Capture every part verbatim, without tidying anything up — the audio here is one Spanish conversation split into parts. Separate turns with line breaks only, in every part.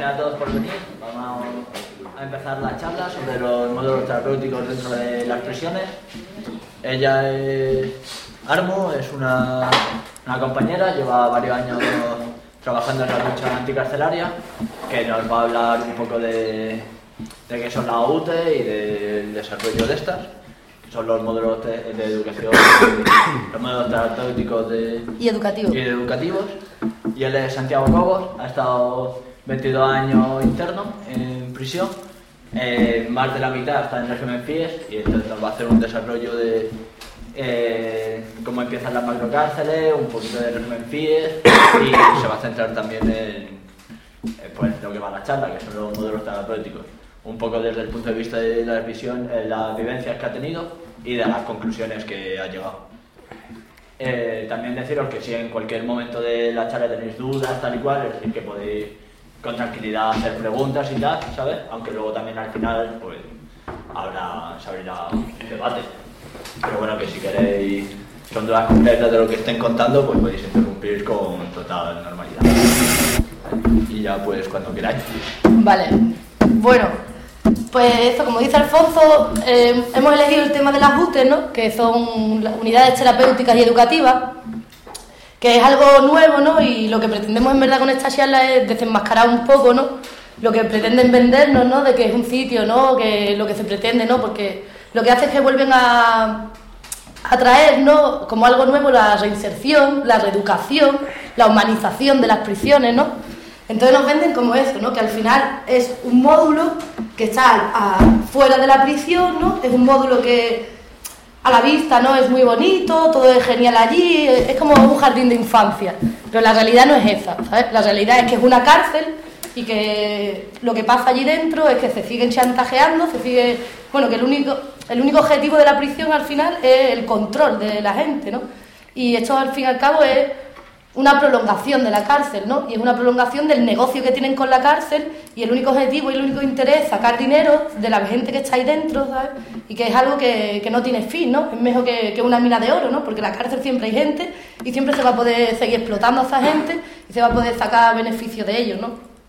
gracias a todos por venir. Vamos a empezar la charla sobre los módulos terapéuticos dentro de las prisiones. Ella es Armu, es una, una compañera, lleva varios años trabajando en la lucha anticarcelaria, que nos va a hablar un poco de, de qué son las U T E y del desarrollo de estas, que son los módulos de, de educación, los módulos terapéuticos de,
y, educativos.
y educativos. Y él es Santiago Cobos, ha estado veintidós años interno en prisión, eh, más de la mitad está en régimen F I E S, y entonces nos va a hacer un desarrollo de eh, cómo empiezan las macrocárceles, un poquito de régimen F I E S, y se va a centrar también en, en pues, lo que va a la charla, que son los modelos terapéuticos, un poco desde el punto de vista de la visión, eh, las vivencias que ha tenido y de las conclusiones que ha llegado. Eh, también deciros que si en cualquier momento de la charla tenéis dudas, tal y cual, es decir, que podéis con tranquilidad hacer preguntas y tal, ¿sabes? Aunque luego también al final, pues, habrá, se abrirá un debate. Pero bueno, que si queréis, son dudas completas de lo que estén contando, pues podéis interrumpir con total normalidad. Y ya, pues, cuando queráis.
Vale, bueno, pues esto, como dice Alfonso, eh, hemos elegido el tema de las U T E, ¿no? Que son las unidades terapéuticas y educativas, que es algo nuevo, ¿no? Y lo que pretendemos en verdad con esta charla es desenmascarar un poco, ¿no? Lo que pretenden vendernos, ¿no? De que es un sitio, ¿no? Que lo que se pretende, ¿no? Porque lo que hace es que vuelven a, a traer, ¿no? Como algo nuevo la reinserción, la reeducación, la humanización de las prisiones, ¿no? Entonces nos venden como eso, ¿no? Que al final es un módulo que está a, fuera de la prisión, ¿no? Es un módulo que a la vista, ¿no? Es muy bonito, todo es genial allí, es como un jardín de infancia. Pero la realidad no es esa, ¿sabes? La realidad es que es una cárcel y que lo que pasa allí dentro es que se siguen chantajeando, se sigue... Bueno, que el único, el único objetivo de la prisión al final es el control de la gente, ¿no? Y esto al fin y al cabo es una prolongación de la cárcel, ¿no? Y es una prolongación del negocio que tienen con la cárcel, y el único objetivo y el único interés es sacar dinero de la gente que está ahí dentro, ¿sabes? Y que es algo que, que no tiene fin, ¿no? Es mejor que, que una mina de oro, ¿no? Porque en la cárcel siempre hay gente y siempre se va a poder seguir explotando a esa gente y se va a poder sacar beneficio de ellos, ¿no?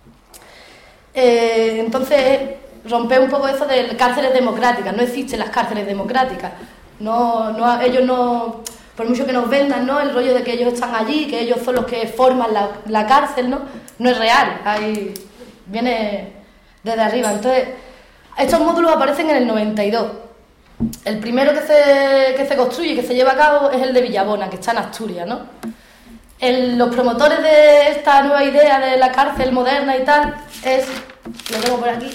Eh, entonces, romper un poco eso de cárceles democráticas. No existen las cárceles democráticas. No, no, ellos no... Por mucho que nos vendan, ¿no? El rollo de que ellos están allí, que ellos son los que forman la, la cárcel, ¿no? No es real, ahí viene desde arriba. Entonces, estos módulos aparecen en el noventa y dos. El primero que se, que se construye y que se lleva a cabo es el de Villabona, que está en Asturias, ¿no? El, los promotores de esta nueva idea de la cárcel moderna y tal es, lo tengo por aquí,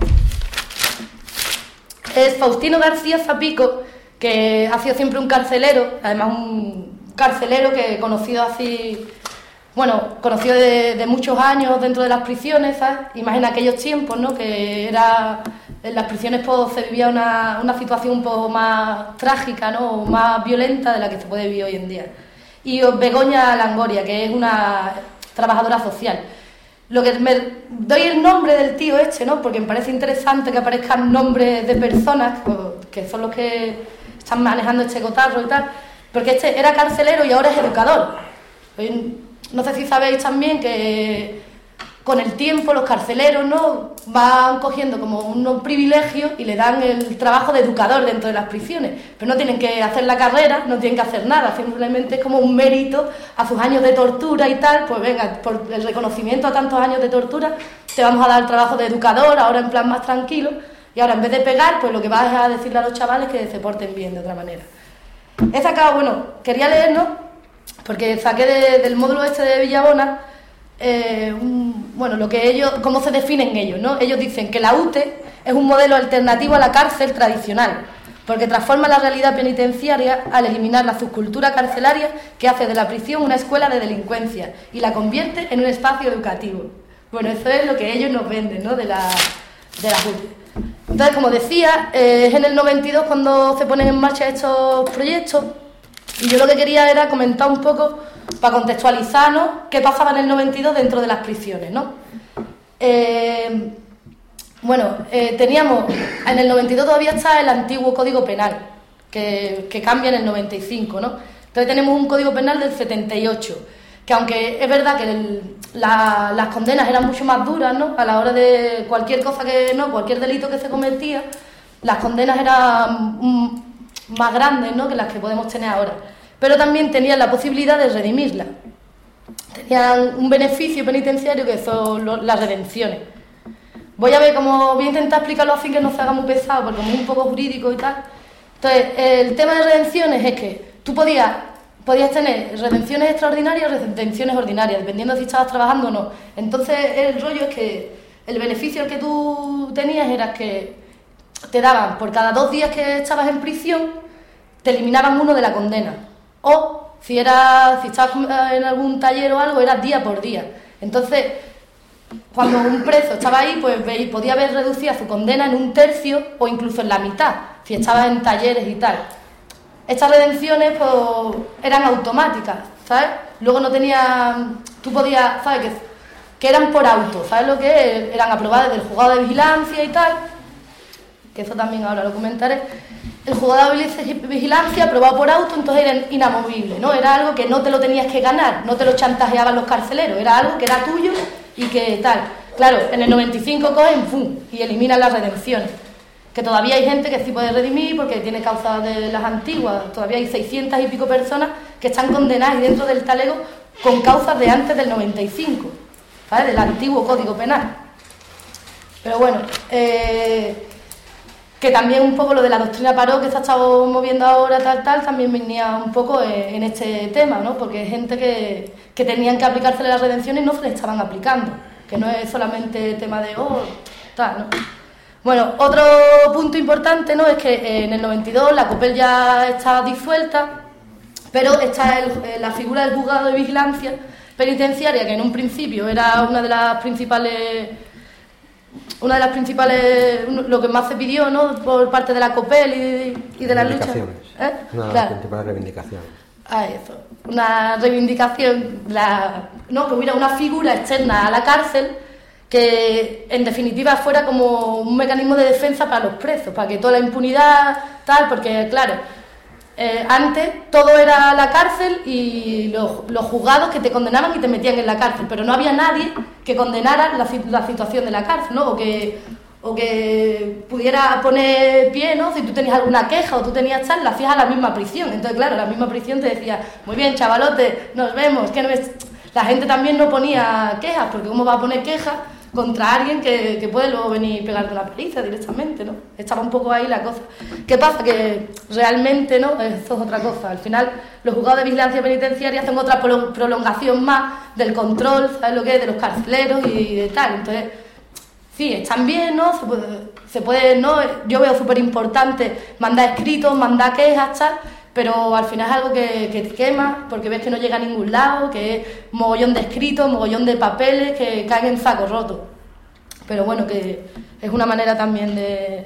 es Faustino García Zapico, que ha sido siempre un carcelero, además un carcelero que conocido así, bueno, conocido de, de muchos años dentro de las prisiones, ¿sabes? Y más en aquellos tiempos, ¿no? Que era, en las prisiones pues, se vivía una, una situación un poco más trágica, ¿no? Más violenta de la que se puede vivir hoy en día. Y Begoña Langoria, que es una trabajadora social. Lo que me doy el nombre del tío este, ¿no? Porque me parece interesante que aparezcan nombres de personas que son los que están manejando este cotarro y tal, porque este era carcelero y ahora es educador. No sé si sabéis también que con el tiempo los carceleros, ¿no? Van cogiendo como unos privilegios y le dan el trabajo de educador dentro de las prisiones, pero no tienen que hacer la carrera, no tienen que hacer nada, simplemente es como un mérito a sus años de tortura y tal. Pues venga, por el reconocimiento a tantos años de tortura te vamos a dar el trabajo de educador, ahora en plan más tranquilo. Y ahora, en vez de pegar, pues lo que vas a decirle a los chavales es que se porten bien de otra manera. He sacado, bueno, quería leernos, porque saqué de, del módulo este de Villabona, eh, un, bueno, lo que ellos, cómo se definen ellos, ¿no? Ellos dicen que la U T E es un modelo alternativo a la cárcel tradicional, porque transforma la realidad penitenciaria al eliminar la subcultura carcelaria que hace de la prisión una escuela de delincuencia y la convierte en un espacio educativo. Bueno, eso es lo que ellos nos venden, ¿no? De la, de la U T E. Entonces, como decía, eh, es en el noventa y dos cuando se ponen en marcha estos proyectos, y yo lo que quería era comentar un poco, para contextualizarnos, qué pasaba en el noventa y dos dentro de las prisiones, ¿no? Eh, bueno, eh, teníamos, en el noventa y dos todavía está el antiguo Código Penal, que, que cambia en el noventa y cinco, ¿no? Entonces tenemos un Código Penal del setenta y ocho, que aunque es verdad que el, la, las condenas eran mucho más duras, ¿no? A la hora de cualquier cosa que, no, cualquier delito que se cometía, las condenas eran mm, más grandes, ¿no?, que las que podemos tener ahora. Pero también tenían la posibilidad de redimirlas. Tenían un beneficio penitenciario que son lo, las redenciones. Voy a ver cómo voy a intentar explicarlo así que no se haga muy pesado, porque es un poco jurídico y tal. Entonces, el tema de redenciones es que tú podías, podías tener redenciones extraordinarias o redenciones ordinarias, dependiendo de si estabas trabajando o no. Entonces, el rollo es que el beneficio que tú tenías era que te daban, por cada dos días que estabas en prisión, te eliminaban uno de la condena. O, si, era, si estabas en algún taller o algo, era día por día. Entonces, cuando un preso estaba ahí, pues podía haber reducido su condena en un tercio o incluso en la mitad, si estaba en talleres y tal. Estas redenciones pues, eran automáticas, ¿sabes? Luego no tenían... Tú podías... ¿Sabes? Que, que eran por auto, ¿sabes lo que es? Eran aprobadas del juzgado de vigilancia y tal, que eso también ahora lo comentaré. El juzgado de vigilancia aprobado por auto, entonces era inamovible, ¿no? Era algo que no te lo tenías que ganar, no te lo chantajeaban los carceleros, era algo que era tuyo y que tal. Claro, en el noventa y cinco cogen, ¡pum!, y eliminan las redenciones. Que todavía hay gente que sí puede redimir porque tiene causas de las antiguas. Todavía hay seiscientas y pico personas que están condenadas y dentro del talego con causas de antes del noventa y cinco, ¿sabes? Del antiguo Código Penal. Pero bueno, eh, que también un poco lo de la doctrina Parot que se ha estado moviendo ahora, tal, tal, también venía un poco en este tema, ¿no? Porque hay gente que, que tenían que aplicársele las redenciones y no se le estaban aplicando, que no es solamente tema de, oh, tal, ¿no? Bueno, otro punto importante, ¿no?, es que en el noventa y dos la COPEL ya está disuelta, pero está el, la figura del juzgado de vigilancia penitenciaria, que en un principio era una de las principales, una de las principales, lo que más se pidió, ¿no?, por parte de la COPEL y, y de las luchas. ¿Eh?
Una de
claro.
las principales reivindicaciones.
Ah, eso. Una reivindicación, la, no, que hubiera una figura externa a la cárcel que en definitiva fuera como un mecanismo de defensa para los presos, para que toda la impunidad, tal, porque claro, eh, antes todo era la cárcel y los, los juzgados que te condenaban y te metían en la cárcel, pero no había nadie que condenara la, la situación de la cárcel, ¿no? O que, o que pudiera poner pie, ¿no? Si tú tenías alguna queja o tú tenías tal, la hacías a la misma prisión. Entonces, claro, la misma prisión te decía, muy bien, chavalote, nos vemos, que no es... La gente también no ponía quejas, porque ¿cómo va a poner quejas contra alguien que, que puede luego venir y pegarte la paliza directamente, ¿no? Estaba un poco ahí la cosa. ¿Qué pasa? Que realmente, ¿no?, eso es otra cosa. Al final, los juzgados de vigilancia penitenciaria hacen otra prolongación más del control, ¿sabes lo que es?, de los carceleros y de tal. Entonces, sí, están bien, ¿no? Se puede, se puede ¿no? Yo veo súper importante mandar escritos, mandar quejas, tal, pero al final es algo que, que te quema, porque ves que no llega a ningún lado, que es mogollón de escritos, mogollón de papeles que caen en saco roto. Pero bueno, que es una manera también de...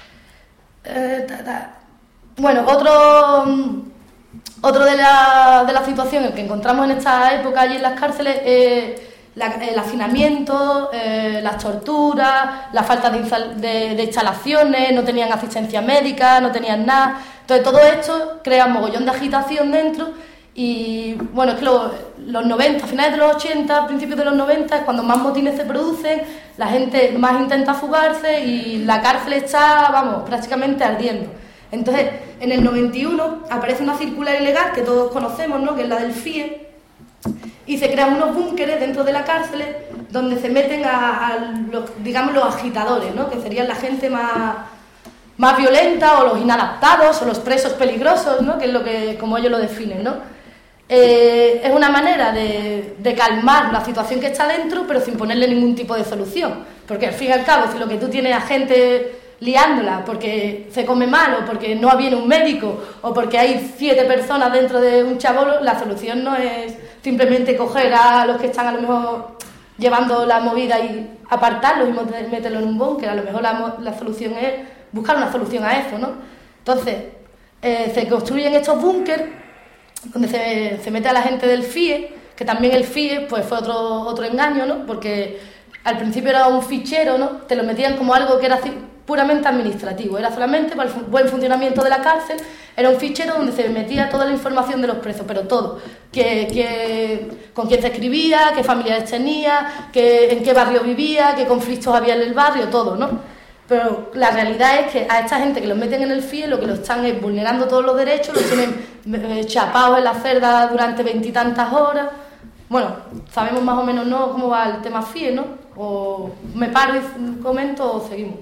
Eh, ta, ta. Bueno, otro, otro de la, de la situación que encontramos en esta época allí en las cárceles es la, el hacinamiento, eh, las torturas, la falta de, de, de instalaciones, no tenían asistencia médica, no tenían nada. Entonces todo esto crea un mogollón de agitación dentro y bueno, es que los, los noventa, finales de los ochenta, principios de los noventa es cuando más motines se producen, la gente más intenta fugarse y la cárcel está, vamos, prácticamente ardiendo. Entonces en el noventa y uno aparece una circular ilegal que todos conocemos, ¿no?, que es la del F I E, y se crean unos búnkeres dentro de la cárcel donde se meten a, a los, digamos, los agitadores, ¿no?, que serían la gente más... más violenta, o los inadaptados, o los presos peligrosos, ¿no?, que es lo que, como ellos lo definen, ¿no? Eh, es una manera de, de calmar la situación que está dentro, pero sin ponerle ningún tipo de solución, porque al fin y al cabo, si lo que tú tienes a gente liándola porque se come mal, o porque no viene un médico, o porque hay siete personas dentro de un chabolo, la solución no es simplemente coger a los que están a lo mejor llevando la movida y apartarlos y meterlos en un búnker. A lo mejor la, la solución es buscar una solución a eso, ¿no? Entonces, eh, se construyen estos búnkers donde se, se mete a la gente del F I E, que también el F I E pues fue otro, otro engaño, ¿no? Porque al principio era un fichero, ¿no? Te lo metían como algo que era puramente administrativo, era solamente para el buen funcionamiento de la cárcel, Era un fichero donde se metía toda la información de los presos, pero todo, que, que, con quién se escribía, qué familiares tenía, que, en qué barrio vivía, qué conflictos había en el barrio, todo, ¿no? Pero la realidad es que a esta gente que los meten en el F I E lo que lo están es vulnerando todos los derechos, los tienen chapados en la celda durante veintitantas horas. Bueno, sabemos más o menos, ¿no?, cómo va el tema F I E, ¿no? O me paro y comento o seguimos.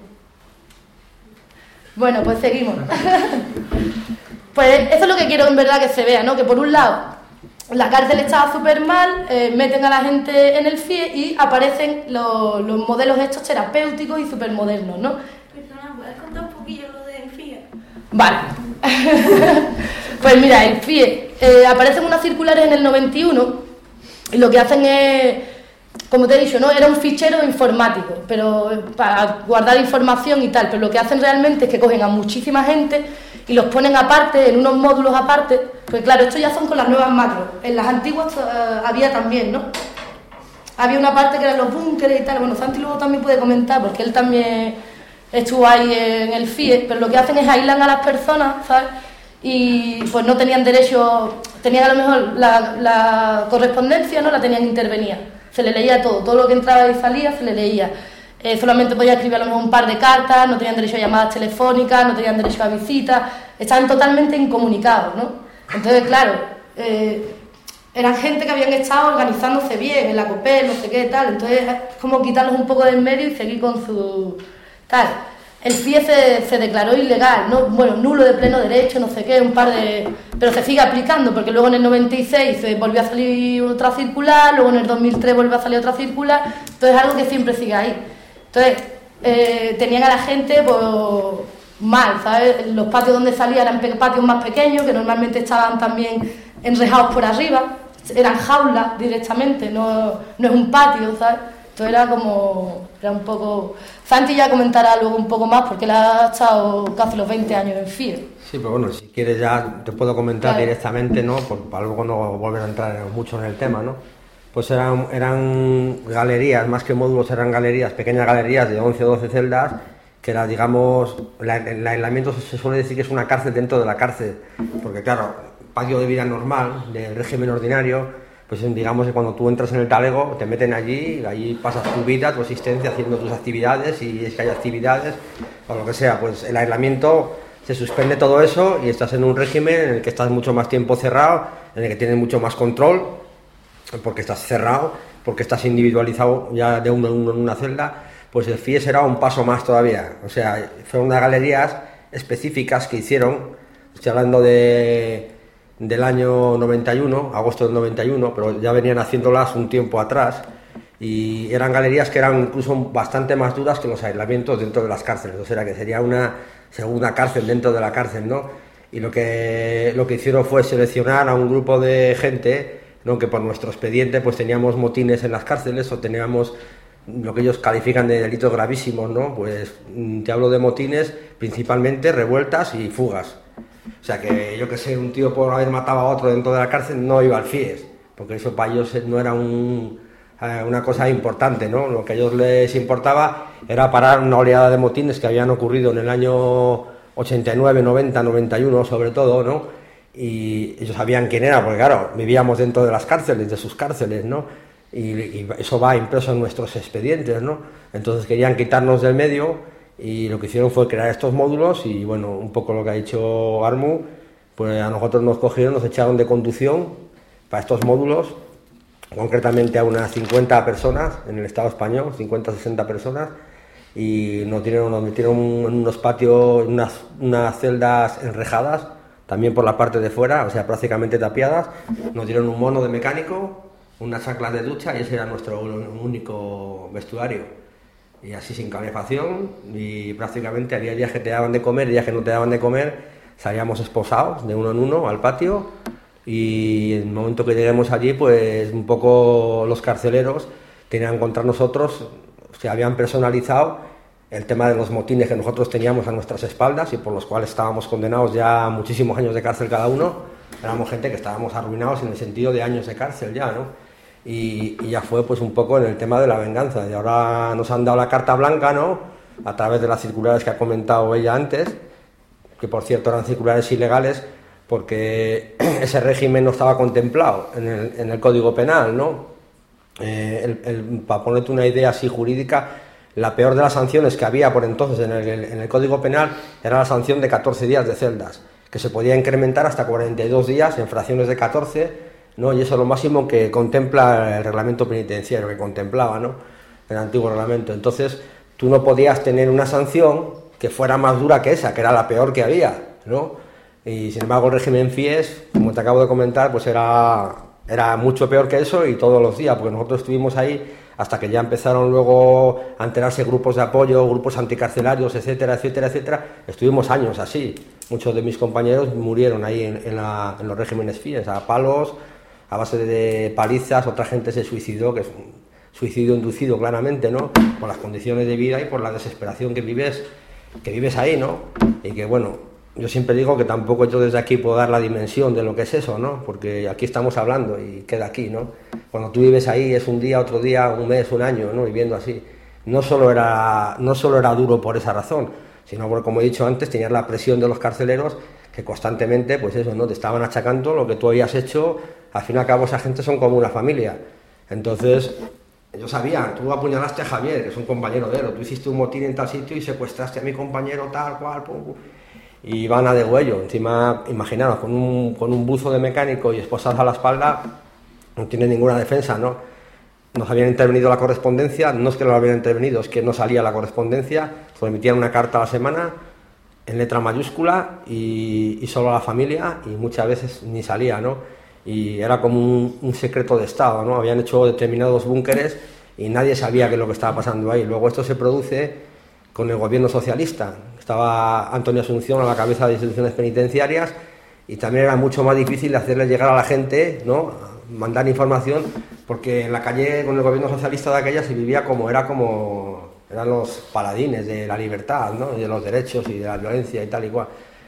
Bueno, pues seguimos. Pues eso es lo que quiero en verdad que se vea, ¿no? Que por un lado la cárcel estaba súper mal, eh, meten a la gente en el F I E y aparecen los, los modelos estos terapéuticos y súper modernos, ¿no?
Perdona, ¿puedes contar un poquillo lo del F I E?
Vale. Pues mira, el F I E, eh, aparecen unas circulares en el noventa y uno y lo que hacen es, como te he dicho, ¿no?, era un fichero informático, pero para guardar información y tal, pero lo que hacen realmente es que cogen a muchísima gente y los ponen aparte, en unos módulos aparte, pues claro, estos ya son con las nuevas macros, en las antiguas uh, había también, ¿no? Había una parte que eran los búnkeres y tal, bueno, Santi luego también puede comentar, porque él también estuvo ahí en el F I E, pero lo que hacen es aislan a las personas, ¿sabes? Y pues no tenían derecho, tenían a lo mejor la, la correspondencia, ¿no?, la tenían intervenida. Se le leía todo, todo lo que entraba y salía se le leía. Eh, solamente podía escribir a lo mejor un par de cartas, no tenían derecho a llamadas telefónicas, no tenían derecho a visitas, estaban totalmente incomunicados, ¿no? Entonces, claro, eh, eran gente que habían estado organizándose bien en la COPEL, no sé qué, tal, entonces es como quitarlos un poco del medio y seguir con su tal. El F I E se, se declaró ilegal, ¿no? Bueno, nulo de pleno derecho, no sé qué, un par de... Pero se sigue aplicando, porque luego en el noventa y seis se volvió a salir otra circular, luego en el dos mil tres volvió a salir otra circular, entonces es algo que siempre sigue ahí. Entonces, eh, tenían a la gente, pues, mal, ¿sabes? Los patios donde salían eran patios más pequeños, que normalmente estaban también enrejados por arriba, eran jaulas directamente, no, no es un patio, ¿sabes? Esto era como, era un poco... Santi ya comentará luego un poco más porque él ha estado casi los veinte años en F I E.
Sí, pero bueno, si quieres ya te puedo comentar claro. directamente, ¿no? Por, para luego no volver a entrar mucho en el tema, ¿no? Pues eran, eran galerías, más que módulos, eran galerías, pequeñas galerías de once o doce celdas, que era, digamos, la, el aislamiento se suele decir que es una cárcel dentro de la cárcel, porque claro, patio de vida normal, del régimen ordinario, pues digamos que cuando tú entras en el talego te meten allí, allí pasas tu vida, tu existencia haciendo tus actividades, y es que hay actividades o lo que sea, pues el aislamiento se suspende todo eso y estás en un régimen en el que estás mucho más tiempo cerrado, en el que tienes mucho más control, porque estás cerrado, porque estás individualizado ya de uno en uno en una celda. Pues el F I E será un paso más todavía, o sea, fueron unas galerías específicas que hicieron, estoy hablando de del año noventa y uno, agosto del noventa y uno, pero ya venían haciéndolas un tiempo atrás, y eran galerías que eran incluso bastante más duras que los aislamientos dentro de las cárceles, o sea que sería una segunda cárcel dentro de la cárcel, ¿no? Y lo que, lo que hicieron fue seleccionar a un grupo de gente, ¿no?, que por nuestro expediente pues teníamos motines en las cárceles o teníamos lo que ellos califican de delitos gravísimos, ¿no? Pues te hablo de motines, principalmente revueltas y fugas. O sea que yo que sé, un tío por haber matado a otro dentro de la cárcel no iba al F I E, porque eso para ellos no era un, eh, una cosa importante, ¿no? Lo que a ellos les importaba era parar una oleada de motines que habían ocurrido en el año ochenta y nueve, noventa, noventa y uno sobre todo, ¿no? Y ellos sabían quién era, porque claro, vivíamos dentro de las cárceles, de sus cárceles, ¿no? Y, y eso va impreso en nuestros expedientes, ¿no? Entonces querían quitarnos del medio y lo que hicieron fue crear estos módulos y bueno, un poco lo que ha dicho Armu, pues a nosotros nos cogieron, nos echaron de conducción para estos módulos, concretamente a unas cincuenta personas en el Estado español, cincuenta a sesenta personas, y nos, dieron, nos metieron en unos patios, unas, unas celdas enrejadas, también por la parte de fuera, o sea, prácticamente tapiadas, nos dieron un mono de mecánico, unas chanclas de ducha y ese era nuestro único vestuario. Y así sin calefacción, y prácticamente había días que te daban de comer, días que no te daban de comer, salíamos esposados de uno en uno al patio, y en el momento que lleguemos allí, pues un poco los carceleros tenían contra nosotros, se habían personalizado el tema de los motines que nosotros teníamos a nuestras espaldas y por los cuales estábamos condenados ya a muchísimos años de cárcel cada uno. Éramos gente que estábamos arruinados en el sentido de años de cárcel ya, ¿no? Y, y ya fue pues un poco en el tema de la venganza, y ahora nos han dado la carta blanca, ¿no?, a través de las circulares que ha comentado ella antes, que por cierto eran circulares ilegales, porque ese régimen no estaba contemplado en el, en el Código Penal, ¿no? Eh, el, el, para ponerte una idea así jurídica, la peor de las sanciones que había por entonces en el, en el Código Penal era la sanción de catorce días de celdas, que se podía incrementar hasta cuarenta y dos días en fracciones de catorce, ¿no? Y eso es lo máximo que contempla el reglamento penitenciario, que contemplaba, ¿no? El antiguo reglamento. Entonces, tú no podías tener una sanción que fuera más dura que esa, que era la peor que había, ¿no? Y sin embargo el régimen FIES, como te acabo de comentar, pues era, era mucho peor que eso y todos los días, porque nosotros estuvimos ahí hasta que ya empezaron luego a enterarse grupos de apoyo, grupos anticarcelarios, etcétera, etcétera, etcétera. Estuvimos años así. Muchos de mis compañeros murieron ahí en, en, la, en los regímenes FIES, a palos, a base de palizas. Otra gente se suicidó, que es un suicidio inducido claramente, ¿no? Por las condiciones de vida y por la desesperación que vives, que vives ahí, ¿no? Y que bueno, yo siempre digo que tampoco yo desde aquí puedo dar la dimensión de lo que es eso, ¿no? Porque aquí estamos hablando y queda aquí, ¿no? Cuando tú vives ahí es un día, otro día, un mes, un año, ¿no? Viviendo así. No solo era, no solo era duro por esa razón, sino porque, como he dicho antes, tenías la presión de los carceleros que constantemente, pues eso, ¿no? Te estaban achacando lo que tú habías hecho. Al fin y al cabo esa gente son como una familia. Entonces, yo sabía, tú apuñalaste a Javier, que es un compañero de él, o tú hiciste un motín en tal sitio y secuestraste a mi compañero tal cual, pum, pum. Y van a degüello, encima, imaginaros, con un, con un buzo de mecánico y esposados a la espalda, no tiene ninguna defensa, ¿no? Nos habían intervenido la correspondencia, no es que lo habían intervenido, es que no salía la correspondencia, solo emitían una carta a la semana, en letra mayúscula, y, y solo a la familia, y muchas veces ni salía, ¿no? Y era como un, un secreto de Estado, ¿no? Habían hecho determinados búnkeres y nadie sabía qué es lo que estaba pasando ahí. Luego esto se produce con el gobierno socialista. Estaba Antonio Asunción a la cabeza de instituciones penitenciarias y también era mucho más difícil hacerle llegar a la gente, ¿no? Mandar información, porque en la calle con el gobierno socialista de aquella se vivía como era como eran los paladines de la libertad, ¿no? Y de los derechos y de la violencia y tal y cual.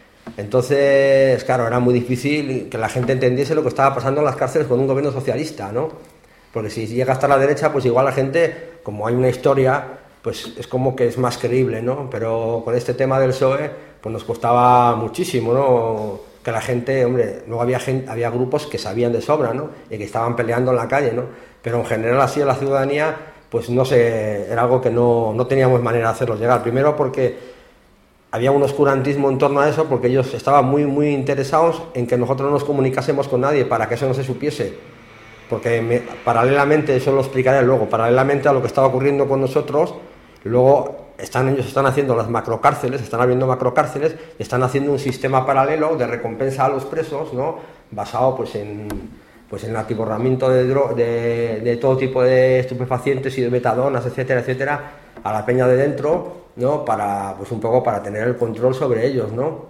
Entonces, claro, era muy difícil que la gente entendiese lo que estaba pasando en las cárceles con un gobierno socialista, ¿no? Porque si llega hasta la derecha, pues igual la gente, como hay una historia, pues es como que es más creíble, ¿no? Pero con este tema del P S O E, pues nos costaba muchísimo, ¿no? Que la gente, hombre, luego había gente, había grupos que sabían de sobra, ¿no? Y que estaban peleando en la calle, ¿no? Pero en general así a la ciudadanía, pues no sé, era algo que no, no teníamos manera de hacerlos llegar. Primero porque había un oscurantismo en torno a eso, porque ellos estaban muy, muy interesados en que nosotros no nos comunicásemos con nadie para que eso no se supiese. Porque me, paralelamente, eso lo explicaré luego, paralelamente a lo que estaba ocurriendo con nosotros, luego están, ellos están haciendo las macrocárceles, están abriendo macrocárceles, están haciendo un sistema paralelo de recompensa a los presos, ¿no? Basado pues en, pues en el atiborramiento de, dro de, de todo tipo de estupefacientes y de metadonas, etcétera, etcétera, a la peña de dentro, ¿no? Para, pues un poco para tener el control sobre ellos, ¿no?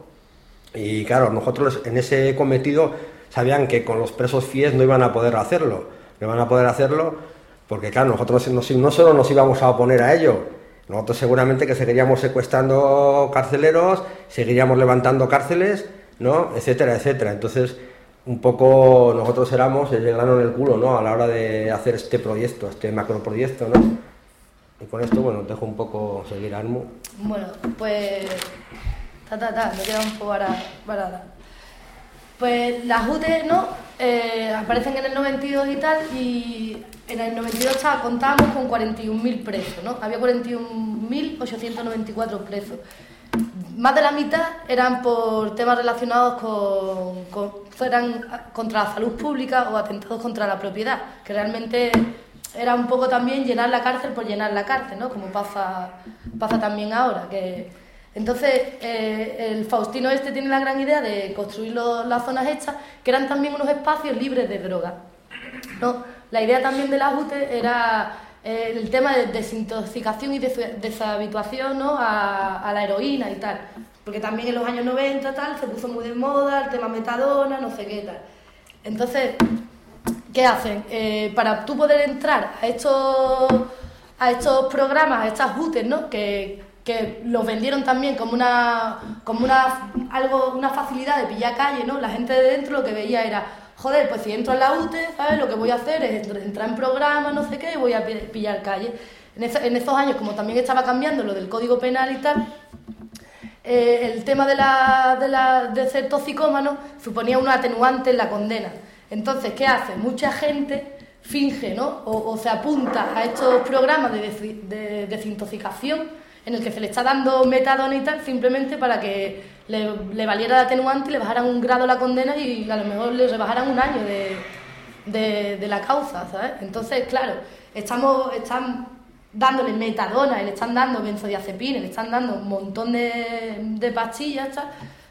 Y claro, nosotros en ese cometido sabían que con los presos FIES no iban a poder hacerlo, no iban a poder hacerlo porque claro, nosotros no, no solo nos íbamos a oponer a ello, nosotros seguramente que seguiríamos secuestrando carceleros, seguiríamos levantando cárceles, ¿no? Etcétera, etcétera. Entonces, un poco nosotros éramos el grano en el culo, ¿no? A la hora de hacer este proyecto, este macroproyecto, ¿no? Y con esto, bueno, dejo un poco seguir a Armu.
Bueno, pues... Ta, ta, ta, me queda un poco parada. Pues las U T E, ¿no? Eh, aparecen en el noventa y dos y tal, y en el noventa y dos contábamos con cuarenta y un mil presos, ¿no? Había cuarenta y un mil ochocientos noventa y cuatro presos. Más de la mitad eran por temas relacionados con, con eran contra la salud pública o atentados contra la propiedad, que realmente era un poco también llenar la cárcel por llenar la cárcel, ¿no? Como pasa, pasa también ahora, que... Entonces, eh, el Faustino este tiene la gran idea de construir lo, las zonas estas, que eran también unos espacios libres de droga, ¿no? La idea también de las U T E era eh, el tema de desintoxicación y de deshabituación, ¿no? a, a la heroína y tal, porque también en los años noventa tal, se puso muy de moda el tema metadona, no sé qué tal. Entonces, ¿qué hacen? Eh, para tú poder entrar a estos, a estos programas, a estas U T E, ¿no? que que los vendieron también como una como una algo una facilidad de pillar calle, ¿no? La gente de dentro lo que veía era, joder, pues si entro en la U T E, ¿sabes? Lo que voy a hacer es entrar en programas, no sé qué, y voy a pillar calle. En, ese, en esos años, como también estaba cambiando lo del Código Penal y tal, eh, el tema de, la, de, la, de ser toxicómano suponía un atenuante en la condena. Entonces, ¿qué hace? Mucha gente finge, ¿no? O, o se apunta a estos programas de, de, de desintoxicación en el que se le está dando metadona y tal, simplemente para que le, le valiera el atenuante y le bajaran un grado la condena y a lo mejor le rebajaran un año de, de, de la causa, ¿sabes? Entonces, claro, estamos, están dándole metadona, y le están dando benzodiazepina, le están dando un montón de, de pastillas, ¿sabes?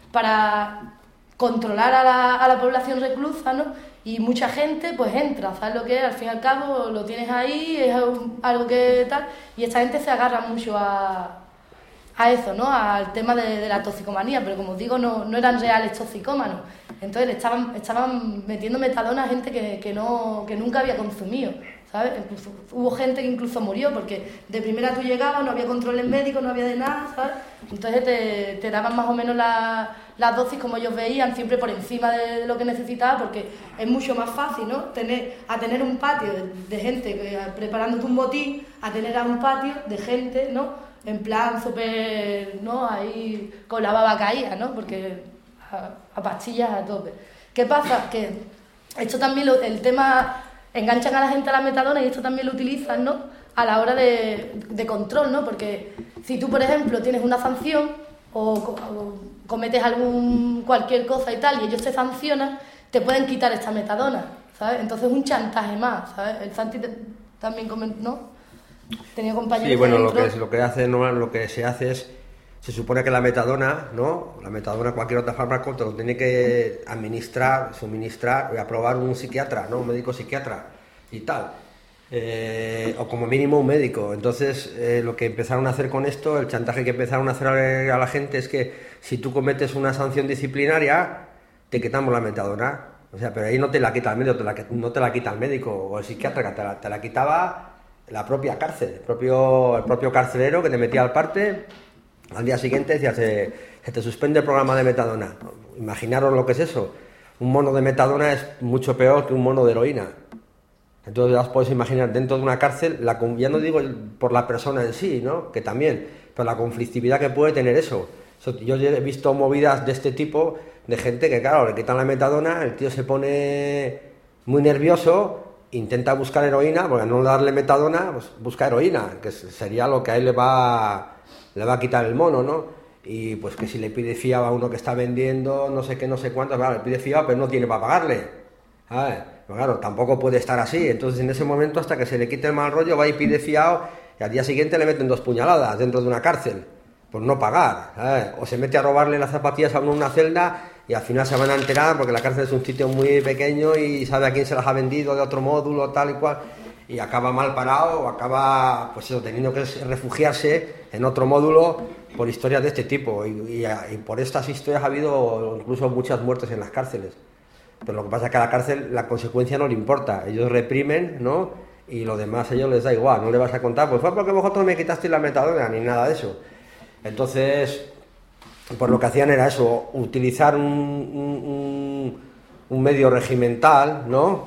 Para controlar a la, a la población reclusa, ¿no? Y mucha gente pues entra, ¿sabes lo que es? Al fin y al cabo lo tienes ahí, es algo que tal, y esta gente se agarra mucho a, a eso, ¿no? Al tema de, de la toxicomanía, pero como os digo, no, no eran reales toxicómanos. Entonces le estaban, estaban metiendo metadona a gente que, que, no, que nunca había consumido, ¿sabes? Incluso, hubo gente que incluso murió porque de primera tú llegabas, no había controles médicos, no había de nada, ¿sabes? Entonces te, te daban más o menos la, las dosis como ellos veían, siempre por encima de lo que necesitabas, porque es mucho más fácil, ¿no? Tener, a tener un patio de, de gente que, preparándote un botín, a tener a un patio de gente, ¿no? En plan súper, ¿no? Ahí con la baba caída, ¿no? Porque a, a pastillas a tope. ¿Qué pasa? Que esto también, lo, el tema, enganchan a la gente a la metadona y esto también lo utilizan, ¿no? A la hora de, de control, ¿no? Porque si tú, por ejemplo, tienes una sanción o, o cometes algún cualquier cosa y tal y ellos te sancionan, te pueden quitar esta metadona, ¿sabes? Entonces es un chantaje más, ¿sabes? El Santi te, también comentó, ¿no? Tenía compañeros.
Sí, bueno,
dentro.
lo que, lo que hace, no, lo que se hace es, se supone que la metadona, ¿no? La metadona, cualquier otra fármaco, te lo tiene que administrar, suministrar, aprobar un psiquiatra, ¿no? Un médico psiquiatra y tal. Eh, o como mínimo un médico. Entonces, eh, lo que empezaron a hacer con esto, el chantaje que empezaron a hacer a la gente es que si tú cometes una sanción disciplinaria, te quitamos la metadona. O sea, pero ahí no te la quita el médico, te la, no te la quita el médico o el psiquiatra, te la, te la quitaba la propia cárcel, el propio, el propio carcelero que te metía al parte. Al día siguiente decía, se, se te suspende el programa de metadona. Imaginaros lo que es eso. Un mono de metadona es mucho peor que un mono de heroína. Entonces ya os podéis imaginar, dentro de una cárcel, la, ya no digo por la persona en sí, ¿no? Que también, pero la conflictividad que puede tener eso. eso. Yo he visto movidas de este tipo, de gente que, claro, le quitan la metadona, el tío se pone muy nervioso, intenta buscar heroína, porque al no darle metadona, pues busca heroína, que sería lo que a él le va, le va a quitar el mono, ¿no? Y pues que si le pide fiado a uno que está vendiendo, no sé qué, no sé cuánto, claro, le pide fiado, pero no tiene para pagarle, ¿sabes? Pero claro, tampoco puede estar así. Entonces en ese momento, hasta que se le quite el mal rollo, va y pide fiado y al día siguiente le meten dos puñaladas dentro de una cárcel por no pagar, ¿sabes? O se mete a robarle las zapatillas a uno en una celda y al final se van a enterar porque la cárcel es un sitio muy pequeño y sabe a quién se las ha vendido de otro módulo, tal y cual, y acaba mal parado o acaba, pues eso, teniendo que refugiarse en otro módulo por historias de este tipo. Y, y, y por estas historias ha habido incluso muchas muertes en las cárceles. Pero lo que pasa es que a la cárcel la consecuencia no le importa, ellos reprimen, ¿no? Y lo demás a ellos les da igual, no le vas a contar, pues fue porque vosotros me quitasteis la metadona, ni nada de eso. Entonces, pues lo que hacían era eso, utilizar un, un, un medio regimental, ¿no?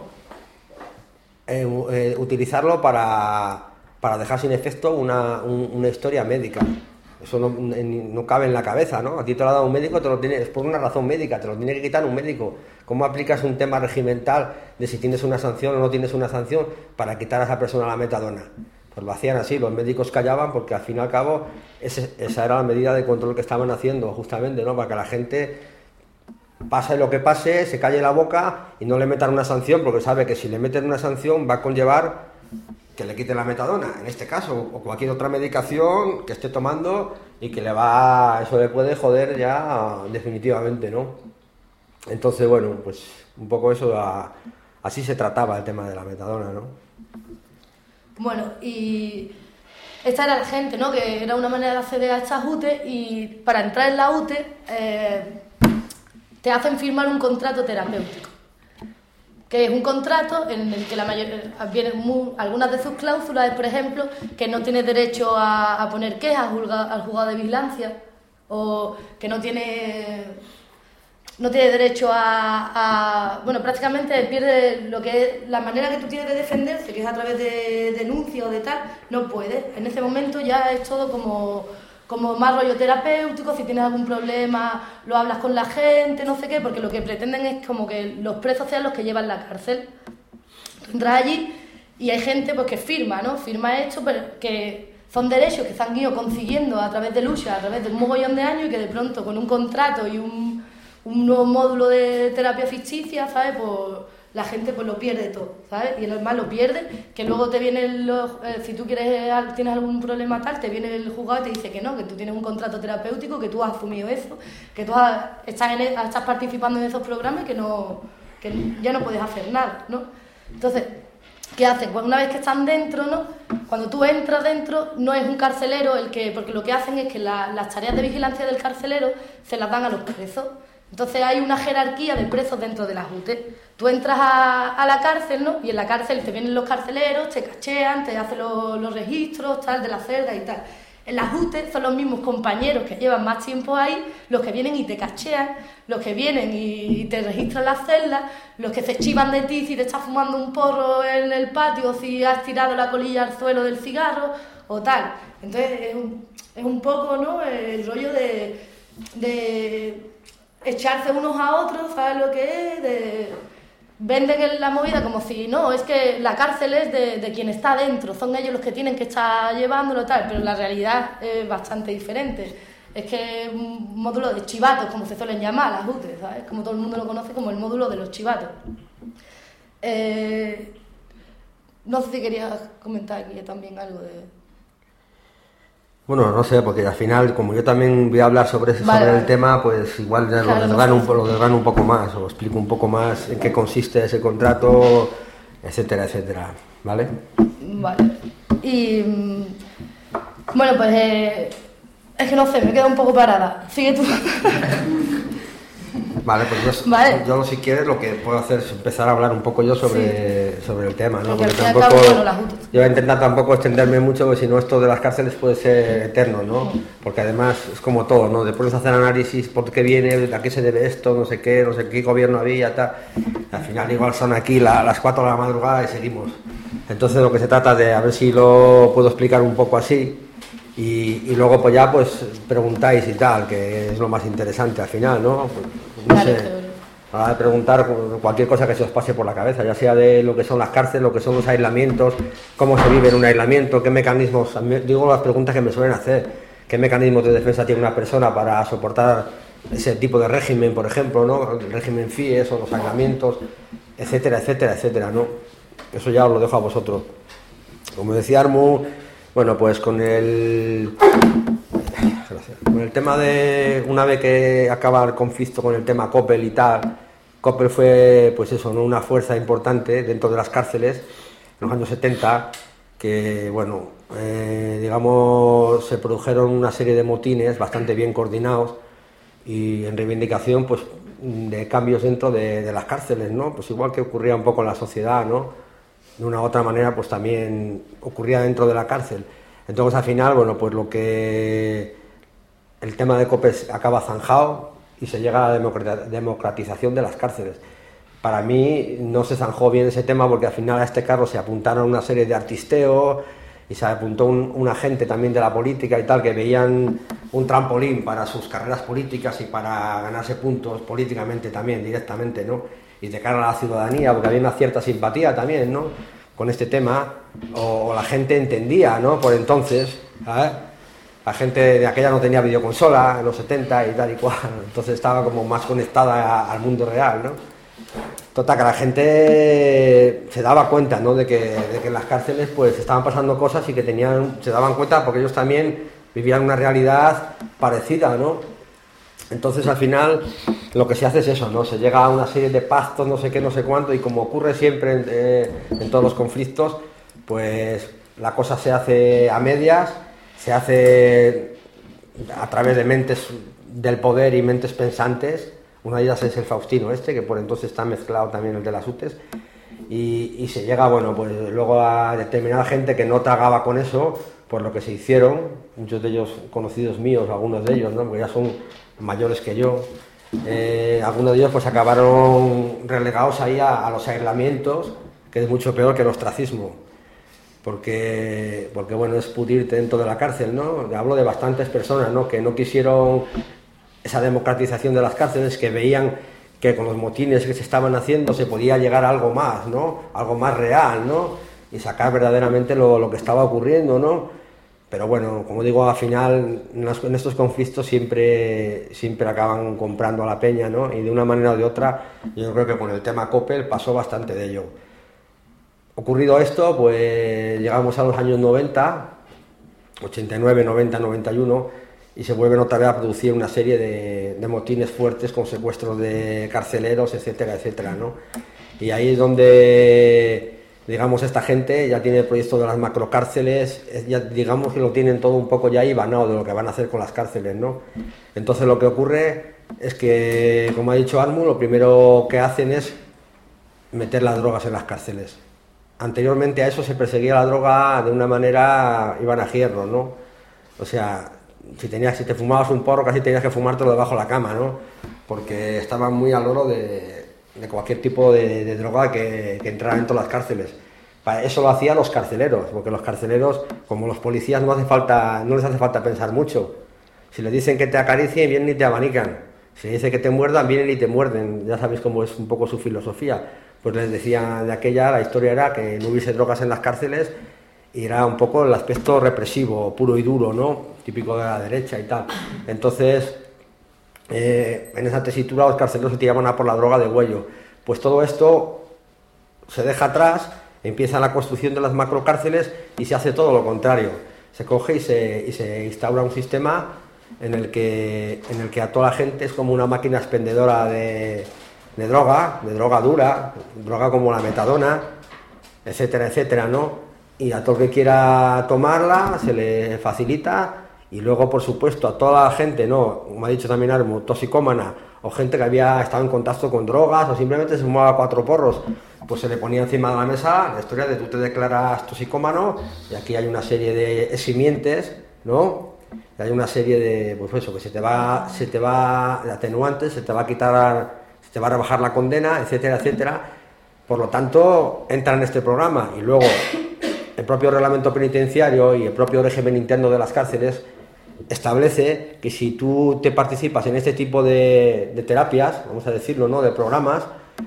Eh, eh, utilizarlo para, para dejar sin efecto una, un, una historia médica. Eso no, no cabe en la cabeza, ¿no? A ti te lo ha dado un médico, te lo tiene, es por una razón médica, te lo tiene que quitar un médico. ¿Cómo aplicas un tema regimental de si tienes una sanción o no tienes una sanción para quitar a esa persona la metadona? Pues lo hacían así, los médicos callaban porque al fin y al cabo ese, esa era la medida de control que estaban haciendo justamente, ¿no? Para que la gente, pase lo que pase, se calle la boca y no le metan una sanción, porque sabe que si le meten una sanción va a conllevar que le quiten la metadona, en este caso, o cualquier otra medicación que esté tomando y que le va, eso le puede joder ya definitivamente, ¿no? Entonces, bueno, pues un poco eso, a, así se trataba el tema de la metadona, ¿no?
Bueno, y esta era la gente, ¿no? Que era una manera de acceder a estas U T E y para entrar en la U T E eh, te hacen firmar un contrato terapéutico, que es un contrato en el que la mayoría, vienen muy, algunas de sus cláusulas es, por ejemplo, que no tiene derecho a, a poner quejas al juzgado de vigilancia, o que no tiene, no tiene derecho a, a... Bueno, prácticamente pierde lo que es la manera que tú tienes de defenderse, que es a través de denuncia o de tal, no puede. En ese momento ya es todo como, como más rollo terapéutico, si tienes algún problema lo hablas con la gente, no sé qué, porque lo que pretenden es como que los presos sean los que llevan la cárcel. Tú entras allí y hay gente pues que firma, ¿no? Firma esto, pero que son derechos que se han ido consiguiendo a través de lucha, a través de un mogollón de años y que de pronto con un contrato y un, un nuevo módulo de terapia ficticia, ¿sabes? Pues la gente pues lo pierde todo, ¿sabes? Y además lo pierde, que luego te viene, los, eh, si tú quieres tienes algún problema tal, te viene el juzgado y te dice que no, que tú tienes un contrato terapéutico, que tú has asumido eso, que tú has, estás, en, estás participando en esos programas y que, no, que ya no puedes hacer nada, ¿no? Entonces, ¿qué hacen? Pues una vez que están dentro, ¿no? Cuando tú entras dentro, no es un carcelero el que... Porque lo que hacen es que la, las tareas de vigilancia del carcelero se las dan a los presos. Entonces hay una jerarquía de presos dentro de las U T E. Tú entras a, a la cárcel, ¿no? Y en la cárcel te vienen los carceleros, te cachean, te hacen los, los registros, tal, de la celda y tal. En las U T E son los mismos compañeros que llevan más tiempo ahí, los que vienen y te cachean, los que vienen y, y te registran las celdas, los que se chivan de ti si te estás fumando un porro en el patio, si has tirado la colilla al suelo del cigarro o tal. Entonces es un, es un poco, ¿no?, el rollo de, de echarse unos a otros, ¿sabes lo que es? De, venden la movida como si, no, es que la cárcel es de, de quien está dentro, son ellos los que tienen que estar llevándolo tal, pero la realidad es bastante diferente. Es que es un módulo de chivatos, como se suelen llamar las U T E, ¿sabes? Como todo el mundo lo conoce como el módulo de los chivatos. Eh, no sé si querías comentar aquí también algo de...
Bueno, no sé, porque al final, como yo también voy a hablar sobre, ese, vale, sobre vale. el tema, pues igual ya claro, lo, desgrano no sé. un, lo desgrano un poco más, o explico un poco más en qué consiste ese contrato, etcétera, etcétera, ¿vale?
Vale. Y, bueno, pues, eh, es que no sé, me quedo un poco parada. Sigue tú.
Vale, pues yo, vale. yo si quieres lo que puedo hacer es empezar a hablar un poco yo sobre, sí. sobre el tema, ¿no? Porque, porque tampoco, bueno, yo voy a intentar tampoco extenderme mucho, porque si no esto de las cárceles puede ser eterno, ¿no? Porque además es como todo, ¿no? Después de hacer análisis por qué viene, a qué se debe esto, no sé qué, no sé qué gobierno había, tal. Al final igual son aquí la, las cuatro de la madrugada y seguimos. Entonces lo que se trata de a ver si lo puedo explicar un poco así. Y, y luego pues ya pues preguntáis y tal, que es lo más interesante al final, ¿no? Pues, no vale, sé, a preguntar cualquier cosa que se os pase por la cabeza, ya sea de lo que son las cárceles, lo que son los aislamientos, cómo se vive en un aislamiento, qué mecanismos, digo las preguntas que me suelen hacer, qué mecanismos de defensa tiene una persona para soportar ese tipo de régimen, por ejemplo, ¿no? El régimen F I E S o los aislamientos, etcétera, etcétera, etcétera, ¿no? Eso ya os lo dejo a vosotros. Como decía Armu, bueno, pues con el... Gracias. Con el tema de, una vez que acaba el conflicto con el tema Coppel y tal, Coppel fue, pues eso, ¿no?, una fuerza importante dentro de las cárceles en los años setenta, que, bueno, eh, digamos, se produjeron una serie de motines bastante bien coordinados y en reivindicación, pues, de cambios dentro de, de las cárceles, ¿no? Pues igual que ocurría un poco en la sociedad, ¿no? De una u otra manera, pues también ocurría dentro de la cárcel. Entonces, al final, bueno, pues lo que... El tema de Coppel acaba zanjado y se llega a la democratización de las cárceles. Para mí no se zanjó bien ese tema porque al final a este carro se apuntaron una serie de artisteos y se apuntó un, un agente también de la política y tal, que veían un trampolín para sus carreras políticas y para ganarse puntos políticamente también, directamente, ¿no? Y de cara a la ciudadanía, porque había una cierta simpatía también, ¿no?, con este tema, o, o la gente entendía, ¿no?, por entonces, ¿sabes? La gente de aquella no tenía videoconsola en los setenta y tal y cual, entonces estaba como más conectada a, al mundo real, ¿no? Total, que la gente se daba cuenta, ¿no?, de que, de que en las cárceles pues estaban pasando cosas y que tenían, se daban cuenta porque ellos también vivían una realidad parecida, ¿no? Entonces al final lo que se hace es eso, ¿no? Se llega a una serie de pactos, no sé qué, no sé cuánto, y como ocurre siempre en, eh, en todos los conflictos, pues la cosa se hace a medias, se hace a través de mentes del poder y mentes pensantes. Una de ellas es el Faustino este, que por entonces está mezclado también el de las U T E S, y, y se llega, bueno, pues luego a determinada gente que no tragaba con eso, por lo que se hicieron, muchos de ellos conocidos míos, algunos de ellos, ¿no?, porque ya son mayores que yo, eh, algunos de ellos pues acabaron relegados ahí a, a los aislamientos, que es mucho peor que el ostracismo. porque, porque bueno, es pudrirte dentro de la cárcel, ¿no? Hablo de bastantes personas, ¿no? Que no quisieron esa democratización de las cárceles, que veían que con los motines que se estaban haciendo se podía llegar a algo más, ¿no? Algo más real, ¿no? Y sacar verdaderamente lo, lo que estaba ocurriendo, ¿no? Pero bueno, como digo, al final en estos conflictos siempre, siempre acaban comprando a la peña, ¿no? Y de una manera o de otra, yo creo que con el tema Coppel pasó bastante de ello. Ocurrido esto, pues llegamos a los años noventa, ochenta y nueve, noventa, noventa y uno, y se vuelven otra vez a producir una serie de, de motines fuertes con secuestros de carceleros, etcétera, etcétera, ¿no? Y ahí es donde, digamos, esta gente ya tiene el proyecto de las macrocárceles, ya digamos que lo tienen todo un poco ya ibanado de lo que van a hacer con las cárceles, ¿no? Entonces lo que ocurre es que, como ha dicho Armu, lo primero que hacen es meter las drogas en las cárceles. Anteriormente a eso se perseguía la droga de una manera, iban a hierro, ¿no? O sea, si tenías, si te fumabas un porro casi tenías que fumártelo debajo de la cama, ¿no? Porque estaban muy al loro de, de cualquier tipo de, de droga que, que entrara dentro de las cárceles. Para eso lo hacían los carceleros, porque los carceleros, como los policías, no hace falta, no les hace falta pensar mucho. Si les dicen que te acaricien, vienen y te abanican. Si les dicen que te muerdan, vienen y te muerden. Ya sabéis cómo es un poco su filosofía. Pues les decía de aquella, la historia era que no hubiese drogas en las cárceles y era un poco el aspecto represivo, puro y duro, ¿no? Típico de la derecha y tal. Entonces, eh, en esa tesitura los carceleros se tiraban a por la droga de huello. Pues todo esto se deja atrás, empieza la construcción de las macrocárceles y se hace todo lo contrario. Se coge y se, y se instaura un sistema en el que, en el que a toda la gente es como una máquina expendedora de... de droga, de droga dura, droga como la metadona, etcétera, etcétera, ¿no? Y a todo el que quiera tomarla se le facilita, y luego, por supuesto, a toda la gente, ¿no? Como ha dicho también Armu, toxicómana, o gente que había estado en contacto con drogas, o simplemente se fumaba cuatro porros, pues se le ponía encima de la mesa la historia de tú te declaras toxicómano, y aquí hay una serie de eximientes, ¿no? Y hay una serie de, pues eso, que se te va, se te va, de atenuantes, se te va a quitar... te va a rebajar la condena, etcétera, etcétera. Por lo tanto, entra en este programa y luego el propio reglamento penitenciario y el propio régimen interno de las cárceles establece que si tú te participas en este tipo de, de terapias, vamos a decirlo, ¿no? De programas,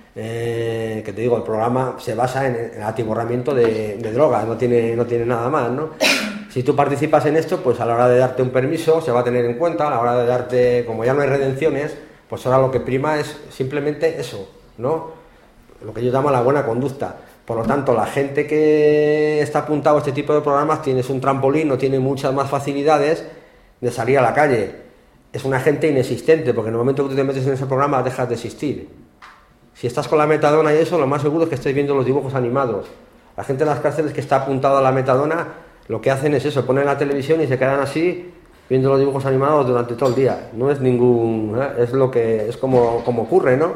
eh, que te digo, el programa se basa en el atiborramiento de, de drogas, no tiene, no tiene nada más, ¿no? Si tú participas en esto, pues a la hora de darte un permiso se va a tener en cuenta, a la hora de darte, como ya no hay redenciones, pues ahora lo que prima es simplemente eso, ¿no? Lo que yo llamo la buena conducta. Por lo tanto, la gente que está apuntado a este tipo de programas tiene un trampolín, no tiene muchas más facilidades de salir a la calle. Es una gente inexistente, porque en el momento que tú te metes en ese programa dejas de existir. Si estás con la metadona y eso, lo más seguro es que estés viendo los dibujos animados. La gente en las cárceles que está apuntada a la metadona, lo que hacen es eso, ponen la televisión y se quedan así viendo los dibujos animados durante todo el día. No es ningún... ¿eh? Es lo que... es como, como ocurre, ¿no?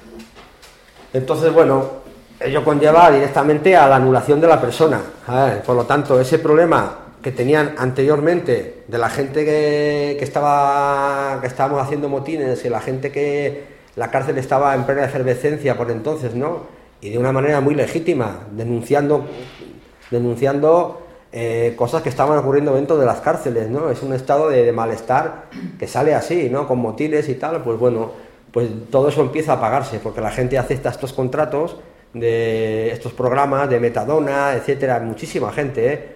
Entonces, bueno, ello conlleva directamente a la anulación de la persona. ¿eh? Por lo tanto, ese problema que tenían anteriormente de la gente que, que estaba... que estábamos haciendo motines, y la gente que... la cárcel estaba en plena efervescencia por entonces, ¿no? Y de una manera muy legítima, denunciando... denunciando... Eh, cosas que estaban ocurriendo dentro de las cárceles, ¿no? Es un estado de, de malestar que sale así, ¿no? Con motines y tal, pues bueno, pues todo eso empieza a apagarse, porque la gente acepta estos contratos de estos programas de metadona, etcétera, muchísima gente, ¿eh?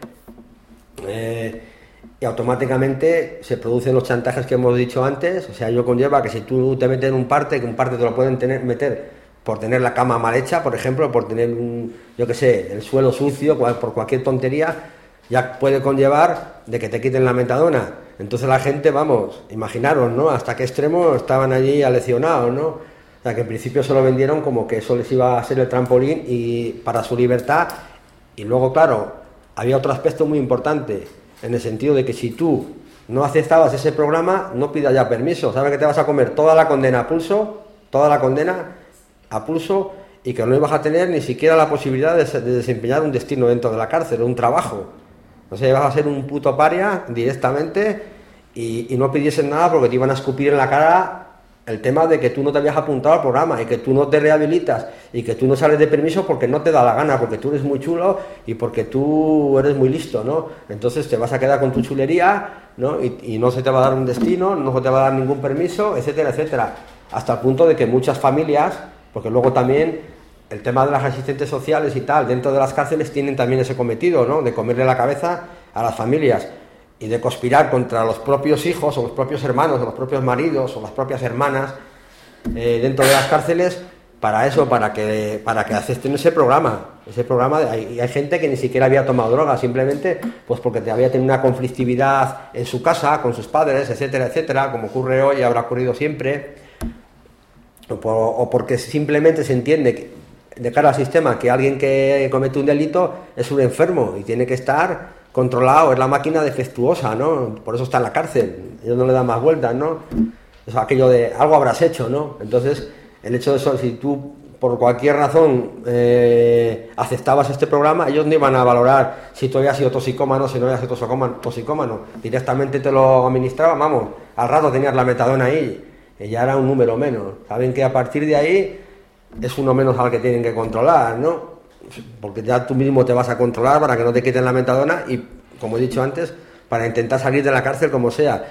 Eh, y automáticamente se producen los chantajes que hemos dicho antes. O sea, ello conlleva que si tú te metes en un parte, que un parte te lo pueden tener, meter por tener la cama mal hecha, por ejemplo, por tener un, yo qué sé, el suelo sucio, por cualquier tontería, ya puede conllevar de que te quiten la metadona. Entonces la gente, vamos, imaginaros, ¿no? Hasta qué extremo estaban allí aleccionados, ¿no? O sea, que en principio se lo vendieron como que eso les iba a ser el trampolín y para su libertad. Y luego, claro, había otro aspecto muy importante, en el sentido de que si tú no aceptabas ese programa, no pidas ya permiso. ¿Sabes que te vas a comer toda la condena a pulso? Toda la condena a pulso, y que no ibas a tener ni siquiera la posibilidad de, de desempeñar un destino dentro de la cárcel, un trabajo. O sea, ibas a ser un puto paria directamente y, y no pidiesen nada porque te iban a escupir en la cara el tema de que tú no te habías apuntado al programa y que tú no te rehabilitas y que tú no sales de permiso porque no te da la gana, porque tú eres muy chulo y porque tú eres muy listo, ¿no? Entonces te vas a quedar con tu chulería, ¿no? Y, y no se te va a dar un destino, no se te va a dar ningún permiso, etcétera, etcétera. Hasta el punto de que muchas familias, porque luego también el tema de las asistentes sociales y tal, dentro de las cárceles tienen también ese cometido, ¿no? De comerle la cabeza a las familias y de conspirar contra los propios hijos o los propios hermanos o los propios maridos o las propias hermanas eh, dentro de las cárceles para eso, para que para que acepten ese programa. Ese programa, de, hay, hay gente que ni siquiera había tomado droga, simplemente pues porque te había tenido una conflictividad en su casa, con sus padres, etcétera, etcétera, como ocurre hoy y habrá ocurrido siempre, o, por, o porque simplemente se entiende que, de cara al sistema, que alguien que comete un delito es un enfermo y tiene que estar controlado, es la máquina defectuosa, ¿no? Por eso está en la cárcel, ellos no le dan más vueltas, ¿no? Es aquello de algo habrás hecho, ¿no? Entonces, el hecho de eso, si tú por cualquier razón eh, aceptabas este programa, ellos no iban a valorar si tú habías sido toxicómano, si no habías sido toxicómano, directamente te lo administraban, vamos, al rato tenías la metadona ahí, y ya era un número menos. Saben que a partir de ahí es uno menos al que tienen que controlar, ¿no? Porque ya tú mismo te vas a controlar para que no te quiten la metadona y, como he dicho antes, para intentar salir de la cárcel como sea.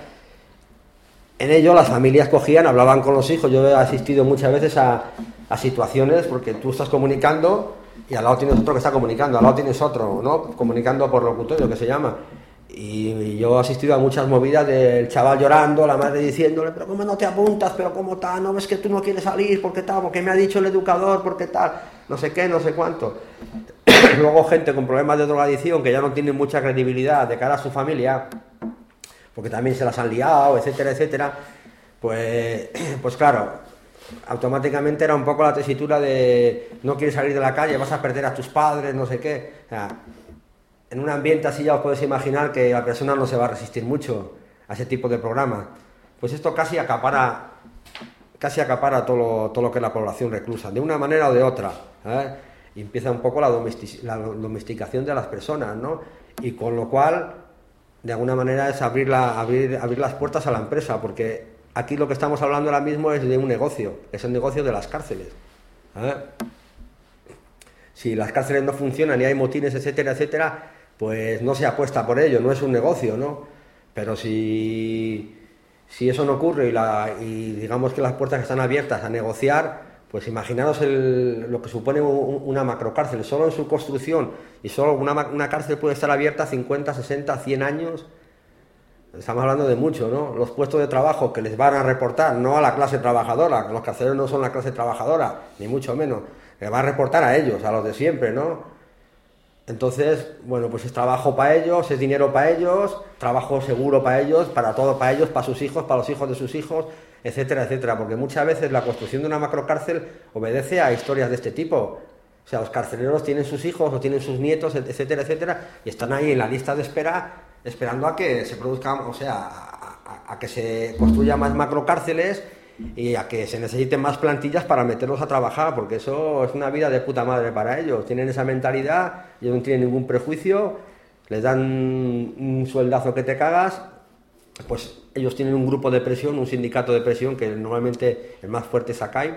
En ello las familias cogían, hablaban con los hijos. Yo he asistido muchas veces a, a situaciones porque tú estás comunicando y al lado tienes otro que está comunicando, al lado tienes otro, ¿no? Comunicando por locutorio, que se llama. Y yo he asistido a muchas movidas del chaval llorando, la madre diciéndole, pero ¿cómo no te apuntas? ¿Pero cómo tal? ¿No ves que tú no quieres salir? ¿Por qué tal? ¿Por qué me ha dicho el educador? ¿Por qué tal? No sé qué, no sé cuánto. Luego gente con problemas de drogadicción que ya no tienen mucha credibilidad de cara a su familia, porque también se las han liado, etcétera, etcétera. Pues, pues claro, automáticamente era un poco la tesitura de no quieres salir de la calle, vas a perder a tus padres, no sé qué. O sea, en un ambiente así ya os podéis imaginar que la persona no se va a resistir mucho a ese tipo de programa. Pues esto casi acapara, casi acapara todo lo, todo lo que es la población reclusa, de una manera o de otra, ¿eh? Y empieza un poco la, domestic, la domesticación de las personas, ¿no? Y con lo cual, de alguna manera, es abrir, la, abrir, abrir las puertas a la empresa, porque aquí lo que estamos hablando ahora mismo es de un negocio, es el negocio de las cárceles, ¿eh? Si las cárceles no funcionan y hay motines, etcétera, etcétera, pues no se apuesta por ello, no es un negocio, ¿no? Pero si, si eso no ocurre y, la, y digamos que las puertas están abiertas a negociar, pues imaginaros el, lo que supone un, una macrocárcel. Solo en su construcción, y solo una, una cárcel puede estar abierta cincuenta, sesenta, cien años. Estamos hablando de mucho, ¿no? Los puestos de trabajo que les van a reportar, no a la clase trabajadora, los carceleros no son la clase trabajadora, ni mucho menos, les va a reportar a ellos, a los de siempre, ¿no? Entonces, bueno, pues es trabajo para ellos, es dinero para ellos, trabajo seguro para ellos, para todo para ellos, para sus hijos, para los hijos de sus hijos, etcétera, etcétera, porque muchas veces la construcción de una macrocárcel obedece a historias de este tipo. O sea, los carceleros tienen sus hijos o tienen sus nietos, etcétera, etcétera, y están ahí en la lista de espera esperando a que se produzcan, o sea, a, a, a que se construyan más macrocárceles y a que se necesiten más plantillas para meterlos a trabajar, porque eso es una vida de puta madre para ellos. Tienen esa mentalidad, ellos no tienen ningún prejuicio, les dan un sueldazo que te cagas, pues ellos tienen un grupo de presión, un sindicato de presión, que normalmente el más fuerte es ACAIB,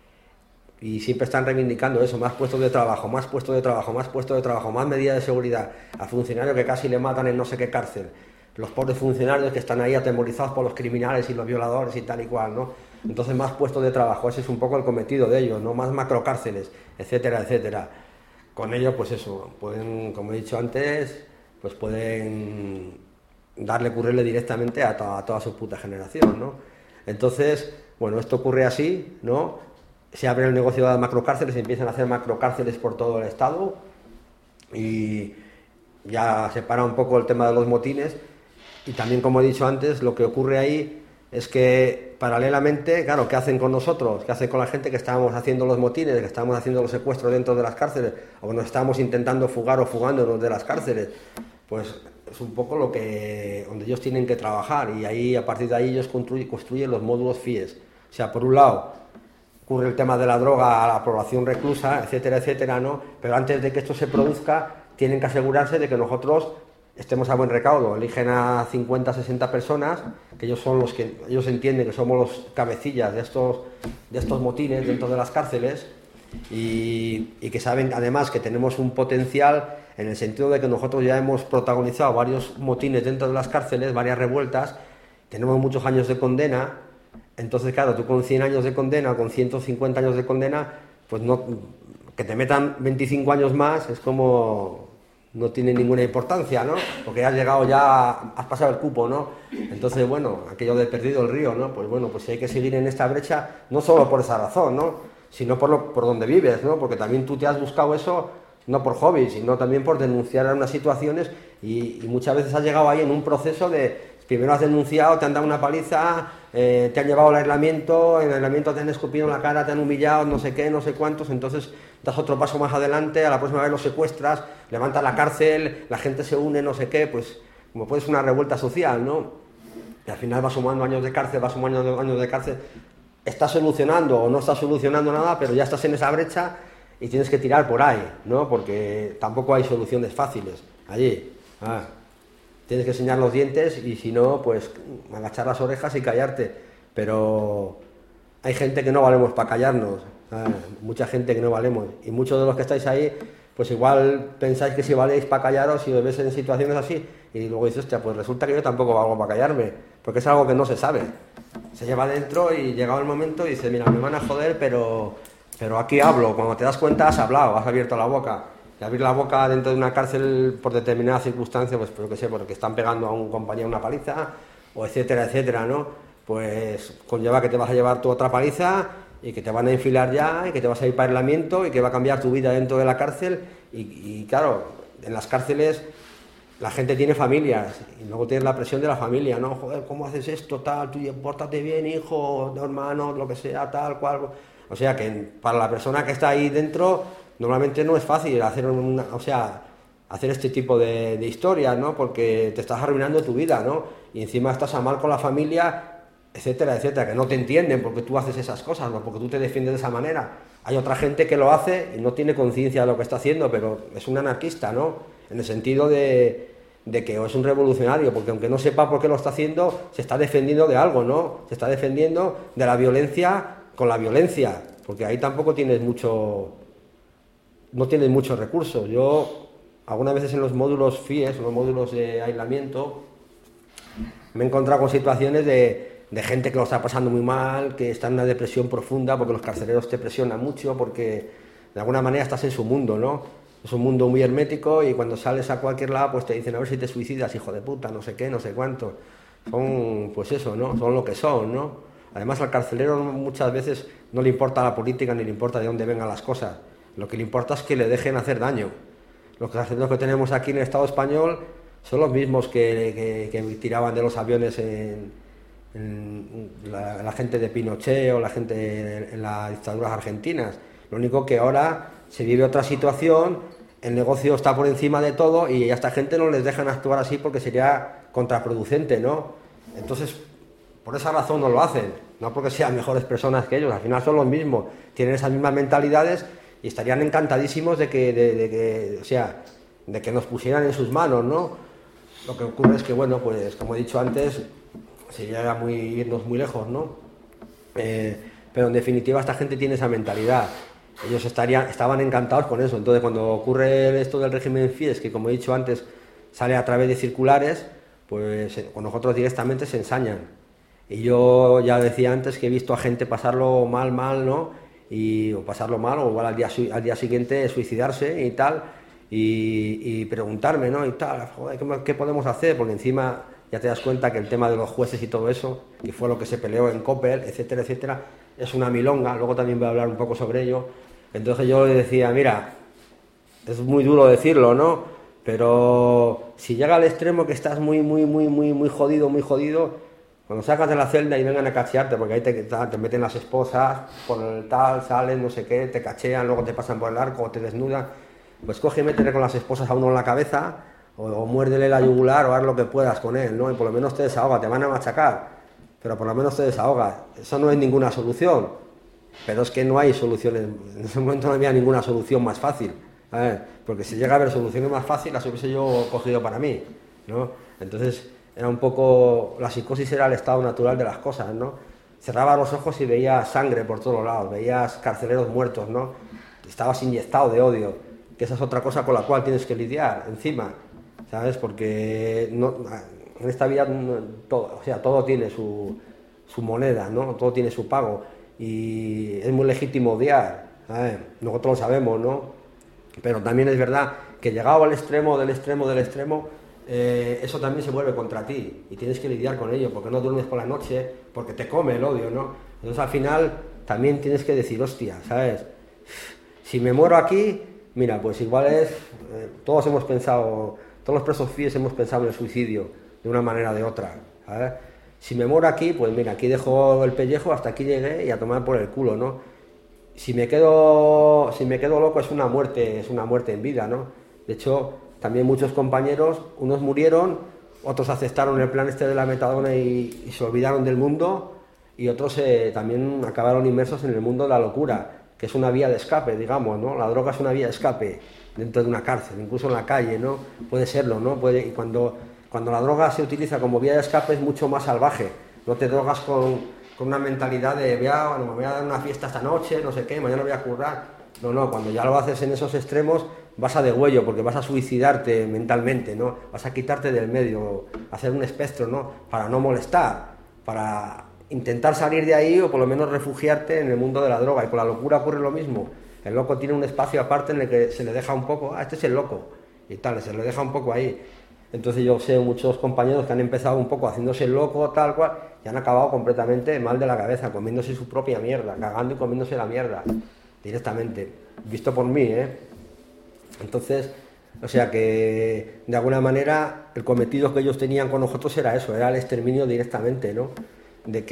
y siempre están reivindicando eso, más puestos de trabajo, más puestos de trabajo, más puestos de trabajo, más medidas de seguridad, a funcionarios que casi le matan en no sé qué cárcel, los pobres funcionarios que están ahí atemorizados por los criminales y los violadores y tal y cual, ¿no? Entonces más puestos de trabajo, ese es un poco el cometido de ellos, ¿no? Más macrocárceles, etcétera, etcétera. Con ello, pues eso, pueden, como he dicho antes, pues pueden darle currele directamente a, to a toda su puta generación, ¿no? Entonces, bueno, esto ocurre así, ¿no? Se abre el negocio de las macrocárceles, se empiezan a hacer macrocárceles por todo el estado y ya se para un poco el tema de los motines. Y también, como he dicho antes, lo que ocurre ahí es que paralelamente, claro, ¿qué hacen con nosotros? ¿Qué hacen con la gente que estábamos haciendo los motines, que estábamos haciendo los secuestros dentro de las cárceles, o que nos estábamos intentando fugar o fugándonos de las cárceles? Pues es un poco lo que donde ellos tienen que trabajar, y ahí, a partir de ahí, ellos construyen, construyen los módulos F I E S. O sea, por un lado, ocurre el tema de la droga a la población reclusa, etcétera, etcétera, ¿no? Pero antes de que esto se produzca, tienen que asegurarse de que nosotros estemos a buen recaudo, eligen a cincuenta, sesenta personas, que ellos son los que, ellos entienden que somos los cabecillas de estos, de estos motines dentro de las cárceles, y, y que saben además que tenemos un potencial en el sentido de que nosotros ya hemos protagonizado varios motines dentro de las cárceles, varias revueltas, tenemos muchos años de condena. Entonces, claro, tú con cien años de condena o con ciento cincuenta años de condena, pues no, que te metan veinticinco años más es como, no tiene ninguna importancia, ¿no? Porque has llegado ya, has pasado el cupo, ¿no? Entonces, bueno, aquello de perdido el río, ¿no? Pues bueno, pues si hay que seguir en esta brecha, no solo por esa razón, ¿no? Sino por, lo, por donde vives, ¿no? Porque también tú te has buscado eso, no por hobby, sino también por denunciar unas situaciones, y, y muchas veces has llegado ahí en un proceso de, primero has denunciado, te han dado una paliza, eh, te han llevado al aislamiento, en el aislamiento te han escupido en la cara, te han humillado, no sé qué, no sé cuántos, entonces das otro paso más adelante, a la próxima vez los secuestras, levantas la cárcel, la gente se une, no sé qué, pues como puede ser una revuelta social, ¿no? Y al final vas sumando años de cárcel, vas sumando años de cárcel, estás solucionando o no estás solucionando nada, pero ya estás en esa brecha y tienes que tirar por ahí, ¿no? Porque tampoco hay soluciones fáciles allí. Ah. Tienes que enseñar los dientes y si no, pues agachar las orejas y callarte. Pero hay gente que no valemos para callarnos, ah, mucha gente que no valemos. Y muchos de los que estáis ahí, pues igual pensáis que si valéis para callaros y os ves en situaciones así, y luego dices, hostia, pues resulta que yo tampoco valgo para callarme, porque es algo que no se sabe. Se lleva dentro y llegado el momento y dice, mira, me van a joder, pero, pero aquí hablo. Cuando te das cuenta has hablado, has abierto la boca. Y abrir la boca dentro de una cárcel por determinadas circunstancias, pues por lo que sé, porque están pegando a un compañero una paliza, o etcétera, etcétera, ¿no? Pues conlleva que te vas a llevar tu otra paliza y que te van a enfilar ya y que te vas a ir para aislamiento y que va a cambiar tu vida dentro de la cárcel. Y, y claro, en las cárceles la gente tiene familias y luego tienes la presión de la familia, ¿no? Joder, ¿cómo haces esto, tal? Tú pórtate bien, hijo, hermano, lo que sea, tal, cual. O sea que para la persona que está ahí dentro normalmente no es fácil hacer una, o sea, hacer este tipo de, de historias, ¿no? Porque te estás arruinando tu vida, ¿no? Y encima estás a mal con la familia, etcétera, etcétera, que no te entienden porque tú haces esas cosas, ¿no? Porque tú te defiendes de esa manera. Hay otra gente que lo hace y no tiene conciencia de lo que está haciendo, pero es un anarquista, ¿no? En el sentido de, de que es un revolucionario, porque aunque no sepa por qué lo está haciendo, se está defendiendo de algo, ¿no? Se está defendiendo de la violencia con la violencia, porque ahí tampoco tienes mucho... no tienes muchos recursos. Yo, algunas veces en los módulos F I E S, en los módulos de aislamiento, me he encontrado con situaciones de, de gente que lo está pasando muy mal, que está en una depresión profunda, porque los carceleros te presionan mucho, porque de alguna manera estás en su mundo, ¿no? Es un mundo muy hermético y cuando sales a cualquier lado, pues te dicen, a ver si te suicidas, hijo de puta, no sé qué, no sé cuánto. Son, pues eso, ¿no? Son lo que son, ¿no? Además, al carcelero muchas veces no le importa la política ni le importa de dónde vengan las cosas. Lo que le importa es que le dejen hacer daño. Los carceleros que tenemos aquí en el Estado español son los mismos que, que, que tiraban de los aviones en, en la, la gente de Pinochet o la gente en, en las dictaduras argentinas. Lo único que ahora se vive otra situación, el negocio está por encima de todo y a esta gente no les dejan actuar así porque sería contraproducente, ¿no? Entonces, por esa razón no lo hacen, no porque sean mejores personas que ellos, al final son los mismos, tienen esas mismas mentalidades y estarían encantadísimos de que, de, de que, o sea, de que nos pusieran en sus manos, ¿no? Lo que ocurre es que, bueno, pues como he dicho antes, sería muy, irnos muy lejos, ¿no? Eh, pero en definitiva esta gente tiene esa mentalidad. Ellos estarían, estaban encantados con eso. Entonces cuando ocurre esto del régimen F I E S, que como he dicho antes, sale a través de circulares, pues con nosotros directamente se ensañan. Y yo ya decía antes que he visto a gente pasarlo mal, mal, ¿no? Y, o pasarlo mal, o igual al día, al día siguiente suicidarse y tal, y, y preguntarme, ¿no? Y tal, joder, ¿qué, ¿qué podemos hacer? Porque encima ya te das cuenta que el tema de los jueces y todo eso, que fue lo que se peleó en Coppel, etcétera, etcétera, es una milonga. Luego también voy a hablar un poco sobre ello. Entonces yo le decía, mira, es muy duro decirlo, ¿no? Pero si llega al extremo que estás muy, muy, muy, muy, muy jodido, muy jodido, cuando sacas de la celda y vengan a cachearte, porque ahí te, te meten las esposas, por el tal, salen, no sé qué, te cachean, luego te pasan por el arco, te desnudan, pues coge y métele con las esposas a uno en la cabeza, o, o muérdele la yugular, o haz lo que puedas con él, ¿no? Y por lo menos te desahoga, te van a machacar, pero por lo menos te desahoga. Eso no es ninguna solución, pero es que no hay soluciones, en ese momento no había ninguna solución más fácil. A ver, porque si llega a haber soluciones más fáciles, las hubiese yo cogido para mí, ¿no? Entonces, era un poco, la psicosis era el estado natural de las cosas, ¿no? Cerrabas los ojos y veías sangre por todos lados, veías carceleros muertos, ¿no? Estabas inyectado de odio, que esa es otra cosa con la cual tienes que lidiar encima, ¿sabes? Porque no, en esta vida todo, o sea, todo tiene su, su moneda, ¿no? Todo tiene su pago y es muy legítimo odiar, ¿sabes? Nosotros lo sabemos, ¿no? Pero también es verdad que llegado al extremo del extremo del extremo, eh, eso también se vuelve contra ti y tienes que lidiar con ello porque no duermes por la noche, porque te come el odio, ¿no? Entonces al final también tienes que decir, hostia, ¿sabes? Si me muero aquí, mira, pues igual es, eh, todos hemos pensado, todos los presos fíes hemos pensado en el suicidio de una manera o de otra, ¿sabes? Si me muero aquí, pues mira, aquí dejo el pellejo, hasta aquí llegué y a tomar por el culo, ¿no? Si me quedo, si me quedo loco es una muerte, es una muerte en vida, ¿no? De hecho, también muchos compañeros, unos murieron, otros aceptaron el plan este de la metadona y, y se olvidaron del mundo, y otros eh, también acabaron inmersos en el mundo de la locura, que es una vía de escape, digamos, ¿no? La droga es una vía de escape dentro de una cárcel, incluso en la calle, ¿no? Puede serlo, ¿no? Puede, y cuando, cuando la droga se utiliza como vía de escape es mucho más salvaje, no te drogas con con una mentalidad de voy a, bueno, me voy a dar una fiesta esta noche, no sé qué, mañana voy a currar. No, no, cuando ya lo haces en esos extremos vas a degüello, porque vas a suicidarte mentalmente, ¿no? Vas a quitarte del medio, hacer un espectro, ¿no? Para no molestar, para intentar salir de ahí o por lo menos refugiarte en el mundo de la droga. Y con la locura ocurre lo mismo. El loco tiene un espacio aparte en el que se le deja un poco, ah, este es el loco, y tal, se le deja un poco ahí. Entonces yo sé muchos compañeros que han empezado un poco haciéndose loco, tal cual, y han acabado completamente mal de la cabeza, comiéndose su propia mierda, cagando y comiéndose la mierda, directamente, visto por mí, ¿eh? Entonces, o sea que, de alguna manera, el cometido que ellos tenían con nosotros era eso, era el exterminio directamente, ¿no? De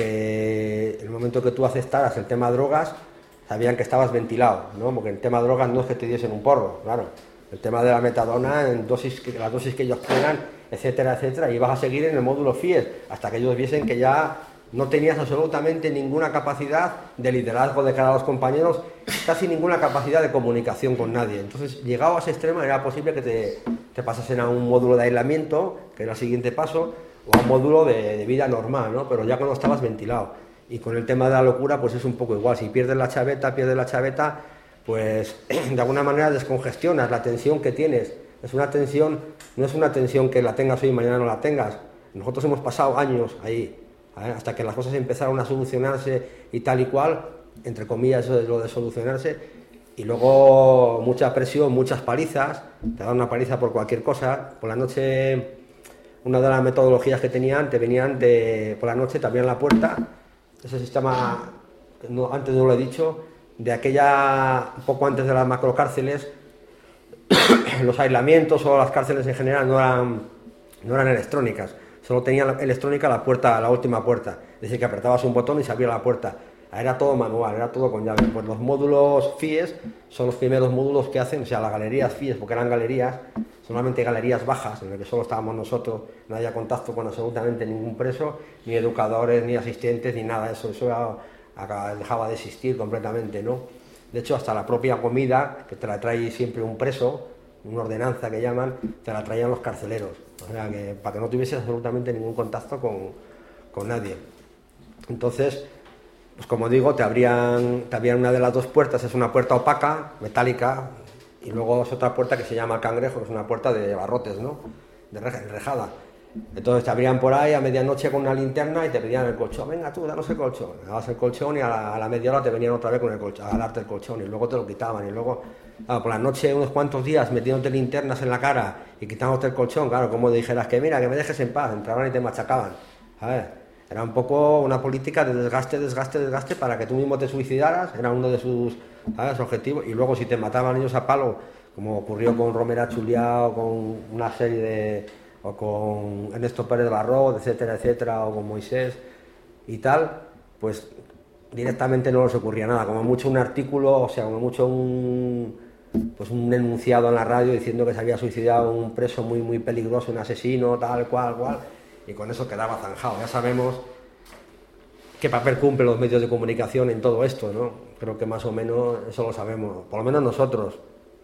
que el momento que tú aceptaras el tema drogas, sabían que estabas ventilado, ¿no? Porque el tema drogas no es que te diesen un porro, claro. El tema de la metadona, en dosis, la dosis que ellos quieran, etcétera, etcétera, y vas a seguir en el módulo FIES hasta que ellos viesen que ya no tenías absolutamente ninguna capacidad de liderazgo de cada dos compañeros, casi ninguna capacidad de comunicación con nadie. Entonces, llegado a ese extremo, era posible que te, te pasasen a un módulo de aislamiento, que era el siguiente paso, o a un módulo de, de vida normal, ¿no? Pero ya cuando estabas ventilado. Y con el tema de la locura, pues es un poco igual. Si pierdes la chaveta, pierdes la chaveta, pues de alguna manera descongestionas la tensión que tienes. Es una tensión, no es una tensión que la tengas hoy y mañana no la tengas. Nosotros hemos pasado años ahí, ¿eh? Hasta que las cosas empezaron a solucionarse y tal y cual, entre comillas eso es lo de solucionarse, y luego mucha presión, muchas palizas, te dan una paliza por cualquier cosa. Por la noche, una de las metodologías que tenían, te venían de, por la noche te abrían la puerta, ese sistema, no, antes no lo he dicho, de aquella, un poco antes de las macrocárceles, los aislamientos o las cárceles en general no eran, no eran electrónicas, solo tenían electrónica la puerta, la última puerta, es decir, que apretabas un botón y se abría la puerta. Era todo manual, era todo con llave. Pues los módulos FIES son los primeros módulos que hacen, o sea, las galerías FIES, porque eran galerías, solamente galerías bajas, en las que solo estábamos nosotros, no había contacto con absolutamente ningún preso, ni educadores, ni asistentes, ni nada, eso, eso era, dejaba de existir completamente, ¿no? De hecho, hasta la propia comida, que te la trae siempre un preso, una ordenanza que llaman, te la traían los carceleros, o sea, que para que no tuvieses absolutamente ningún contacto con, con nadie. Entonces, pues como digo, te abrían, te abrían una de las dos puertas, es una puerta opaca, metálica, y luego es otra puerta que se llama el cangrejo, que es una puerta de barrotes, ¿no? De enrejada. Entonces te abrían por ahí a medianoche con una linterna y te pedían el colchón. Venga tú, danos el colchón. Dabas el colchón y a la, a la media hora te venían otra vez con el colchón, a darte el colchón y luego te lo quitaban. Y luego, claro, por la noche unos cuantos días metiéndote linternas en la cara y quitándote el colchón, claro, como dijeras que mira, que me dejes en paz, entraban y te machacaban. A ver, era un poco una política de desgaste, desgaste, desgaste para que tú mismo te suicidaras, era uno de sus, ¿sabes?, objetivos. Y luego si te mataban ellos a palo, como ocurrió con Romera Chuliá o con una serie de... o con Ernesto Pérez Barrot, etcétera, etcétera, o con Moisés y tal, pues directamente no les ocurría nada, como mucho un artículo, o sea, como mucho un, pues un enunciado en la radio diciendo que se había suicidado un preso muy, muy peligroso, un asesino, tal, cual, cual, y con eso quedaba zanjado. Ya sabemos qué papel cumplen los medios de comunicación en todo esto, ¿no? Creo que más o menos eso lo sabemos, por lo menos nosotros.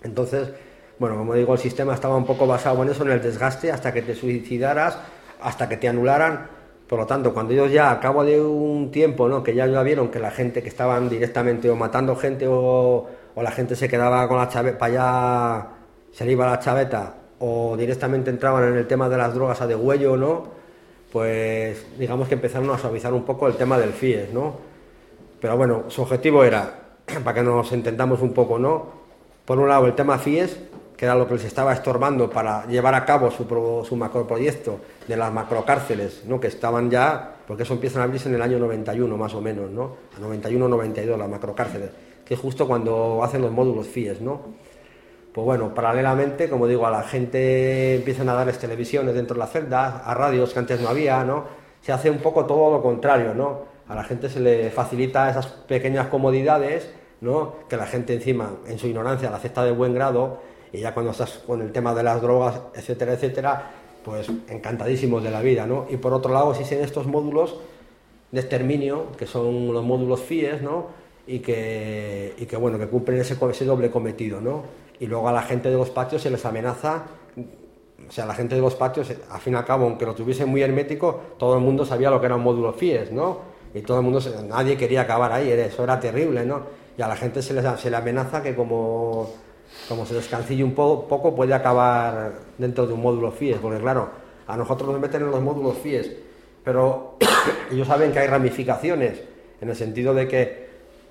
Entonces, bueno, como digo, el sistema estaba un poco basado en eso, en el desgaste, hasta que te suicidaras, hasta que te anularan. Por lo tanto, cuando ellos ya, al cabo de un tiempo, ¿no?, que ya, ya vieron que la gente que estaban directamente o matando gente o, o la gente se quedaba con la chaveta, para allá se le iba la chaveta, o directamente entraban en el tema de las drogas a degüello, ¿no?, pues digamos que empezaron a suavizar un poco el tema del FIES, ¿no? Pero bueno, su objetivo era, para que nos entendamos un poco, ¿no?, por un lado el tema FIES, que era lo que les estaba estorbando para llevar a cabo su, pro, su macroproyecto de las macrocárceles, ¿no?, que estaban ya, porque eso empiezan a abrirse en el año noventa y uno más o menos, ¿no?, noventa y uno noventa y dos las macrocárceles, que es justo cuando hacen los módulos FIES, ¿no? Pues bueno, paralelamente, como digo, a la gente empiezan a darles televisiones dentro de las celdas, a radios que antes no había, ¿no? Se hace un poco todo lo contrario, ¿no? A la gente se le facilita esas pequeñas comodidades, ¿no?, que la gente encima, en su ignorancia, la acepta de buen grado, y ya cuando estás con el tema de las drogas, etcétera, etcétera, pues encantadísimos de la vida, ¿no? Y por otro lado existen estos módulos de exterminio, que son los módulos FIES, ¿no?, y que, y que bueno, que cumplen ese, ese doble cometido, ¿no? Y luego a la gente de los patios se les amenaza, o sea, la gente de los patios, al fin y al cabo, aunque lo tuviesen muy hermético, todo el mundo sabía lo que era un módulo FIES, ¿no? Y todo el mundo, nadie quería acabar ahí, eso era terrible, ¿no? Y a la gente se le, se le amenaza que como... como se descancille un po poco, puede acabar dentro de un módulo FIES, porque claro, a nosotros nos meten en los módulos FIES, pero ellos saben que hay ramificaciones, en el sentido de que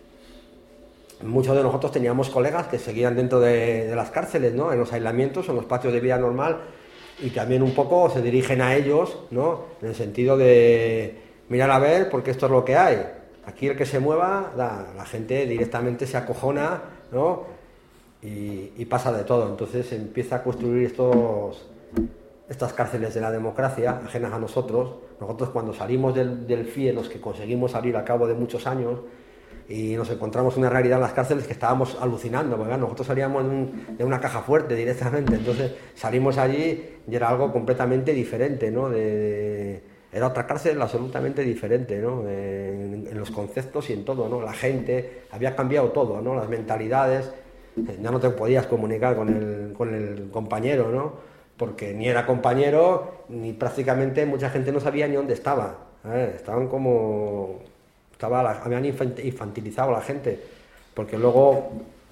muchos de nosotros teníamos colegas que seguían dentro de, de las cárceles, ¿no?, en los aislamientos, en los patios de vida normal, y también un poco se dirigen a ellos, ¿no?, en el sentido de mirar a ver, porque esto es lo que hay. Aquí el que se mueva, la, la gente directamente se acojona, ¿no?, Y, y pasa de todo. Entonces se empieza a construir estos, estas cárceles de la democracia ajenas a nosotros. Nosotros cuando salimos del, del FIE, los que conseguimos salir a cabo de muchos años, y nos encontramos una realidad en las cárceles que estábamos alucinando, porque nosotros salíamos de, un, de una caja fuerte directamente, entonces salimos allí y era algo completamente diferente, ¿no? De, de, era otra cárcel absolutamente diferente, ¿no? En, en los conceptos y en todo, ¿no? La gente, había cambiado todo, ¿no? Las mentalidades. Ya no te podías comunicar con el, con el compañero, ¿no?, porque ni era compañero, ni prácticamente mucha gente no sabía ni dónde estaba, ¿eh? Estaban como... Estaba la, habían infantilizado a la gente, porque luego,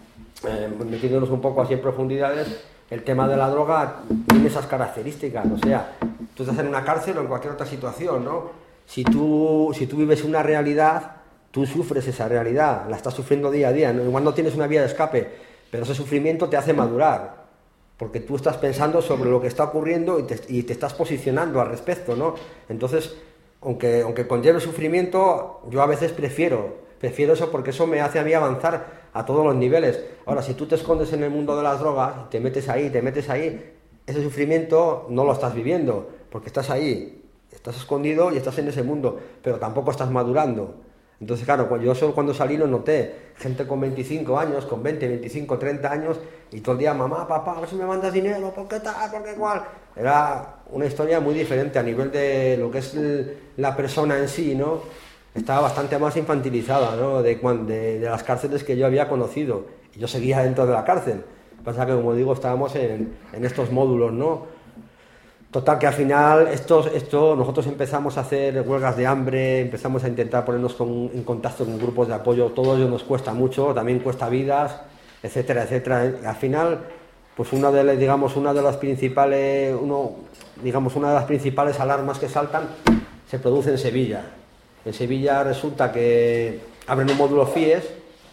eh, metiéndonos un poco así en profundidades, el tema de la droga tiene esas características, o sea, tú estás en una cárcel o en cualquier otra situación, ¿no? Si tú, si tú vives una realidad, tú sufres esa realidad, la estás sufriendo día a día, ¿no? Igual no tienes una vía de escape, pero ese sufrimiento te hace madurar, porque tú estás pensando sobre lo que está ocurriendo y te, y te estás posicionando al respecto, ¿no? Entonces, aunque, aunque conlleve sufrimiento, yo a veces prefiero, prefiero eso porque eso me hace a mí avanzar a todos los niveles. Ahora, si tú te escondes en el mundo de las drogas, te metes ahí, te metes ahí, ese sufrimiento no lo estás viviendo, porque estás ahí, estás escondido y estás en ese mundo, pero tampoco estás madurando. Entonces, claro, yo solo cuando salí lo noté, gente con veinticinco años, con veinte, veinticinco, treinta años, y todo el día, mamá, papá, a ver si me mandas dinero, ¿por qué tal, por qué cual? Era una historia muy diferente a nivel de lo que es la persona en sí, ¿no? Estaba bastante más infantilizada, ¿no?, de, de, de las cárceles que yo había conocido, y yo seguía dentro de la cárcel. Pasa que, como digo, estábamos en, en estos módulos, ¿no? Total, que al final esto, esto, nosotros empezamos a hacer huelgas de hambre, empezamos a intentar ponernos con, en contacto con grupos de apoyo, todo ello nos cuesta mucho, también cuesta vidas, etcétera, etcétera. Al final, pues una de, digamos, una de las principales, uno, digamos, una de las principales alarmas que saltan se produce en Sevilla. En Sevilla resulta que abren un módulo FIES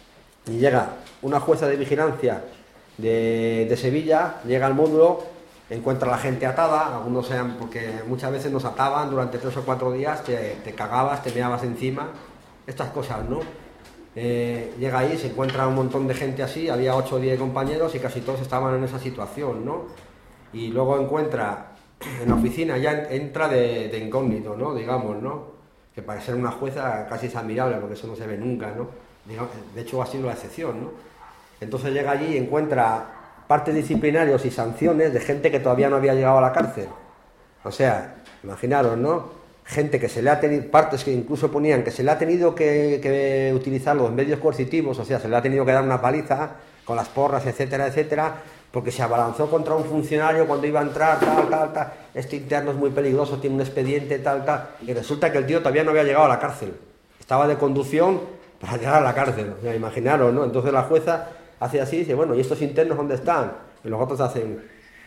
y llega una jueza de vigilancia de, de Sevilla, llega al módulo, encuentra a la gente atada, algunos sean, porque muchas veces nos ataban durante tres o cuatro días, te, te cagabas, te meabas encima, estas cosas, ¿no? Eh, llega ahí, se encuentra un montón de gente así, había ocho o diez compañeros y casi todos estaban en esa situación, ¿no? Y luego encuentra, en la oficina ya entra de, de incógnito, ¿no? Digamos, ¿no? Que para ser una jueza casi es admirable, porque eso no se ve nunca, ¿no? De hecho ha sido la excepción, ¿no? Entonces llega allí y encuentra partes disciplinarios y sanciones de gente que todavía no había llegado a la cárcel. O sea, imaginaros, ¿no? Gente que se le ha tenido, partes que incluso ponían que se le ha tenido que, que utilizar los medios coercitivos, o sea, se le ha tenido que dar una paliza, con las porras, etcétera, etcétera, porque se abalanzó contra un funcionario cuando iba a entrar, tal, tal, tal, este interno es muy peligroso, tiene un expediente, tal, tal, y resulta que el tío todavía no había llegado a la cárcel, estaba de conducción para llegar a la cárcel, o sea, imaginaros, ¿no? Entonces la jueza hace así y dice, bueno, ¿y estos internos dónde están? Y los otros hacen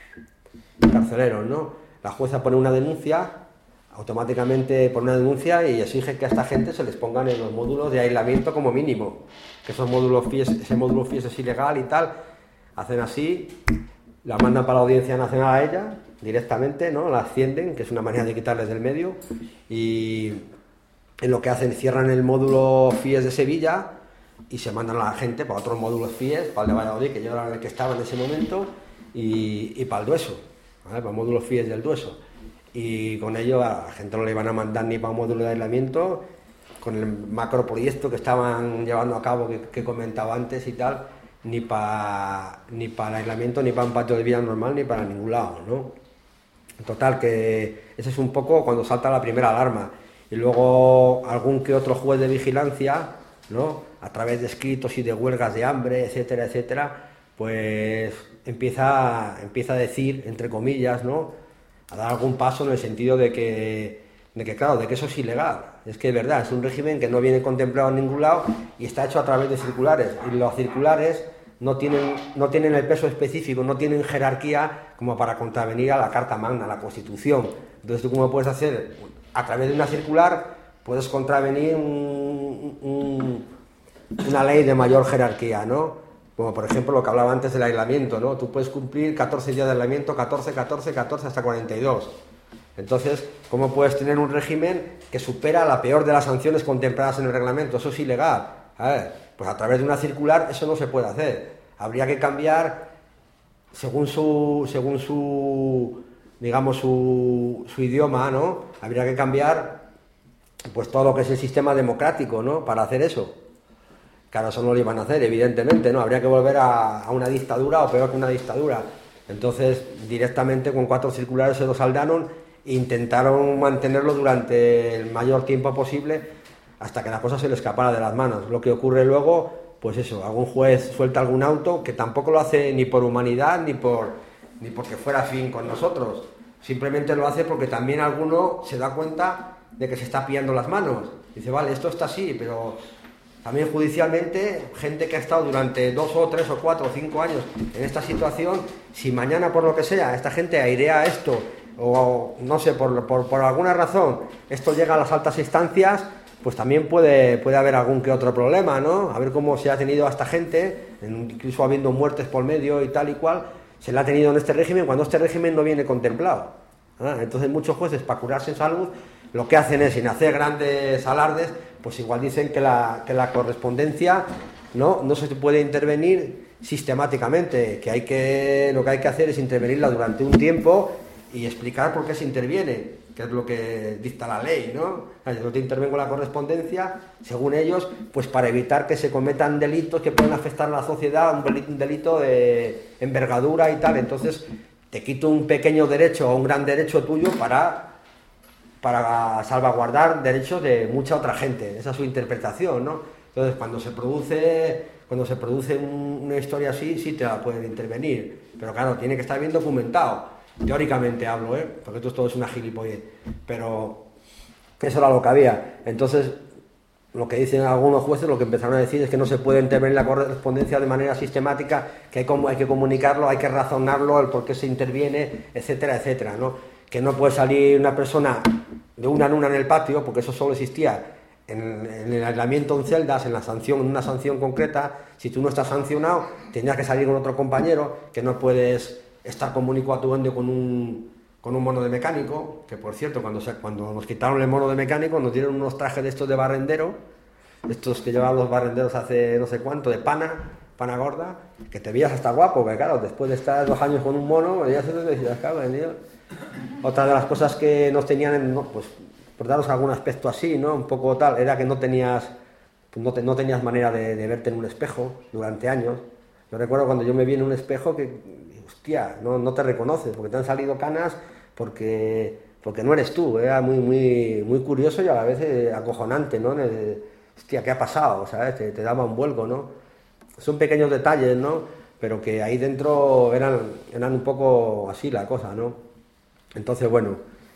carceleros, ¿no? La jueza pone una denuncia, automáticamente pone una denuncia y exige que a esta gente se les pongan en los módulos de aislamiento como mínimo, que esos módulos F I E S, ese módulo F I E S es ilegal y tal. Hacen así, la mandan para la Audiencia Nacional a ella directamente, ¿no? La ascienden, que es una manera de quitarles del medio, y en lo que hacen, cierran el módulo F I E S de Sevilla y se mandan a la gente para otros módulos F I E S, para el de Valladolid, que yo era el que estaba en ese momento, y, y para el Dueso, ¿vale? Para el módulo F I E S del Dueso. Y con ello a la gente no le iban a mandar ni para un módulo de aislamiento, con el macroproyecto que estaban llevando a cabo, que, que comentaba antes y tal, ni para ni para el aislamiento, ni para un patio de vida normal, ni para ningún lado, ¿no? Total, que ese es un poco cuando salta la primera alarma. Y luego algún que otro juez de vigilancia, ¿no? A través de escritos y de huelgas de hambre, etcétera, etcétera, pues empieza, empieza a decir, entre comillas, ¿no? A dar algún paso en el sentido de que, de que, claro, de que eso es ilegal. Es que es verdad, es un régimen que no viene contemplado en ningún lado y está hecho a través de circulares. Y los circulares no tienen, no tienen el peso específico, no tienen jerarquía como para contravenir a la Carta Magna, a la Constitución. Entonces, ¿tú cómo puedes hacer? A través de una circular puedes contravenir un, un, una ley de mayor jerarquía, ¿no? Como por ejemplo lo que hablaba antes del aislamiento, ¿no? Tú puedes cumplir catorce días de aislamiento, catorce, catorce, catorce hasta cuarenta y dos. Entonces, ¿cómo puedes tener un régimen que supera la peor de las sanciones contempladas en el reglamento? Eso es ilegal. A ver, pues a través de una circular eso no se puede hacer. Habría que cambiar según su, según su, digamos, su, su idioma, ¿no? Habría que cambiar pues todo lo que es el sistema democrático, ¿no? Para hacer eso. Claro, eso no lo iban a hacer, evidentemente, ¿no? Habría que volver a, a una dictadura o peor que una dictadura. Entonces, directamente con cuatro circulares se lo saldaron e intentaron mantenerlo durante el mayor tiempo posible hasta que la cosa se le escapara de las manos. Lo que ocurre luego, pues eso, algún juez suelta algún auto que tampoco lo hace ni por humanidad ni por ni porque fuera afín con nosotros. Simplemente lo hace porque también alguno se da cuenta de que se está pillando las manos. Dice, vale, esto está así, pero también judicialmente, gente que ha estado durante dos o tres o cuatro o cinco años en esta situación, si mañana por lo que sea esta gente airea esto o no sé, por, por, por alguna razón esto llega a las altas instancias, pues también puede, puede haber algún que otro problema, ¿no? A ver cómo se ha tenido a esta gente, incluso habiendo muertes por medio y tal y cual, se la ha tenido en este régimen cuando este régimen no viene contemplado. ¿Ah? Entonces muchos jueces, para curarse en salud, lo que hacen es, sin hacer grandes alardes, pues igual dicen que la, que la correspondencia no, no se puede intervenir sistemáticamente, que hay que lo que hay que hacer es intervenirla durante un tiempo y explicar por qué se interviene, que es lo que dicta la ley, ¿no? Yo te intervengo la correspondencia, según ellos, pues para evitar que se cometan delitos que pueden afectar a la sociedad, un delito, un delito de envergadura y tal. Entonces te quito un pequeño derecho o un gran derecho tuyo para para salvaguardar derechos de mucha otra gente. Esa es su interpretación, ¿no? Entonces, cuando se produce cuando se produce un, una historia así, sí te la pueden intervenir, pero claro, tiene que estar bien documentado. Teóricamente hablo, ¿eh? Porque esto todo es una gilipollez, pero eso era lo que había. Entonces, lo que dicen algunos jueces, lo que empezaron a decir es que no se puede intervenir la correspondencia de manera sistemática, que hay, como, hay que comunicarlo, hay que razonarlo, el por qué se interviene, etcétera, etcétera, ¿no? Que no puede salir una persona de una en una en el patio, porque eso solo existía en, en el aislamiento en celdas, en la sanción, en una sanción concreta. Si tú no estás sancionado, tendrías que salir con otro compañero, que no puedes estar comunicando con un, con un mono de mecánico, que por cierto, cuando, se, cuando nos quitaron el mono de mecánico, nos dieron unos trajes de estos de barrendero, estos que llevaban los barrenderos hace no sé cuánto, de pana, pana gorda, que te veías hasta guapo, que claro, después de estar dos años con un mono, veías eso y decías, cago en Dios. Otra de las cosas que nos tenían, ¿no? Pues por daros algún aspecto así, ¿no? Un poco tal, era que no tenías, pues no, te, no tenías manera de, de verte en un espejo durante años. Yo recuerdo cuando yo me vi en un espejo que, hostia, no, no te reconoces, porque te han salido canas, porque, porque no eres tú. Era muy, muy, muy curioso y a la vez eh, acojonante, ¿no? De, hostia, ¿qué ha pasado? ¿Sabes? Te, te daba un vuelco, ¿no? son pequeños detalles, ¿no? Pero que ahí dentro eran, eran un poco así la cosa, ¿no? Entonces, bueno,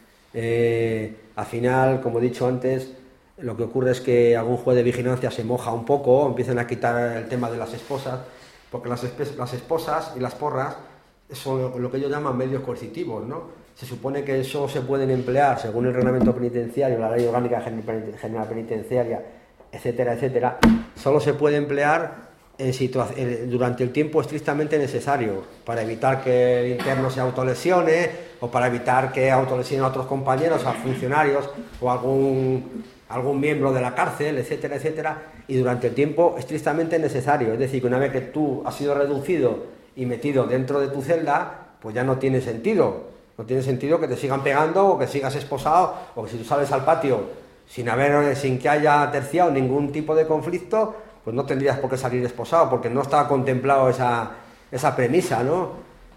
eh, al final, como he dicho antes, lo que ocurre es que algún juez de vigilancia se moja un poco, empiezan a quitar el tema de las esposas, porque las, las esposas y las porras son lo que ellos llaman medios coercitivos, ¿no? Se supone que eso se pueden emplear según el reglamento penitenciario, la ley orgánica general penitenciaria, etcétera, etcétera, solo se puede emplear en en, durante el tiempo estrictamente necesario, para evitar que el interno se autolesione, o para evitar que autolesione a otros compañeros, a funcionarios, o algún, algún miembro de la cárcel, etcétera, etcétera, y durante el tiempo estrictamente necesario. Es decir, que una vez que tú has sido reducido y metido dentro de tu celda, pues ya no tiene sentido. No tiene sentido que te sigan pegando, o que sigas esposado, o que si tú sales al patio sin haber, sin que haya terciado ningún tipo de conflicto, pues no tendrías por qué salir esposado, porque no estaba contemplado esa, esa premisa, ¿no?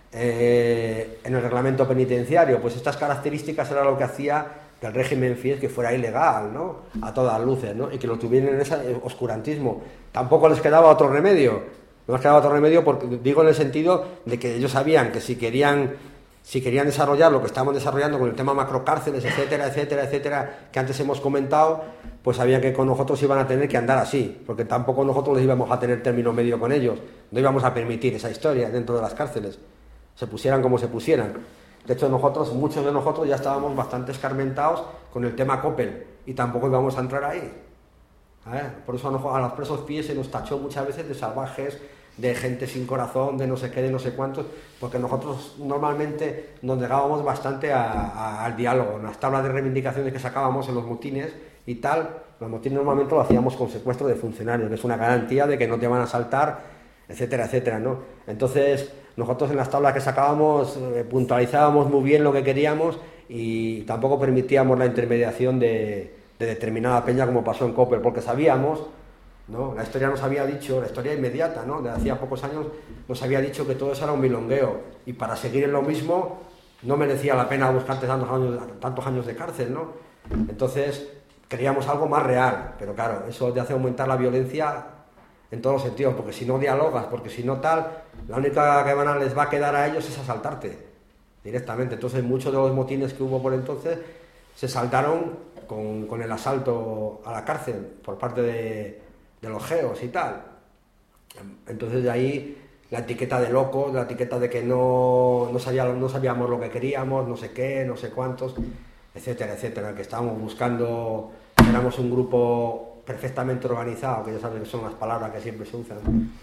Eh, en el reglamento penitenciario, pues estas características era lo que hacía que el régimen Fies que fuera ilegal, ¿no? A todas luces, ¿no? Y que lo tuvieran en ese oscurantismo. Tampoco les quedaba otro remedio, no les quedaba otro remedio, porque digo en el sentido de que ellos sabían que si querían Si querían desarrollar lo que estamos desarrollando con el tema macrocárceles, etcétera, etcétera, etcétera, que antes hemos comentado, pues sabían que con nosotros iban a tener que andar así, porque tampoco nosotros les íbamos a tener término medio con ellos, no íbamos a permitir esa historia dentro de las cárceles, se pusieran como se pusieran. De hecho, nosotros, muchos de nosotros ya estábamos bastante escarmentados con el tema Coppel, y tampoco íbamos a entrar ahí. ¿Eh? Por eso a los presos Fies se nos tachó muchas veces de salvajes, de gente sin corazón, de no sé qué, de no sé cuántos, porque nosotros normalmente nos negábamos bastante a, a, al diálogo. En las tablas de reivindicaciones que sacábamos en los motines y tal, los motines normalmente lo hacíamos con secuestro de funcionarios, que es una garantía de que no te van a asaltar, etcétera, etcétera, ¿no? Entonces, nosotros en las tablas que sacábamos eh, puntualizábamos muy bien lo que queríamos y tampoco permitíamos la intermediación de, de determinada peña, como pasó en Coppel, porque sabíamos, ¿no? La historia nos había dicho, la historia inmediata, ¿no? De hacía pocos años nos había dicho que todo eso era un milongueo, y para seguir en lo mismo no merecía la pena buscarte tantos años, tantos años de cárcel, ¿no? Entonces queríamos algo más real, pero claro, eso te hace aumentar la violencia en todos los sentidos, porque si no dialogas, porque si no tal, la única que van a, les va a quedar a ellos es asaltarte directamente. Entonces muchos de los motines que hubo por entonces se saltaron con, con el asalto a la cárcel por parte de de los geos y tal. Entonces de ahí la etiqueta de locos, la etiqueta de que no, no, sabíamos, no sabíamos lo que queríamos, no sé qué, no sé cuántos, etcétera, etcétera, que estábamos buscando, éramos un grupo perfectamente organizado, que ya sabes que son las palabras que siempre se usan,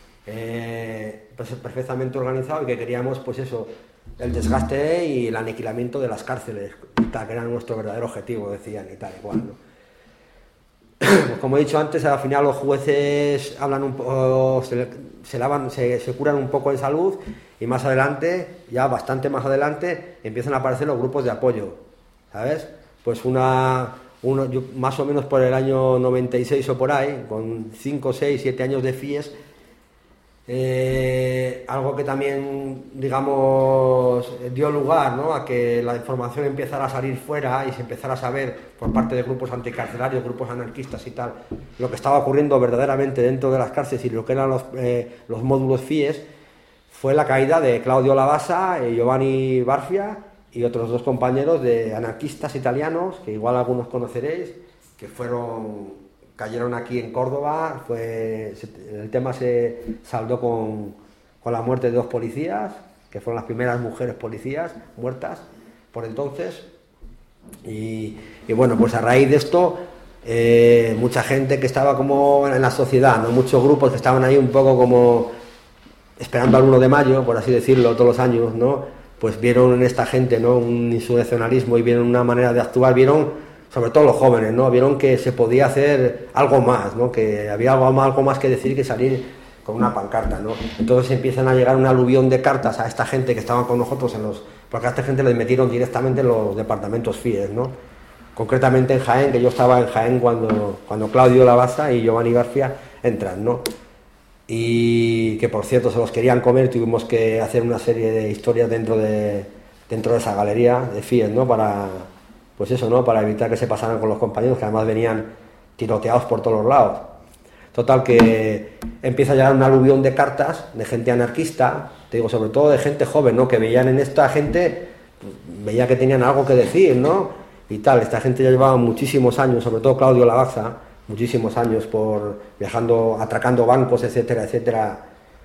eh, pues perfectamente organizado, y que queríamos, pues eso, el desgaste y el aniquilamiento de las cárceles, y tal, que era nuestro verdadero objetivo, decían, y tal, igual, ¿no? Pues como he dicho antes, al final los jueces hablan un poco, se, se, lavan, se, se curan un poco en salud, y más adelante, ya bastante más adelante, empiezan a aparecer los grupos de apoyo, ¿sabes? Pues una, uno, yo, más o menos por el año noventa y seis o por ahí, con cinco, seis, siete años de Fies, eh, algo que también, digamos, dio lugar, ¿no?, a que la información empezara a salir fuera y se empezara a saber por parte de grupos anticarcelarios, grupos anarquistas y tal, lo que estaba ocurriendo verdaderamente dentro de las cárceles y lo que eran los, eh, los módulos Fies, fue la caída de Claudio Lavasa, y Giovanni Barfia y otros dos compañeros de anarquistas italianos, que igual algunos conoceréis, que fueron... cayeron aquí en Córdoba. Fue, se, el tema se saldó con, con la muerte de dos policías, que fueron las primeras mujeres policías muertas por entonces, y, y bueno, pues a raíz de esto, eh, mucha gente que estaba como en la sociedad, ¿no?, muchos grupos que estaban ahí un poco como esperando al uno de mayo, por así decirlo, todos los años, ¿no?, pues vieron en esta gente, ¿no?, un insurreccionalismo, y vieron una manera de actuar, vieron, sobre todo los jóvenes, ¿no?, vieron que se podía hacer algo más, ¿no?, que había algo más, algo más que decir que salir con una pancarta, ¿no? Entonces empiezan a llegar un aluvión de cartas a esta gente que estaban con nosotros en los... porque a esta gente les metieron directamente en los departamentos Fies, ¿no? Concretamente en Jaén, que yo estaba en Jaén cuando, cuando Claudio Lavasa y Giovanni García entran, ¿no? Y que por cierto se los querían comer, tuvimos que hacer una serie de historias dentro de, dentro de esa galería de Fies, ¿no?, para... pues eso, ¿no?, para evitar que se pasaran con los compañeros, que además venían tiroteados por todos los lados. Total, que empieza a llegar un aluvión de cartas de gente anarquista, te digo, sobre todo de gente joven, ¿no? Que veían en esta gente, veía que tenían algo que decir, ¿no? Y tal, esta gente ya llevaba muchísimos años, sobre todo Claudio Lavazza, muchísimos años por viajando, atracando bancos, etcétera, etcétera,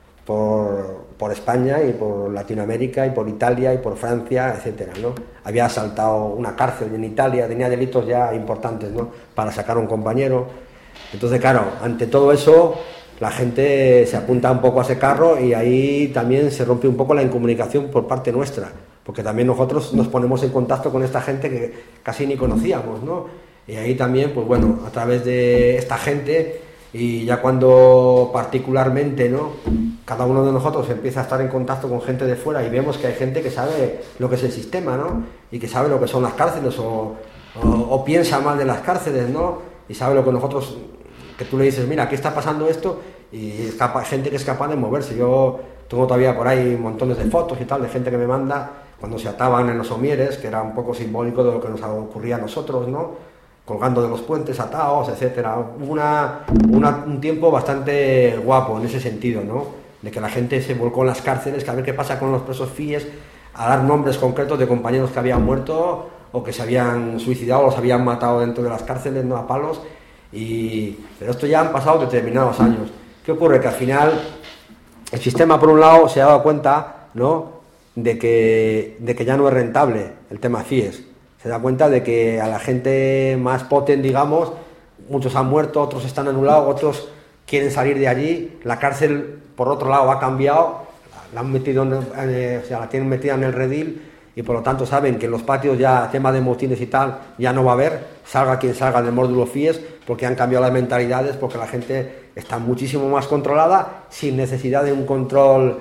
por, por España y por Latinoamérica y por Italia y por Francia, etcétera, ¿no? Había asaltado una cárcel en Italia, tenía delitos ya importantes, ¿no? Para sacar a un compañero. Entonces, claro, ante todo eso, la gente se apunta un poco a ese carro y ahí también se rompe un poco la incomunicación por parte nuestra, porque también nosotros nos ponemos en contacto con esta gente que casi ni conocíamos, ¿no? Y ahí también, pues bueno, a través de esta gente, y ya cuando particularmente, ¿no?, cada uno de nosotros empieza a estar en contacto con gente de fuera y vemos que hay gente que sabe lo que es el sistema, ¿no?, y que sabe lo que son las cárceles o, o, o piensa mal de las cárceles, ¿no?, y sabe lo que nosotros, que tú le dices, mira, aquí está pasando esto, y es capaz, gente que es capaz de moverse. Yo tengo todavía por ahí montones de fotos y tal, de gente que me manda cuando se ataban en los somieres, que era un poco simbólico de lo que nos ocurría a nosotros, ¿no?, colgando de los puentes, atados, etcétera. Hubo una, una, un tiempo bastante guapo en ese sentido, ¿no?, de que la gente se volcó en las cárceles, que a ver qué pasa con los presos FIES, a dar nombres concretos de compañeros que habían muerto o que se habían suicidado o los habían matado dentro de las cárceles, no a palos. Y, pero esto ya han pasado determinados años. ¿Qué ocurre? Que al final el sistema, por un lado, se ha dado cuenta, ¿no?, de que, de que ya no es rentable el tema FIES. Se da cuenta de que a la gente más potente, digamos, muchos han muerto, otros están anulados, otros quieren salir de allí. La cárcel, por otro lado, ha cambiado, la han metido en, eh, o sea, la tienen metida en el redil, y por lo tanto saben que en los patios ya tema de motines y tal ya no va a haber, salga quien salga del módulo FIES, porque han cambiado las mentalidades, porque la gente está muchísimo más controlada, sin necesidad de un control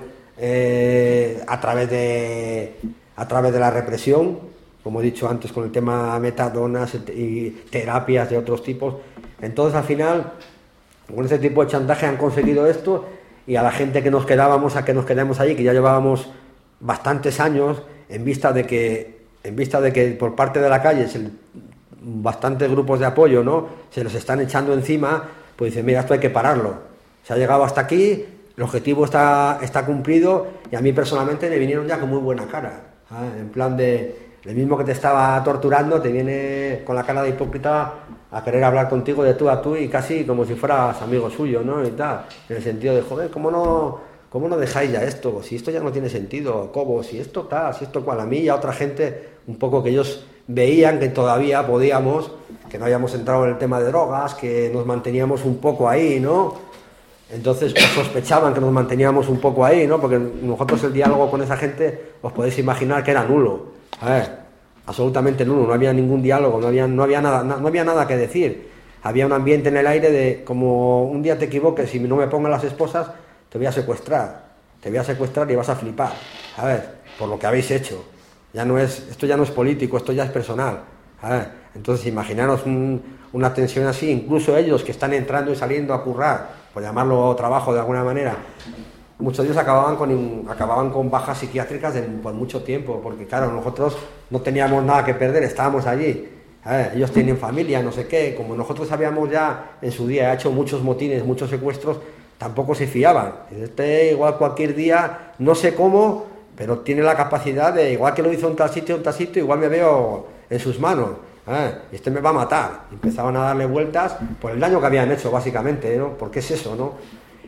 eh, a través de a través de la represión, como he dicho antes, con el tema metadonas y terapias de otros tipos. Entonces, al final, con este tipo de chantaje han conseguido esto, y a la gente que nos quedábamos, a que nos quedamos allí, que ya llevábamos bastantes años, en vista de que, en vista de que por parte de la calle se, bastantes grupos de apoyo, ¿no?, se los están echando encima, pues dicen, mira, esto hay que pararlo. Se ha llegado hasta aquí, el objetivo está, está cumplido, y a mí personalmente me vinieron ya con muy buena cara, ¿eh? En plan de, el mismo que te estaba torturando te viene con la cara de hipócrita a querer hablar contigo de tú a tú, y casi como si fueras amigo suyo, ¿no?, y tal, en el sentido de, joder, ¿cómo no, cómo no dejáis ya esto? Si esto ya no tiene sentido, Cobo, si esto tal, si esto cual. A mí y a otra gente, un poco que ellos veían que todavía podíamos, que no habíamos entrado en el tema de drogas, que nos manteníamos un poco ahí, ¿no? Entonces pues, sospechaban que nos manteníamos un poco ahí, ¿no?, porque nosotros el diálogo con esa gente, os podéis imaginar que era nulo. A ver, absolutamente nulo, no había ningún diálogo, no había, no había nada, no, no había nada que decir. Había un ambiente en el aire de, como un día te equivoques y no me pongan las esposas, te voy a secuestrar, te voy a secuestrar y vas a flipar, a ver, por lo que habéis hecho. Ya no es, esto ya no es político, esto ya es personal. A ver, entonces imaginaros un, una tensión así, incluso ellos que están entrando y saliendo a currar, por llamarlo trabajo de alguna manera, muchos de ellos acababan con, acababan con bajas psiquiátricas de, por mucho tiempo, porque claro, nosotros no teníamos nada que perder, estábamos allí. A ver, ellos tienen familia, no sé qué, como nosotros habíamos ya en su día hecho muchos motines, muchos secuestros, tampoco se fiaban. Este igual cualquier día, no sé cómo, pero tiene la capacidad de, igual que lo hizo en tal sitio, en tal sitio, igual me veo en sus manos. ¿Eh? Este me va a matar. Empezaban a darle vueltas por el daño que habían hecho, básicamente, ¿no? Porque es eso, ¿no?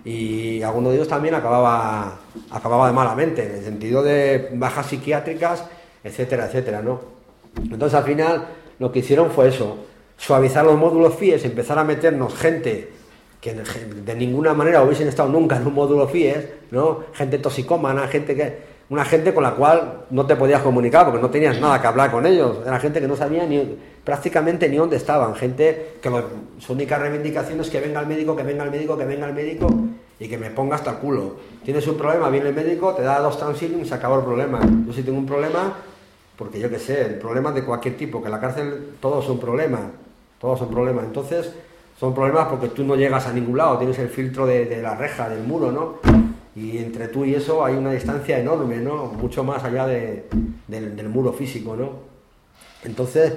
Y alguno de ellos también acababa, acababa de malamente, en el sentido de bajas psiquiátricas, etcétera, etcétera, ¿no? Entonces, al final, lo que hicieron fue eso, suavizar los módulos FIES, empezar a meternos gente que de ninguna manera hubiesen estado nunca en un módulo FIES, ¿no? Gente toxicómana, gente que... una gente con la cual no te podías comunicar porque no tenías nada que hablar con ellos, era gente que no sabía ni, prácticamente ni dónde estaban, gente que lo, su única reivindicación es que venga el médico, que venga el médico, que venga el médico y que me ponga hasta el culo. Tienes un problema, viene el médico, te da dos Transilin y se acabó el problema. Yo sí tengo un problema, porque yo qué sé, el problema de cualquier tipo, que en la cárcel todos son problemas, todos son problemas, entonces son problemas porque tú no llegas a ningún lado, tienes el filtro de, de la reja, del muro, ¿no? Y entre tú y eso hay una distancia enorme, ¿no? Mucho más allá de, del, del muro físico, ¿no? Entonces,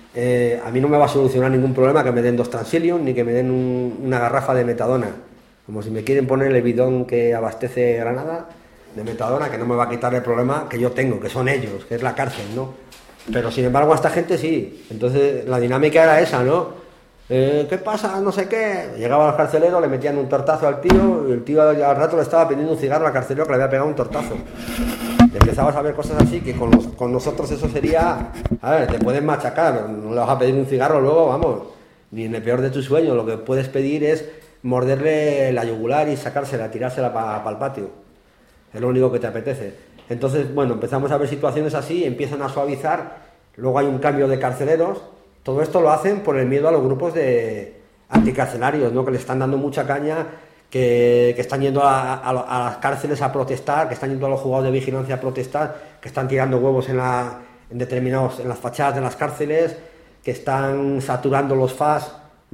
eh, a mí no me va a solucionar ningún problema que me den dos Transilium ni que me den un, una garrafa de metadona. Como si me quieren poner el bidón que abastece Granada de metadona, que no me va a quitar el problema que yo tengo, que son ellos, que es la cárcel, ¿no? Pero sin embargo a esta gente sí. Entonces la dinámica era esa, ¿no? Eh, ¿Qué pasa? No sé qué. Llegaban los carceleros, le metían un tortazo al tío y el tío al rato le estaba pidiendo un cigarro al carcelero que le había pegado un tortazo. Y empezabas a ver cosas así que con, los, con nosotros eso sería, a ver, te pueden machacar, no le vas a pedir un cigarro luego, vamos, ni en el peor de tus sueños. Lo que puedes pedir es morderle la yugular y sacársela, tirársela para pa el patio. Es lo único que te apetece. Entonces, bueno, empezamos a ver situaciones así, empiezan a suavizar, luego hay un cambio de carceleros. Todo esto lo hacen por el miedo a los grupos de anticarcelarios, ¿no? Que le están dando mucha caña, que, que están yendo a, a, a las cárceles a protestar, que están yendo a los juzgados de vigilancia a protestar, que están tirando huevos en, la, en determinados, en las fachadas de las cárceles, que están saturando los F A S,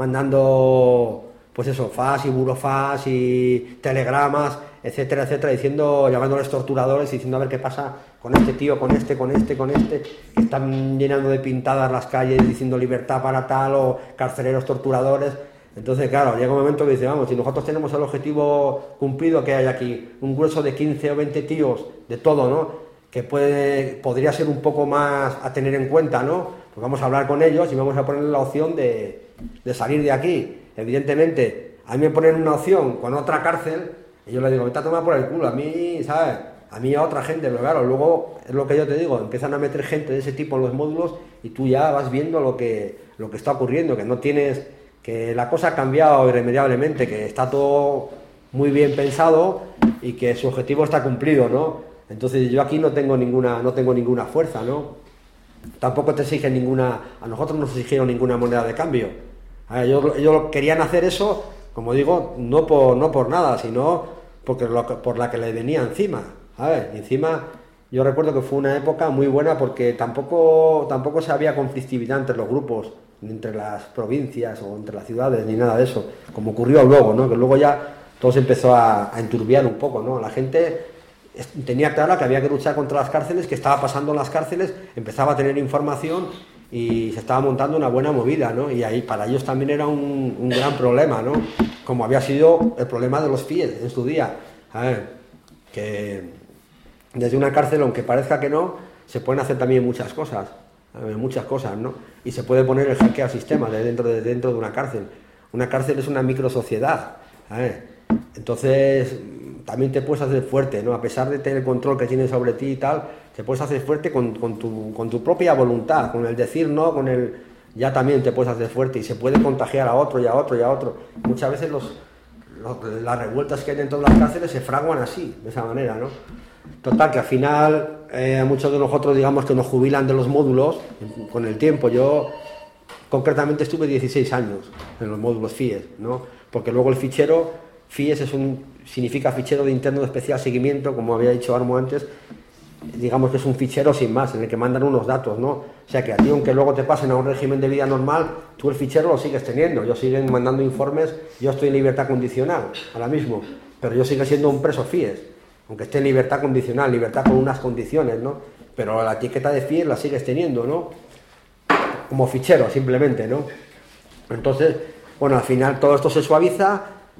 mandando, pues eso, F A S y burofas y telegramas, etcétera, etcétera, diciendo, llamándoles torturadores, diciendo a ver qué pasa con este tío, con este, con este, con este, que están llenando de pintadas las calles diciendo libertad para tal, o carceleros torturadores. Entonces, claro, llega un momento que dice, vamos, si nosotros tenemos el objetivo cumplido, que hay aquí un grueso de quince o veinte tíos, de todo, ¿no?, que puede, podría ser un poco más a tener en cuenta, ¿no?, pues vamos a hablar con ellos y vamos a ponerle la opción de, de salir de aquí. Evidentemente, a mí me ponen una opción con otra cárcel, y yo le digo, vete a tomar por el culo, a mí, ¿sabes?, a mí a otra gente, pero claro, luego es lo que yo te digo, empiezan a meter gente de ese tipo en los módulos y tú ya vas viendo lo que, lo que está ocurriendo, que no tienes, que la cosa ha cambiado irremediablemente, que está todo muy bien pensado y que su objetivo está cumplido, ¿no? Entonces yo aquí no tengo ninguna, no tengo ninguna fuerza, ¿no? Tampoco te exigen ninguna, a nosotros no nos exigieron ninguna moneda de cambio. A ver, ellos, ellos querían hacer eso, como digo, no por, no por nada, sino porque lo, por la que le venía encima. A ver, y encima yo recuerdo que fue una época muy buena porque tampoco, tampoco se había conflictividad entre los grupos, ni entre las provincias o entre las ciudades, ni nada de eso, como ocurrió luego, ¿no? Que luego ya todo se empezó a, a enturbiar un poco, ¿no? La gente tenía claro que había que luchar contra las cárceles, que estaba pasando en las cárceles, empezaba a tener información y se estaba montando una buena movida, ¿no? Y ahí para ellos también era un, un gran problema, ¿no? Como había sido el problema de los F I E en su día. A ver, que desde una cárcel, aunque parezca que no, se pueden hacer también muchas cosas, muchas cosas, ¿no? Y se puede poner el jaque al sistema de dentro de, dentro de una cárcel. Una cárcel es una microsociedad, ¿sabes? Entonces también te puedes hacer fuerte, ¿no? A pesar de tener el control que tienes sobre ti y tal, te puedes hacer fuerte con, con, tu, con tu propia voluntad, con el decir no, con el... ya también te puedes hacer fuerte y se puede contagiar a otro y a otro y a otro. Muchas veces los, los, las revueltas que hay dentro de las cárceles se fraguan así, de esa manera, ¿no? Total, que al final eh, muchos de nosotros, digamos, que nos jubilan de los módulos con el tiempo. Yo concretamente estuve dieciséis años en los módulos F I E S, ¿no? Porque luego el fichero, F I E S es un, significa fichero de interno de especial seguimiento, como había dicho Armo antes, digamos que es un fichero sin más, en el que mandan unos datos, ¿no? O sea que a ti, aunque luego te pasen a un régimen de vida normal, tú el fichero lo sigues teniendo. Yo siguen mandando informes, yo estoy en libertad condicional ahora mismo, pero yo sigo siendo un preso F I E S. Aunque esté en libertad condicional, libertad con unas condiciones, ¿no? Pero la etiqueta de F I E S la sigues teniendo, ¿no? Como fichero, simplemente, ¿no? Entonces, bueno, al final todo esto se suaviza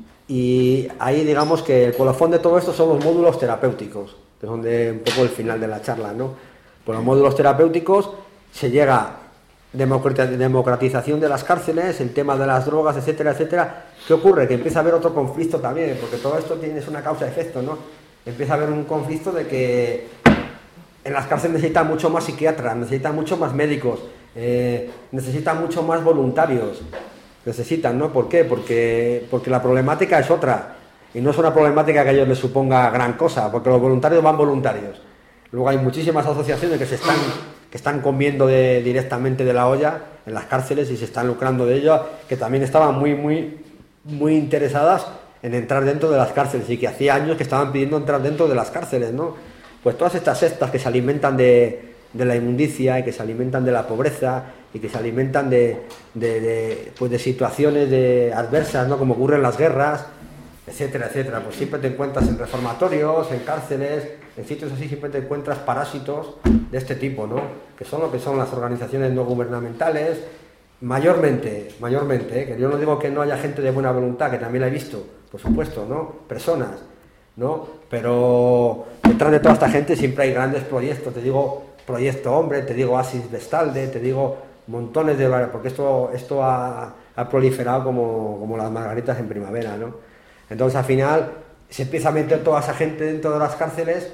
y ahí digamos que el colofón de todo esto son los módulos terapéuticos, que es donde un poco el final de la charla, ¿no? Por los módulos terapéuticos se llega a democratización de las cárceles, el tema de las drogas, etcétera, etcétera. ¿Qué ocurre? Que empieza a haber otro conflicto también, porque todo esto tiene una causa-efecto, ¿no? Empieza a haber un conflicto de que en las cárceles necesitan mucho más psiquiatras, necesitan mucho más médicos, eh, necesitan mucho más voluntarios. Necesitan, ¿no? ¿Por qué? Porque, porque la problemática es otra. Y no es una problemática que a ellos les suponga gran cosa, porque los voluntarios van voluntarios. Luego hay muchísimas asociaciones que se están, que están comiendo de, directamente de la olla en las cárceles y se están lucrando de ello, que también estaban muy, muy, muy interesadas en entrar dentro de las cárceles y que hacía años que estaban pidiendo entrar dentro de las cárceles, ¿no? Pues todas estas sectas que se alimentan de, de la inmundicia y que se alimentan de la pobreza y que se alimentan de, de, de, pues de situaciones de adversas, ¿no? Como ocurren las guerras, etcétera, etcétera. Pues siempre te encuentras en reformatorios, en cárceles, en sitios así, siempre te encuentras parásitos de este tipo, ¿no? Que son lo que son las organizaciones no gubernamentales, mayormente, mayormente, ¿eh? Que yo no digo que no haya gente de buena voluntad, que también la he visto, por supuesto, ¿no? Personas, ¿no? Pero detrás de toda esta gente siempre hay grandes proyectos, te digo Proyecto Hombre, te digo Asis Vestalde, te digo montones de... porque esto, esto ha, ha proliferado como, como las margaritas en primavera, ¿no? Entonces al final se empieza a meter toda esa gente dentro de las cárceles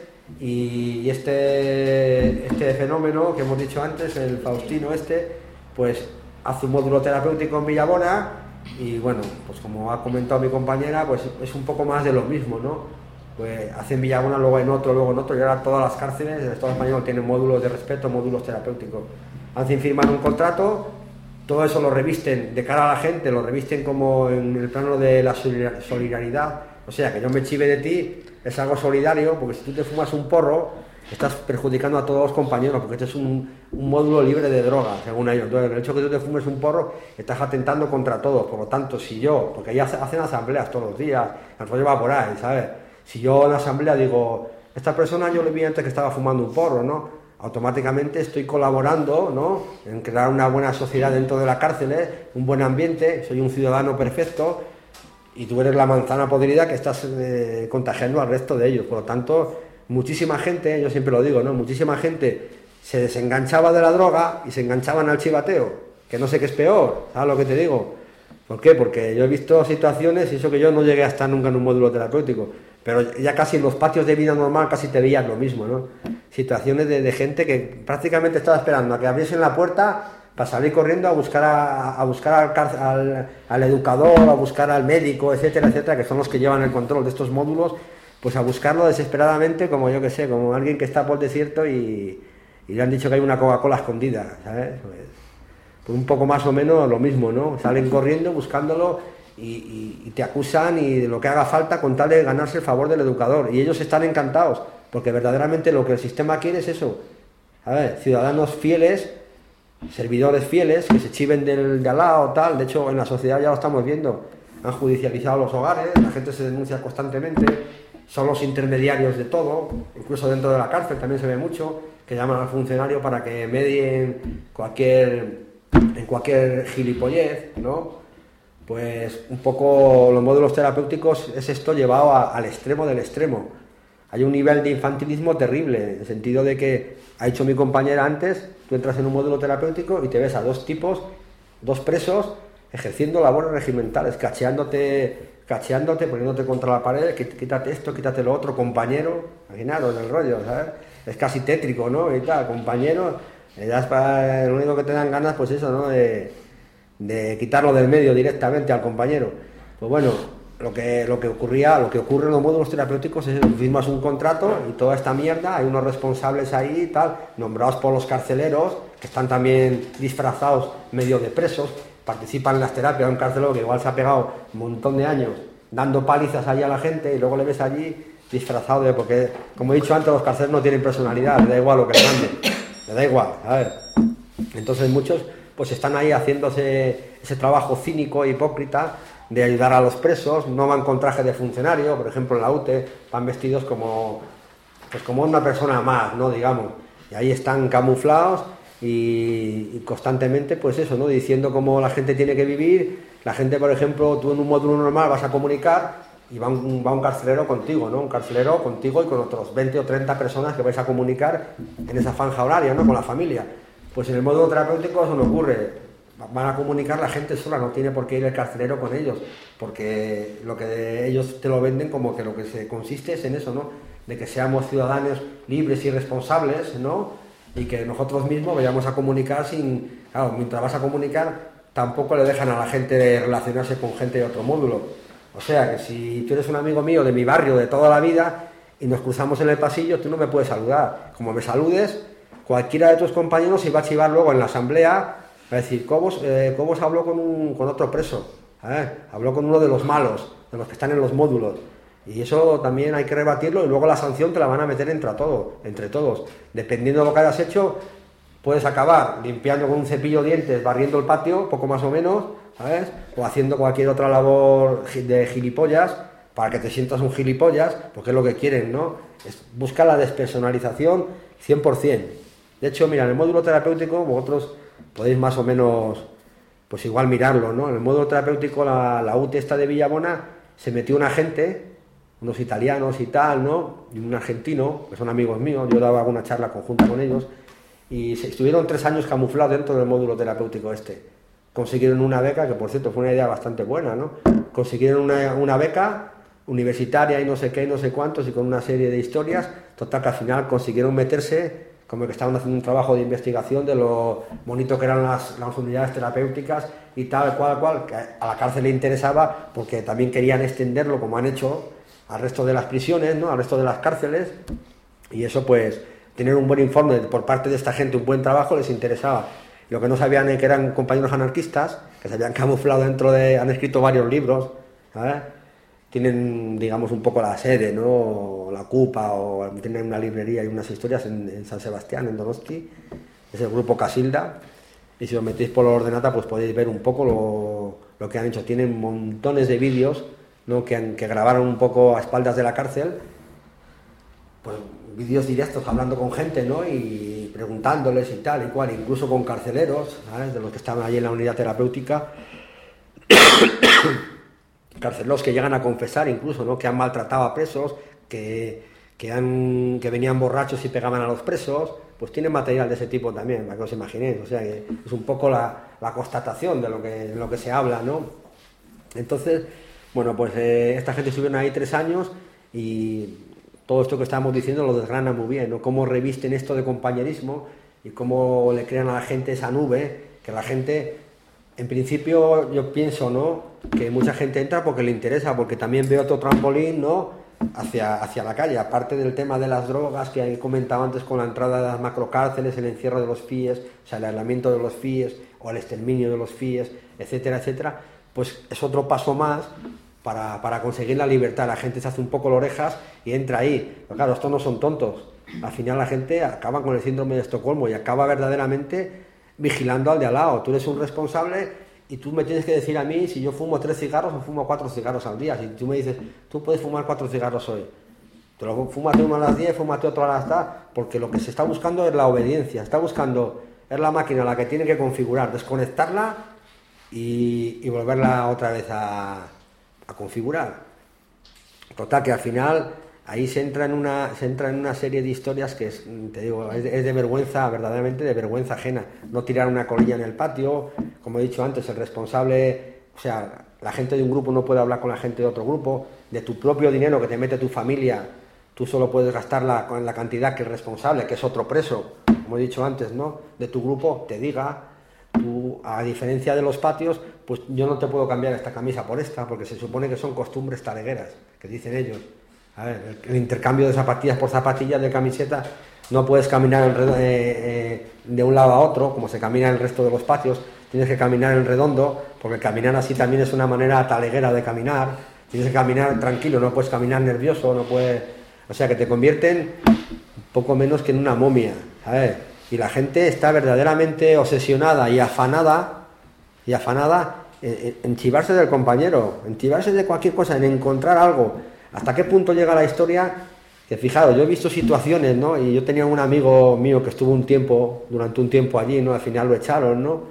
y este, este fenómeno que hemos dicho antes, el Faustino este, pues hace un módulo terapéutico en Villabona y bueno, pues como ha comentado mi compañera, pues es un poco más de lo mismo, ¿no? Pues hace en Villabona, luego en otro, luego en otro, y ahora todas las cárceles del Estado español tienen módulos de respeto, módulos terapéuticos. Hacen firmar un contrato, todo eso lo revisten de cara a la gente, lo revisten como en el plano de la solidaridad, o sea, que yo me chive de ti es algo solidario, porque si tú te fumas un porro, estás perjudicando a todos los compañeros, porque este es un, un módulo libre de drogas, según ellos. Entonces, el hecho de que tú te fumes un porro, estás atentando contra todos, por lo tanto, si yo, porque ellos hacen asambleas todos los días, el rollo va por ahí, ¿sabes? Si yo en la asamblea digo, esta persona yo le vi antes que estaba fumando un porro, ¿no? Automáticamente estoy colaborando, ¿no? En crear una buena sociedad dentro de la cárcel, ¿eh? Un buen ambiente, soy un ciudadano perfecto y tú eres la manzana podrida que estás eh, contagiando al resto de ellos. Por lo tanto, muchísima gente, yo siempre lo digo, ¿no? Muchísima gente se desenganchaba de la droga y se enganchaban al chivateo, que no sé qué es peor, ¿sabes lo que te digo? ¿Por qué? Porque yo he visto situaciones, y eso que yo no llegué a estar nunca en un módulo terapéutico, pero ya casi en los patios de vida normal casi te veías lo mismo, ¿no? Situaciones de, de gente que prácticamente estaba esperando a que abriesen la puerta para salir corriendo a buscar, a, a buscar al, al, al educador, a buscar al médico, etcétera, etcétera, que son los que llevan el control de estos módulos, pues a buscarlo desesperadamente como yo que sé, como alguien que está por el desierto y, y le han dicho que hay una Coca-Cola escondida, ¿sabes? Pues, pues un poco más o menos lo mismo, ¿no? Salen corriendo buscándolo y, y, y te acusan y de lo que haga falta con tal de ganarse el favor del educador. Y ellos están encantados, porque verdaderamente lo que el sistema quiere es eso. A ver, ciudadanos fieles, servidores fieles, que se chiven del de al lado, tal. De hecho, en la sociedad ya lo estamos viendo. Han judicializado los hogares, la gente se denuncia constantemente, son los intermediarios de todo, incluso dentro de la cárcel también se ve mucho, que llaman al funcionario para que medien cualquier, en cualquier gilipollez, ¿no? Pues un poco los módulos terapéuticos es esto llevado a, al extremo del extremo. Hay un nivel de infantilismo terrible, en el sentido de que, ha dicho mi compañera antes, tú entras en un módulo terapéutico y te ves a dos tipos, dos presos, ejerciendo labores regimentales, cacheándote, cacheándote, poniéndote contra la pared, quítate esto, quítate lo otro, compañero, imaginaros el rollo, ¿sabes? Es casi tétrico, ¿no? Y tal, compañero, ya es para, lo único que te dan ganas, pues eso, ¿no? De, de quitarlo del medio directamente al compañero. Pues bueno, lo que, lo que ocurría, lo que ocurre en los módulos terapéuticos es que firmas un contrato y toda esta mierda, hay unos responsables ahí y tal, nombrados por los carceleros, que están también disfrazados medio de presos, participan en las terapias. Un carcelero que igual se ha pegado un montón de años dando palizas allí a la gente y luego le ves allí disfrazado de... porque, como he dicho antes, los carceleros no tienen personalidad, le da igual lo que le manden, le da igual, a ver. Entonces muchos pues están ahí haciéndose ese trabajo cínico e hipócrita de ayudar a los presos, no van con traje de funcionario, por ejemplo en la U T E van vestidos como, pues como una persona más, ¿no? Digamos, y ahí están camuflados y, y constantemente, pues eso, ¿no? Diciendo cómo la gente tiene que vivir. La gente, por ejemplo, tú en un módulo normal vas a comunicar y va un, va un carcelero contigo, ¿no? Un carcelero contigo y con otros veinte o treinta personas que vais a comunicar en esa franja horaria, ¿no? Con la familia. Pues en el módulo terapéutico eso no ocurre. Van a comunicar la gente sola, no tiene por qué ir el carcelero con ellos, porque lo que ellos te lo venden como que lo que se consiste es en eso, ¿no? De que seamos ciudadanos libres y responsables, ¿no? Y que nosotros mismos vayamos a comunicar sin... Claro, mientras vas a comunicar, tampoco le dejan a la gente relacionarse con gente de otro módulo. O sea, que si tú eres un amigo mío de mi barrio de toda la vida y nos cruzamos en el pasillo, tú no me puedes saludar. Como me saludes, cualquiera de tus compañeros se va a chivar luego en la asamblea. Va a decir, Cobos, eh, Cobos habló con, un, con otro preso, ¿eh? Habló con uno de los malos, de los que están en los módulos. Y eso también hay que rebatirlo y luego la sanción te la van a meter entre, todo, entre todos. Dependiendo de lo que hayas hecho, puedes acabar limpiando con un cepillo de dientes, barriendo el patio, poco más o menos, ¿sabes? O haciendo cualquier otra labor de gilipollas, para que te sientas un gilipollas, porque es lo que quieren, ¿no? Es, busca la despersonalización cien por cien. De hecho, mira, en el módulo terapéutico vosotros podéis más o menos, pues igual mirarlo, ¿no? En el módulo terapéutico, la, la U T E esta de Villabona, se metió una gente, unos italianos y tal, ¿no? Y un argentino, que son amigos míos, yo daba alguna charla conjunta con ellos, y se, estuvieron tres años camuflados dentro del módulo terapéutico este. Consiguieron una beca, que por cierto fue una idea bastante buena, ¿no? Consiguieron una, una beca universitaria y no sé qué, y no sé cuántos, y con una serie de historias, total que al final consiguieron meterse, como que estaban haciendo un trabajo de investigación de lo bonito que eran las, las unidades terapéuticas y tal, cual, cual, que a la cárcel le interesaba, porque también querían extenderlo, como han hecho, al resto de las prisiones, ¿no? Al resto de las cárceles, y eso pues, tener un buen informe por parte de esta gente, un buen trabajo, les interesaba. Lo que no sabían es que eran compañeros anarquistas, que se habían camuflado dentro de, han escrito varios libros, ¿sabes? Tienen, digamos, un poco la sede, ¿no? La Cupa, o tienen una librería y unas historias en, en San Sebastián, en Donosti, es el grupo Casilda, y si os metéis por la ordenata, pues podéis ver un poco lo, lo que han hecho. Tienen montones de vídeos, ¿no? que, han, que grabaron un poco a espaldas de la cárcel, pues vídeos directos hablando con gente, ¿no? Y preguntándoles y tal y cual, incluso con carceleros, ¿sabes? De los que estaban allí en la unidad terapéutica. Carceleros que llegan a confesar incluso, ¿no? Que han maltratado a presos, que, que, han, que venían borrachos y pegaban a los presos, pues tienen material de ese tipo también, para que os imaginéis. O sea, que es un poco la, la constatación de lo, que, de lo que se habla, ¿no? Entonces, bueno, pues eh, esta gente estuvieron ahí tres años y todo esto que estábamos diciendo lo desgrana muy bien, ¿no? Cómo revisten esto de compañerismo y cómo le crean a la gente esa nube, que la gente, en principio yo pienso, ¿no? Que mucha gente entra porque le interesa, porque también ve otro trampolín, ¿no? Hacia, hacia la calle, aparte del tema de las drogas que he comentado antes con la entrada de las macrocárceles, el encierro de los F I E S, o sea, el aislamiento de los F I E S o el exterminio de los F I E S, etcétera, etcétera, pues es otro paso más para, para conseguir la libertad. La gente se hace un poco las orejas y entra ahí. Pero claro, estos no son tontos. Al final la gente acaba con el síndrome de Estocolmo y acaba verdaderamente vigilando al de al lado. Tú eres un responsable y tú me tienes que decir a mí si yo fumo tres cigarros o fumo cuatro cigarros al día. Si tú me dices, tú puedes fumar cuatro cigarros hoy, te lo fúmate uno a las diez, fúmate otro a las diez, porque lo que se está buscando es la obediencia. Está buscando, es la máquina la que tiene que configurar, desconectarla y, y volverla otra vez a, a configurar. Total, que al final ahí se entra en una se entra en una serie de historias que es, te digo, es de, es de vergüenza, verdaderamente de vergüenza ajena. No tirar una colilla en el patio, como he dicho antes, el responsable, o sea, la gente de un grupo no puede hablar con la gente de otro grupo, de tu propio dinero que te mete tu familia, tú solo puedes gastarla con la cantidad que el responsable, que es otro preso, como he dicho antes, ¿no? De tu grupo te diga. Tú, a diferencia de los patios, pues yo no te puedo cambiar esta camisa por esta, porque se supone que son costumbres talegueras, que dicen ellos. A ver, el, el intercambio de zapatillas por zapatillas de camiseta, no puedes caminar en redondo, eh, eh, de un lado a otro, como se camina en el resto de los patios, tienes que caminar en redondo, porque caminar así también es una manera taleguera de caminar, tienes que caminar tranquilo, no puedes caminar nervioso, no puedes... O sea, que te convierten un poco menos que en una momia, ¿sabes? Y la gente está verdaderamente obsesionada y afanada, y afanada en, en chivarse del compañero, en chivarse de cualquier cosa, en encontrar algo. ¿Hasta qué punto llega la historia? Que fijaros, yo he visto situaciones, ¿no? Y yo tenía un amigo mío que estuvo un tiempo, durante un tiempo allí, ¿no? Al final lo echaron, ¿no?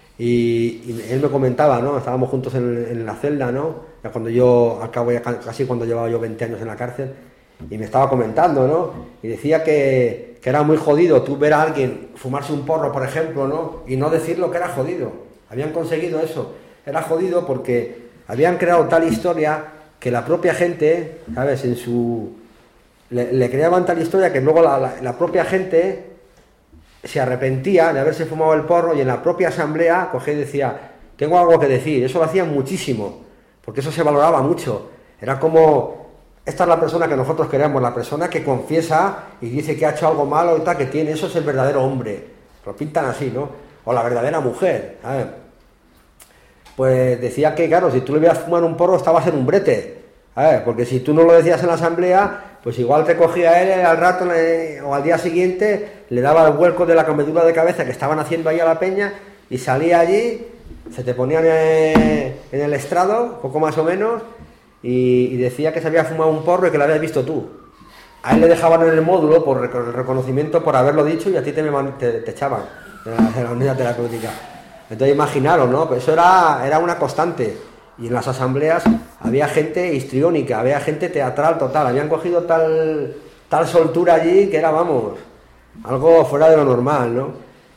Y, y él me comentaba, ¿no? Estábamos juntos en, en la celda, ¿no? Ya cuando yo, al cabo ya casi cuando llevaba yo veinte años en la cárcel, y me estaba comentando, ¿no? Y decía que, que era muy jodido tú ver a alguien fumarse un porro, por ejemplo, ¿no? Y no decir lo que era jodido. Habían conseguido eso. Era jodido porque habían creado tal historia que la propia gente, ¿sabes? En su... Le, le creaban tal historia que luego la, la, la propia gente se arrepentía de haberse fumado el porro y en la propia asamblea cogía y decía, tengo algo que decir. Eso lo hacían muchísimo, porque eso se valoraba mucho. Era como... Esta es la persona que nosotros queremos, la persona que confiesa y dice que ha hecho algo malo y tal, que tiene, eso es el verdadero hombre. Lo pintan así, ¿no? O la verdadera mujer, ¿sabes? Pues decía que, claro, si tú le veías fumar un porro, estabas en un brete, ¿sabes? Porque si tú no lo decías en la asamblea, pues igual te cogía él al rato le, o al día siguiente, le daba el vuelco de la comedura de cabeza que estaban haciendo ahí a la peña y salía allí, se te ponían en, en el estrado, poco más o menos, y, y decía que se había fumado un porro y que lo habías visto tú. A él le dejaban en el módulo por el reconocimiento por haberlo dicho y a ti te, te, te echaban de la, de la unidad terapéutica. Entonces imaginaros, ¿no? Eso era, era una constante. Y en las asambleas había gente histriónica, había gente teatral total, habían cogido tal, tal soltura allí que era, vamos, algo fuera de lo normal, ¿no?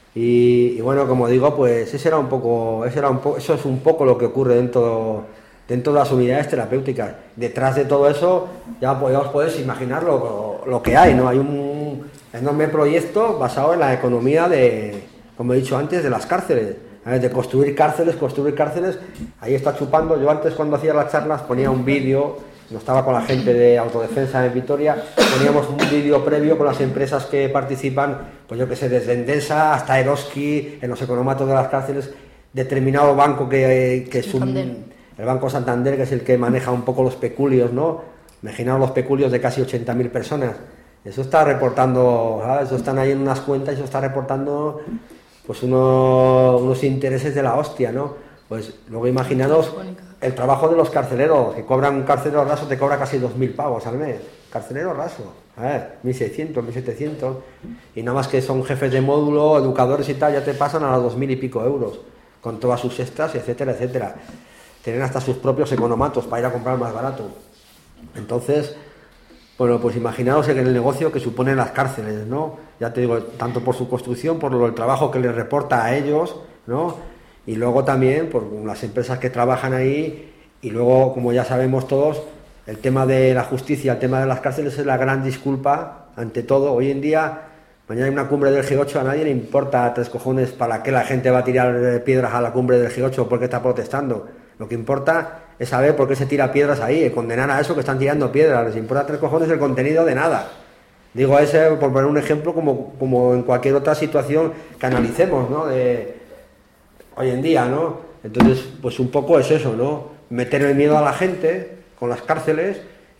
Y, y bueno, como digo, pues ese era un poco, ese era un po, eso es un poco lo que ocurre dentro, dentro de las unidades terapéuticas. Detrás de todo eso ya, ya os podéis imaginar lo, lo que hay, ¿no? Hay un enorme proyecto basado en la economía de, como he dicho antes, de las cárceles. De construir cárceles, construir cárceles, ahí está chupando. Yo antes, cuando hacía las charlas, ponía un vídeo, no estaba con la gente de autodefensa en Vitoria, poníamos un vídeo previo con las empresas que participan, pues yo que sé, desde Endesa hasta Eroski, en los economatos de las cárceles, determinado banco que, que es un, el Banco Santander, que es el que maneja un poco los peculios, ¿no? Imaginaos los peculios de casi ochenta mil personas. Eso está reportando, ¿sabes? Eso están ahí en unas cuentas y eso está reportando pues uno, unos intereses de la hostia, ¿no? Pues luego imaginaros el trabajo de los carceleros, que cobran un carcelero raso, te cobra casi dos mil pavos al mes. Carcelero raso, a ver, mil seiscientos, mil setecientos, y nada más que son jefes de módulo, educadores y tal, ya te pasan a los dos mil y pico euros, con todas sus extras, etcétera, etcétera. Tienen hasta sus propios economatos para ir a comprar más barato. Entonces, bueno, pues imaginaos en el negocio que suponen las cárceles, ¿no? Ya te digo, tanto por su construcción, por el trabajo que les reporta a ellos, ¿no? Y luego también por las empresas que trabajan ahí, y luego, como ya sabemos todos, el tema de la justicia, el tema de las cárceles es la gran disculpa ante todo. Hoy en día, mañana hay una cumbre del G ocho, a nadie le importa tres cojones para qué la gente va a tirar piedras a la cumbre del G ocho, porque está protestando. Lo que importa es saber por qué se tira piedras ahí, condenar a eso que están tirando piedras. Les importa tres cojones el contenido de nada. Digo ese por poner un ejemplo, como, como en cualquier otra situación que analicemos, ¿no? De hoy en día, ¿no? Entonces, pues un poco es eso, ¿no? Meter el miedo a la gente con las cárceles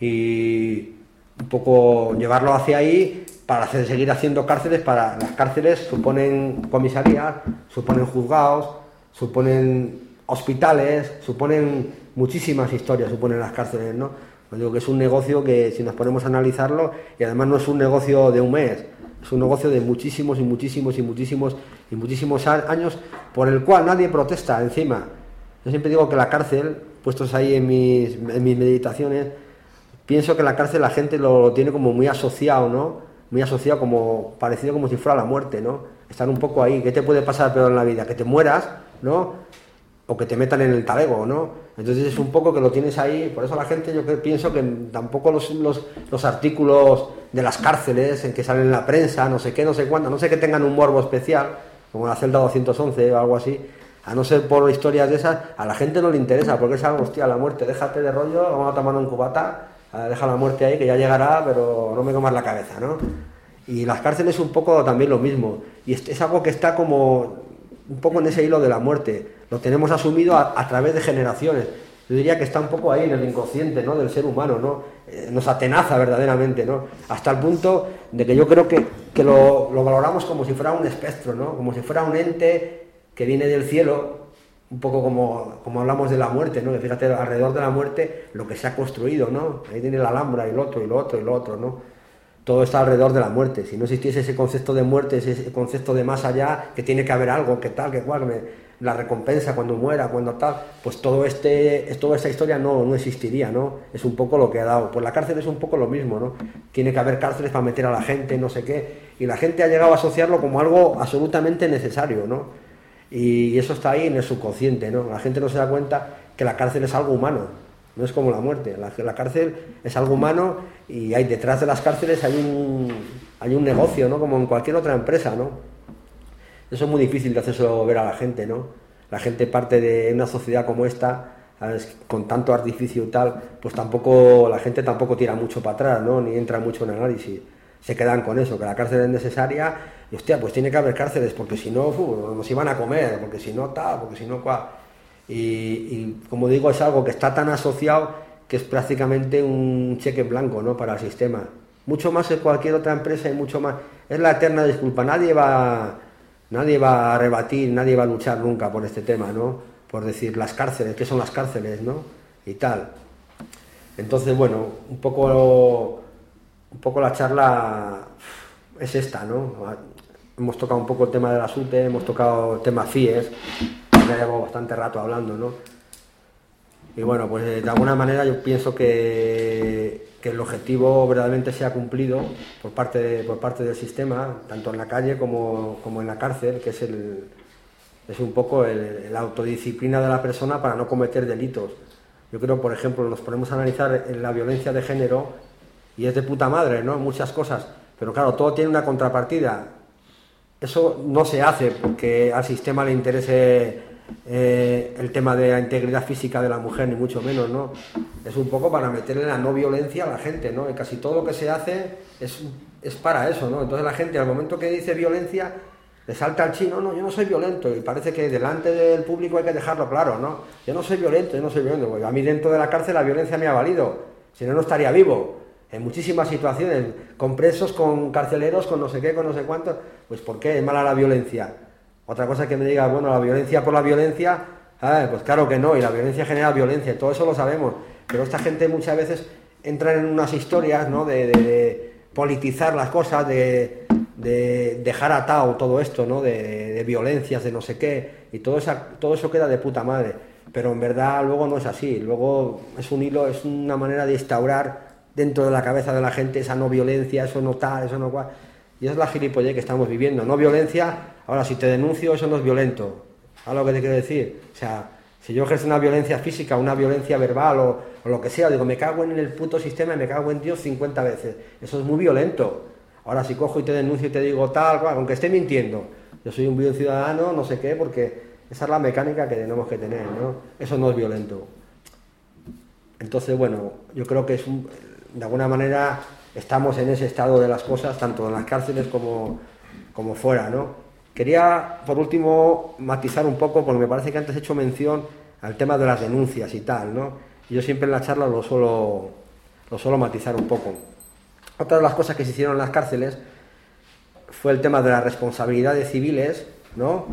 y un poco llevarlo hacia ahí para hacer, seguir haciendo cárceles. Para las cárceles suponen comisarías, suponen juzgados, suponen hospitales, suponen muchísimas historias, suponen las cárceles, ¿no? Os digo que es un negocio que, si nos ponemos a analizarlo, y además no es un negocio de un mes, es un negocio de muchísimos y muchísimos y muchísimos y muchísimos años, por el cual nadie protesta encima. Yo siempre digo que la cárcel, puestos ahí en mis, en mis meditaciones, pienso que la cárcel la gente lo, lo tiene como muy asociado, ¿no? Muy asociado, como parecido como si fuera la muerte, ¿no? Estar un poco ahí. ¿Qué te puede pasar peor en la vida? Que te mueras, ¿no? O que te metan en el talego, ¿no? Entonces es un poco que lo tienes ahí. Por eso la gente, yo pienso que tampoco los, los, los artículos de las cárceles en que salen en la prensa, no sé qué, no sé cuándo, no sé que tengan un morbo especial, como la celda doscientos once o algo así, a no ser por historias de esas, a la gente no le interesa, porque es algo, hostia, la muerte, déjate de rollo, vamos a tomar un cubata, deja la muerte ahí, que ya llegará, pero no me comas la cabeza, ¿no? Y las cárceles un poco también lo mismo, y es, es algo que está como un poco en ese hilo de la muerte. Lo tenemos asumido a, a través de generaciones. Yo diría que está un poco ahí en el inconsciente, ¿no? Del ser humano, ¿no? Eh, nos atenaza verdaderamente, ¿no? Hasta el punto de que yo creo que, que lo, lo valoramos como si fuera un espectro, ¿no? Como si fuera un ente que viene del cielo, un poco como, como hablamos de la muerte, ¿no? Que fíjate, alrededor de la muerte, lo que se ha construido, ¿no? Ahí tiene la Alhambra y lo otro, y lo otro, y lo otro, ¿no? Todo está alrededor de la muerte. Si no existiese ese concepto de muerte, ese concepto de más allá, que tiene que haber algo, que tal, que cual, la recompensa cuando muera, cuando tal, pues todo este, toda esta historia no, no existiría, ¿no? Es un poco lo que ha dado. Pues la cárcel es un poco lo mismo, ¿no? Tiene que haber cárceles para meter a la gente, no sé qué, y la gente ha llegado a asociarlo como algo absolutamente necesario, ¿no? Y eso está ahí en el subconsciente, ¿no? La gente no se da cuenta que la cárcel es algo humano. No es como la muerte, la, la cárcel es algo humano y hay detrás de las cárceles hay un, hay un negocio, ¿no? Como en cualquier otra empresa, ¿no? Eso es muy difícil de hacérselo ver a la gente, ¿no? La gente parte de una sociedad como esta, ¿sabes? Con tanto artificio y tal, pues tampoco, la gente tampoco tira mucho para atrás, ¿no? Ni entra mucho en análisis. Se quedan con eso, que la cárcel es necesaria y, hostia, pues tiene que haber cárceles porque si no, uf, nos iban a comer, porque si no tal, porque si no cual. Y, y como digo, es algo que está tan asociado que es prácticamente un cheque en blanco, ¿no? Para el sistema. Mucho más que cualquier otra empresa y mucho más. Es la eterna disculpa. Nadie va, nadie va a rebatir, nadie va a luchar nunca por este tema, ¿no? Por decir las cárceles, ¿qué son las cárceles, no? Y tal. Entonces, bueno, un poco, un poco la charla es esta, ¿no? Hemos tocado un poco el tema de la S U T E, hemos tocado el tema F I E S, ya llevo bastante rato hablando, ¿no? Y bueno, pues de alguna manera yo pienso que, que el objetivo verdaderamente se ha cumplido por parte, de, por parte del sistema, tanto en la calle como, como en la cárcel, que es, el, es un poco el, la autodisciplina de la persona para no cometer delitos. Yo creo, por ejemplo, nos ponemos a analizar la violencia de género y es de puta madre, ¿no? Muchas cosas, pero claro, todo tiene una contrapartida. Eso no se hace porque al sistema le interese eh, el tema de la integridad física de la mujer, ni mucho menos, ¿no? Es un poco para meterle la no violencia a la gente, ¿no? Y casi todo lo que se hace es, es para eso, ¿no? Entonces la gente, al momento que dice violencia, le salta al chino, no, yo no soy violento, y parece que delante del público hay que dejarlo claro, ¿no? Yo no soy violento, yo no soy violento, porque a mí dentro de la cárcel la violencia me ha valido, si no, no estaría vivo. En muchísimas situaciones, con presos, con carceleros, con no sé qué, con no sé cuántos, pues ¿por qué es mala la violencia? Otra cosa que me diga, bueno, la violencia por la violencia, ah, pues claro que no, y la violencia genera violencia, todo eso lo sabemos, pero esta gente muchas veces entra en unas historias, ¿no?, de, de, de politizar las cosas, de, de dejar atado todo esto, ¿no?, de, de violencias, de no sé qué, y todo, esa, todo eso queda de puta madre, pero en verdad luego no es así, luego es un hilo, es una manera de instaurar dentro de la cabeza de la gente esa no violencia, eso no tal, eso no cual, y es la gilipollez que estamos viviendo, no violencia, ahora si te denuncio eso no es violento, ¿sabes lo que te quiero decir? O sea, si yo ejerzo una violencia física, una violencia verbal o, o lo que sea, digo, me cago en el puto sistema y me cago en Dios cincuenta veces, eso es muy violento. Ahora si cojo y te denuncio y te digo tal, cual, aunque esté mintiendo, yo soy un buen ciudadano, no sé qué, porque esa es la mecánica que tenemos que tener, ¿no? Eso no es violento. Entonces, bueno, yo creo que es un... de alguna manera estamos en ese estado de las cosas, tanto en las cárceles como, como fuera, ¿no? Quería, por último, matizar un poco, porque me parece que antes he hecho mención al tema de las denuncias y tal, ¿no? Y yo siempre en la charla lo suelo, lo suelo matizar un poco. Otra de las cosas que se hicieron en las cárceles fue el tema de las responsabilidades civiles, ¿no?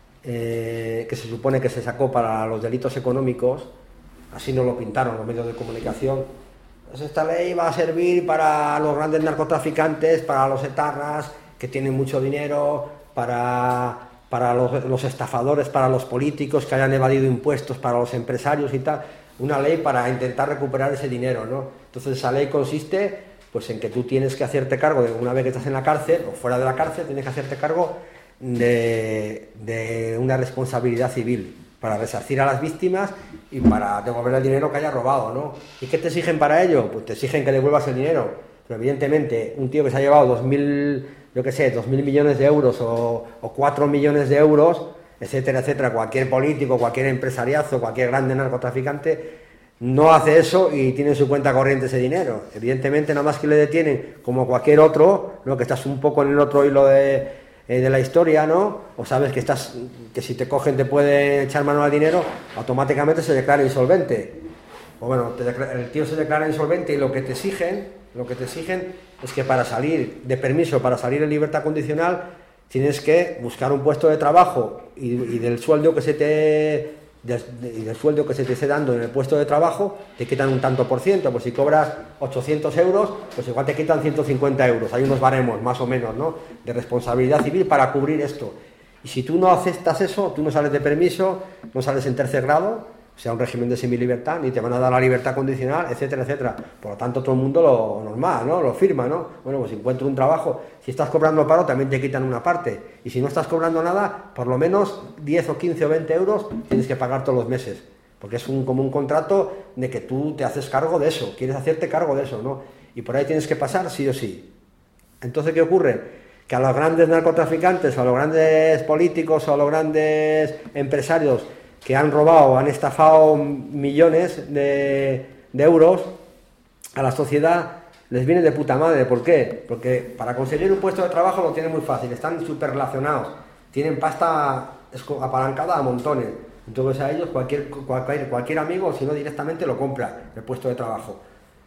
Eh, que se supone que se sacó para los delitos económicos, así nos lo pintaron los medios de comunicación. Pues esta ley va a servir para los grandes narcotraficantes, para los etarras que tienen mucho dinero, para, para los, los estafadores, para los políticos que hayan evadido impuestos, para los empresarios y tal. Una ley para intentar recuperar ese dinero, ¿no? Entonces esa ley consiste pues en que tú tienes que hacerte cargo, de una vez que estás en la cárcel o fuera de la cárcel, tienes que hacerte cargo de, de una responsabilidad civil para resarcir a las víctimas y para devolver el dinero que haya robado, ¿no? ¿Y qué te exigen para ello? Pues te exigen que devuelvas el dinero. Pero evidentemente, un tío que se ha llevado dos mil, yo qué sé, dos mil millones de euros o, o cuatro millones de euros, etcétera, etcétera, cualquier político, cualquier empresariazo, cualquier grande narcotraficante, no hace eso y tiene en su cuenta corriente ese dinero. Evidentemente, nada más que le detienen, como cualquier otro, ¿no?, que estás un poco en el otro hilo de... de la historia, ¿no? O sabes que estás, que si te cogen te puede echar mano al dinero, automáticamente se declara insolvente. O bueno, te declara, el tío se declara insolvente y lo que te exigen, lo que te exigen es que para salir de permiso, para salir en libertad condicional, tienes que buscar un puesto de trabajo y, y del sueldo que se te de, de, y del sueldo que se te esté dando en el puesto de trabajo, te quitan un tanto por ciento. Pues si cobras ochocientos euros, pues igual te quitan ciento cincuenta euros. Hay unos baremos, más o menos, ¿no?, de responsabilidad civil para cubrir esto. Y si tú no aceptas eso, tú no sales de permiso, no sales en tercer grado, o sea, un régimen de semilibertad, ni te van a dar la libertad condicional, etcétera, etcétera. Por lo tanto, todo el mundo lo normal, ¿no?, lo firma, ¿no? Bueno, pues si encuentro un trabajo, si estás cobrando paro, también te quitan una parte. Y si no estás cobrando nada, por lo menos diez o quince o veinte euros tienes que pagar todos los meses. Porque es un, como un contrato de que tú te haces cargo de eso, quieres hacerte cargo de eso, ¿no? Y por ahí tienes que pasar sí o sí. Entonces, ¿qué ocurre? Que a los grandes narcotraficantes, o a los grandes políticos, o a los grandes empresarios que han robado, han estafado millones de, de euros a la sociedad, les viene de puta madre. ¿Por qué? Porque para conseguir un puesto de trabajo lo tienen muy fácil, están súper relacionados, tienen pasta apalancada a montones. Entonces a ellos cualquier, cualquier, cualquier amigo, si no directamente, lo compra, el puesto de trabajo.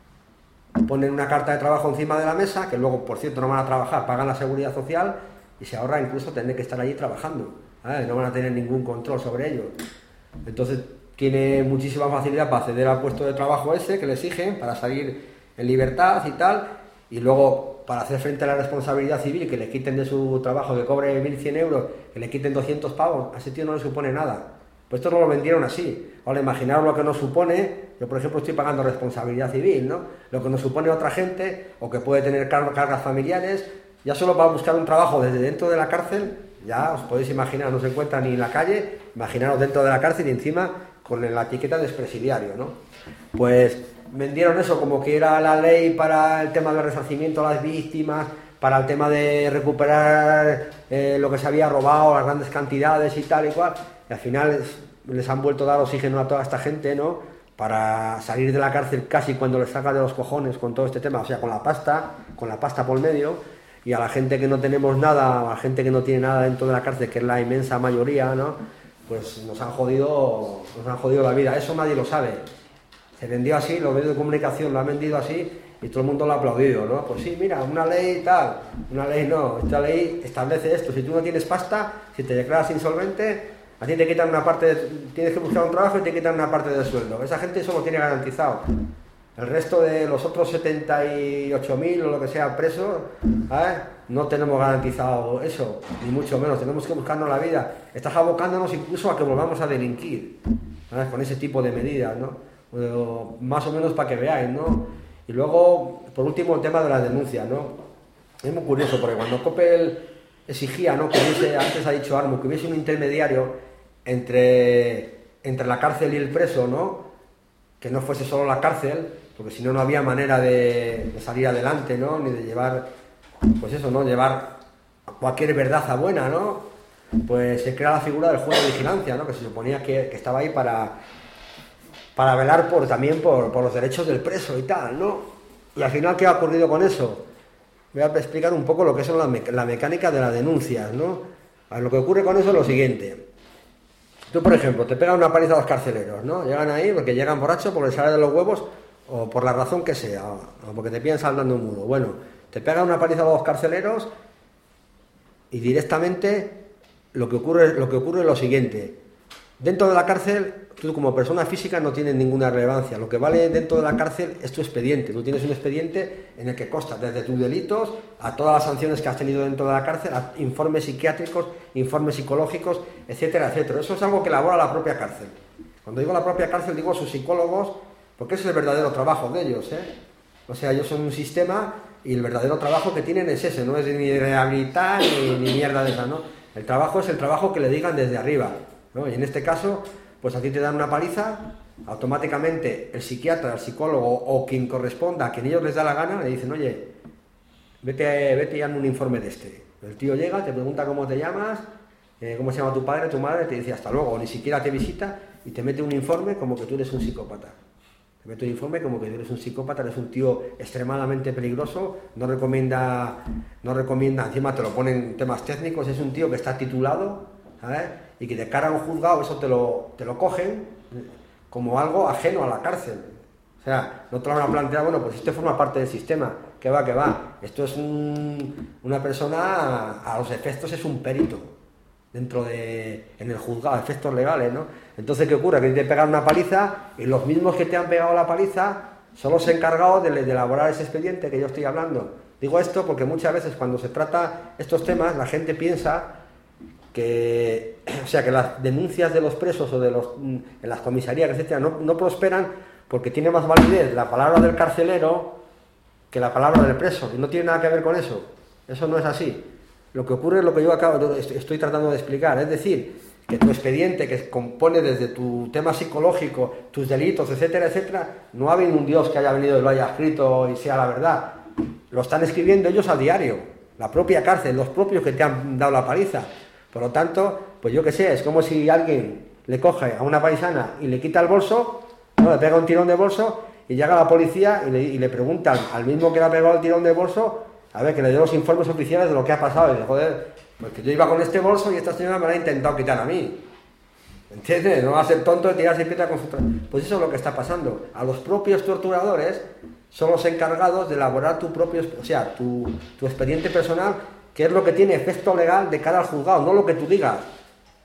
Ponen una carta de trabajo encima de la mesa, que luego, por cierto, no van a trabajar, pagan la seguridad social y se ahorra incluso tener que estar allí trabajando, ¿eh? No van a tener ningún control sobre ellos. Entonces, tiene muchísima facilidad para acceder al puesto de trabajo ese que le exigen, para salir en libertad y tal, y luego para hacer frente a la responsabilidad civil, que le quiten de su trabajo, que cobre mil cien euros, que le quiten doscientos pavos, a ese tío no le supone nada. Pues esto no lo vendieron así. Ahora imaginaros lo que nos supone, yo por ejemplo estoy pagando responsabilidad civil, ¿no? Lo que nos supone otra gente, o que puede tener car cargas familiares, ya solo para buscar un trabajo desde dentro de la cárcel, ya os podéis imaginar, no se encuentra ni en la calle, imaginaros dentro de la cárcel y encima con la etiqueta de expresidiario, ¿no? Pues vendieron eso como que era la ley para el tema del resarcimiento a las víctimas, para el tema de recuperar eh, lo que se había robado, las grandes cantidades y tal y cual, y al final es, les han vuelto a dar oxígeno a toda esta gente, ¿no? Para salir de la cárcel casi cuando les saca de los cojones con todo este tema, o sea, con la pasta, con la pasta por medio, y a la gente que no tenemos nada, a la gente que no tiene nada dentro de la cárcel, que es la inmensa mayoría, ¿no? Pues nos han jodido, nos han jodido la vida, eso nadie lo sabe. Se vendió así, los medios de comunicación lo han vendido así y todo el mundo lo ha aplaudido, ¿no? Pues sí, mira, una ley tal, una ley no, esta ley establece esto, si tú no tienes pasta, si te declaras insolvente, a ti te quitan una parte, de, tienes que buscar un trabajo y te quitan una parte del sueldo. Esa gente eso lo tiene garantizado. El resto de los otros setenta y ocho mil o lo que sea presos, ¿eh? No tenemos garantizado eso, ni mucho menos, tenemos que buscarnos la vida. Estás abocándonos incluso a que volvamos a delinquir, ¿sabes? Con ese tipo de medidas, ¿no? O más o menos para que veáis, ¿no? Y luego, por último, el tema de las denuncias, ¿no? Es muy curioso, porque cuando Coppel exigía, ¿no? Que hubiese, antes ha dicho Armo, que hubiese un intermediario entre, entre la cárcel y el preso, ¿no? Que no fuese solo la cárcel, porque si no, no había manera de, de salir adelante, ¿no? Ni de llevar, pues eso, ¿no? Llevar cualquier verdad a buena, ¿no? Pues se crea la figura del juez de vigilancia, ¿no? Que se suponía que, que estaba ahí para... para velar por, también por, por los derechos del preso y tal, ¿no? Y al final, ¿qué ha ocurrido con eso? Voy a explicar un poco lo que es la, me la mecánica de las denuncias, ¿no? A ver, lo que ocurre con eso es lo siguiente. Tú, por ejemplo, te pegan una paliza a los carceleros, ¿no? Llegan ahí porque llegan borrachos, porque les sale de los huevos, o por la razón que sea, o porque te pillan saltando un muro. Bueno, te pegan una paliza a los carceleros y directamente lo que ocurre, lo que ocurre es lo siguiente. Dentro de la cárcel, tú como persona física no tienes ninguna relevancia. Lo que vale dentro de la cárcel es tu expediente. Tú tienes un expediente en el que consta desde tus delitos a todas las sanciones que has tenido dentro de la cárcel, a informes psiquiátricos, informes psicológicos, etcétera, etcétera. Eso es algo que elabora la propia cárcel. Cuando digo la propia cárcel, digo sus psicólogos, porque ese es el verdadero trabajo de ellos, ¿eh? O sea, ellos son un sistema y el verdadero trabajo que tienen es ese, no es ni rehabilitar ni, ni mierda de esa, ¿no? El trabajo es el trabajo que le digan desde arriba, ¿no? Y en este caso, pues a ti te dan una paliza, automáticamente el psiquiatra, el psicólogo o quien corresponda, a quien ellos les da la gana, le dicen, oye, vete, vete y hazme un informe de este. El tío llega, te pregunta cómo te llamas, eh, cómo se llama tu padre, tu madre, te dice hasta luego, o ni siquiera te visita y te mete un informe como que tú eres un psicópata. Te mete un informe como que tú eres un psicópata, eres un tío extremadamente peligroso, no recomienda, no recomienda, encima te lo ponen temas técnicos, es un tío que está titulado, ¿sabes? Y que de cara a un juzgado eso te lo, te lo cogen como algo ajeno a la cárcel. O sea, no te lo van a plantear, bueno, pues este forma parte del sistema, que va, que va. Esto es un, una persona, a los efectos es un perito dentro de, en el juzgado, efectos legales, ¿no? Entonces, ¿qué ocurre? Que te pegan una paliza y los mismos que te han pegado la paliza son los encargados de, de elaborar ese expediente que yo estoy hablando. Digo esto porque muchas veces cuando se trata estos temas, la gente piensa que, o sea, que las denuncias de los presos o de los, en las comisarías, etcétera, no, no prosperan porque tiene más validez la palabra del carcelero que la palabra del preso, y no tiene nada que ver con eso. Eso no es así. Lo que ocurre es lo que yo acabo, estoy tratando de explicar, es decir, que tu expediente, que compone desde tu tema psicológico, tus delitos, etcétera, etcétera, no ha habido un Dios que haya venido y lo haya escrito y sea la verdad. Lo están escribiendo ellos a diario, la propia cárcel, los propios que te han dado la paliza. Por lo tanto, pues yo qué sé, es como si alguien le coge a una paisana y le quita el bolso, ¿no? Le pega un tirón de bolso y llega la policía y le, y le preguntan al mismo que le ha pegado el tirón de bolso, a ver, que le dé los informes oficiales de lo que ha pasado. Y dice, joder, pues que yo iba con este bolso y esta señora me lo ha intentado quitar a mí. ¿Entiendes? No va a ser tonto de tirarse piedra con su... Pues eso es lo que está pasando. A los propios torturadores son los encargados de elaborar tu propio, o sea, tu, tu expediente personal, que es lo que tiene efecto legal de cara al juzgado, no lo que tú digas.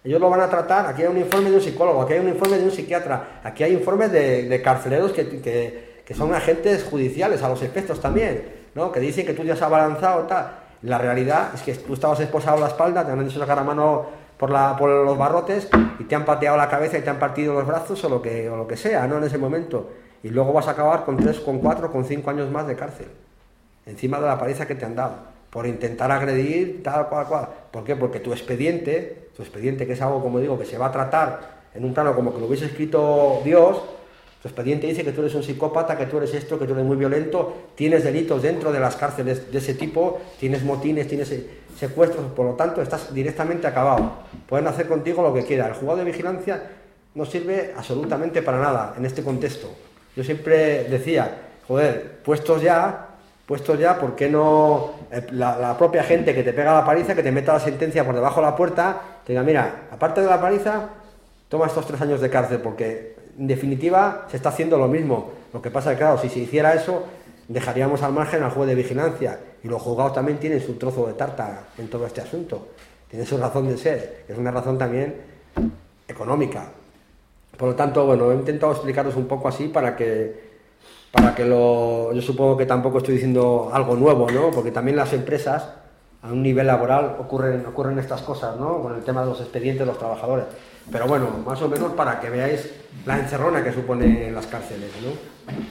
Ellos lo van a tratar, aquí hay un informe de un psicólogo, aquí hay un informe de un psiquiatra, aquí hay informes de, de carceleros que, que, que son agentes judiciales a los efectos también, ¿no? Que dicen que tú ya has abalanzado, tal. La realidad es que tú estabas esposado a la espalda, te han hecho sacar la mano por, la, por los barrotes y te han pateado la cabeza y te han partido los brazos o lo que, o lo que sea, ¿no? En ese momento. Y luego vas a acabar con tres, con cuatro, con cinco años más de cárcel, encima de la paliza que te han dado, por intentar agredir tal cual cual. ¿Por qué? Porque tu expediente, tu expediente que es algo, como digo, que se va a tratar en un plano como que lo hubiese escrito Dios, tu expediente dice que tú eres un psicópata, que tú eres esto, que tú eres muy violento, tienes delitos dentro de las cárceles de ese tipo, tienes motines, tienes secuestros, por lo tanto estás directamente acabado. Pueden hacer contigo lo que quieran. El juzgado de vigilancia no sirve absolutamente para nada en este contexto. Yo siempre decía, joder, puestos ya, puestos ya, ¿por qué no la, la propia gente que te pega la paliza, que te meta la sentencia por debajo de la puerta, te diga, mira, aparte de la paliza, toma estos tres años de cárcel, porque en definitiva se está haciendo lo mismo. Lo que pasa es que, claro, si se hiciera eso, dejaríamos al margen al juez de vigilancia, y los juzgados también tienen su trozo de tarta en todo este asunto, tienen su razón de ser, es una razón también económica. Por lo tanto, bueno, he intentado explicaros un poco así para que, para que lo... Yo supongo que tampoco estoy diciendo algo nuevo, ¿no? Porque también las empresas, a un nivel laboral, ocurren, ocurren estas cosas, ¿no? Con el tema de los expedientes de los trabajadores. Pero bueno, más o menos para que veáis la encerrona que supone las cárceles, ¿no?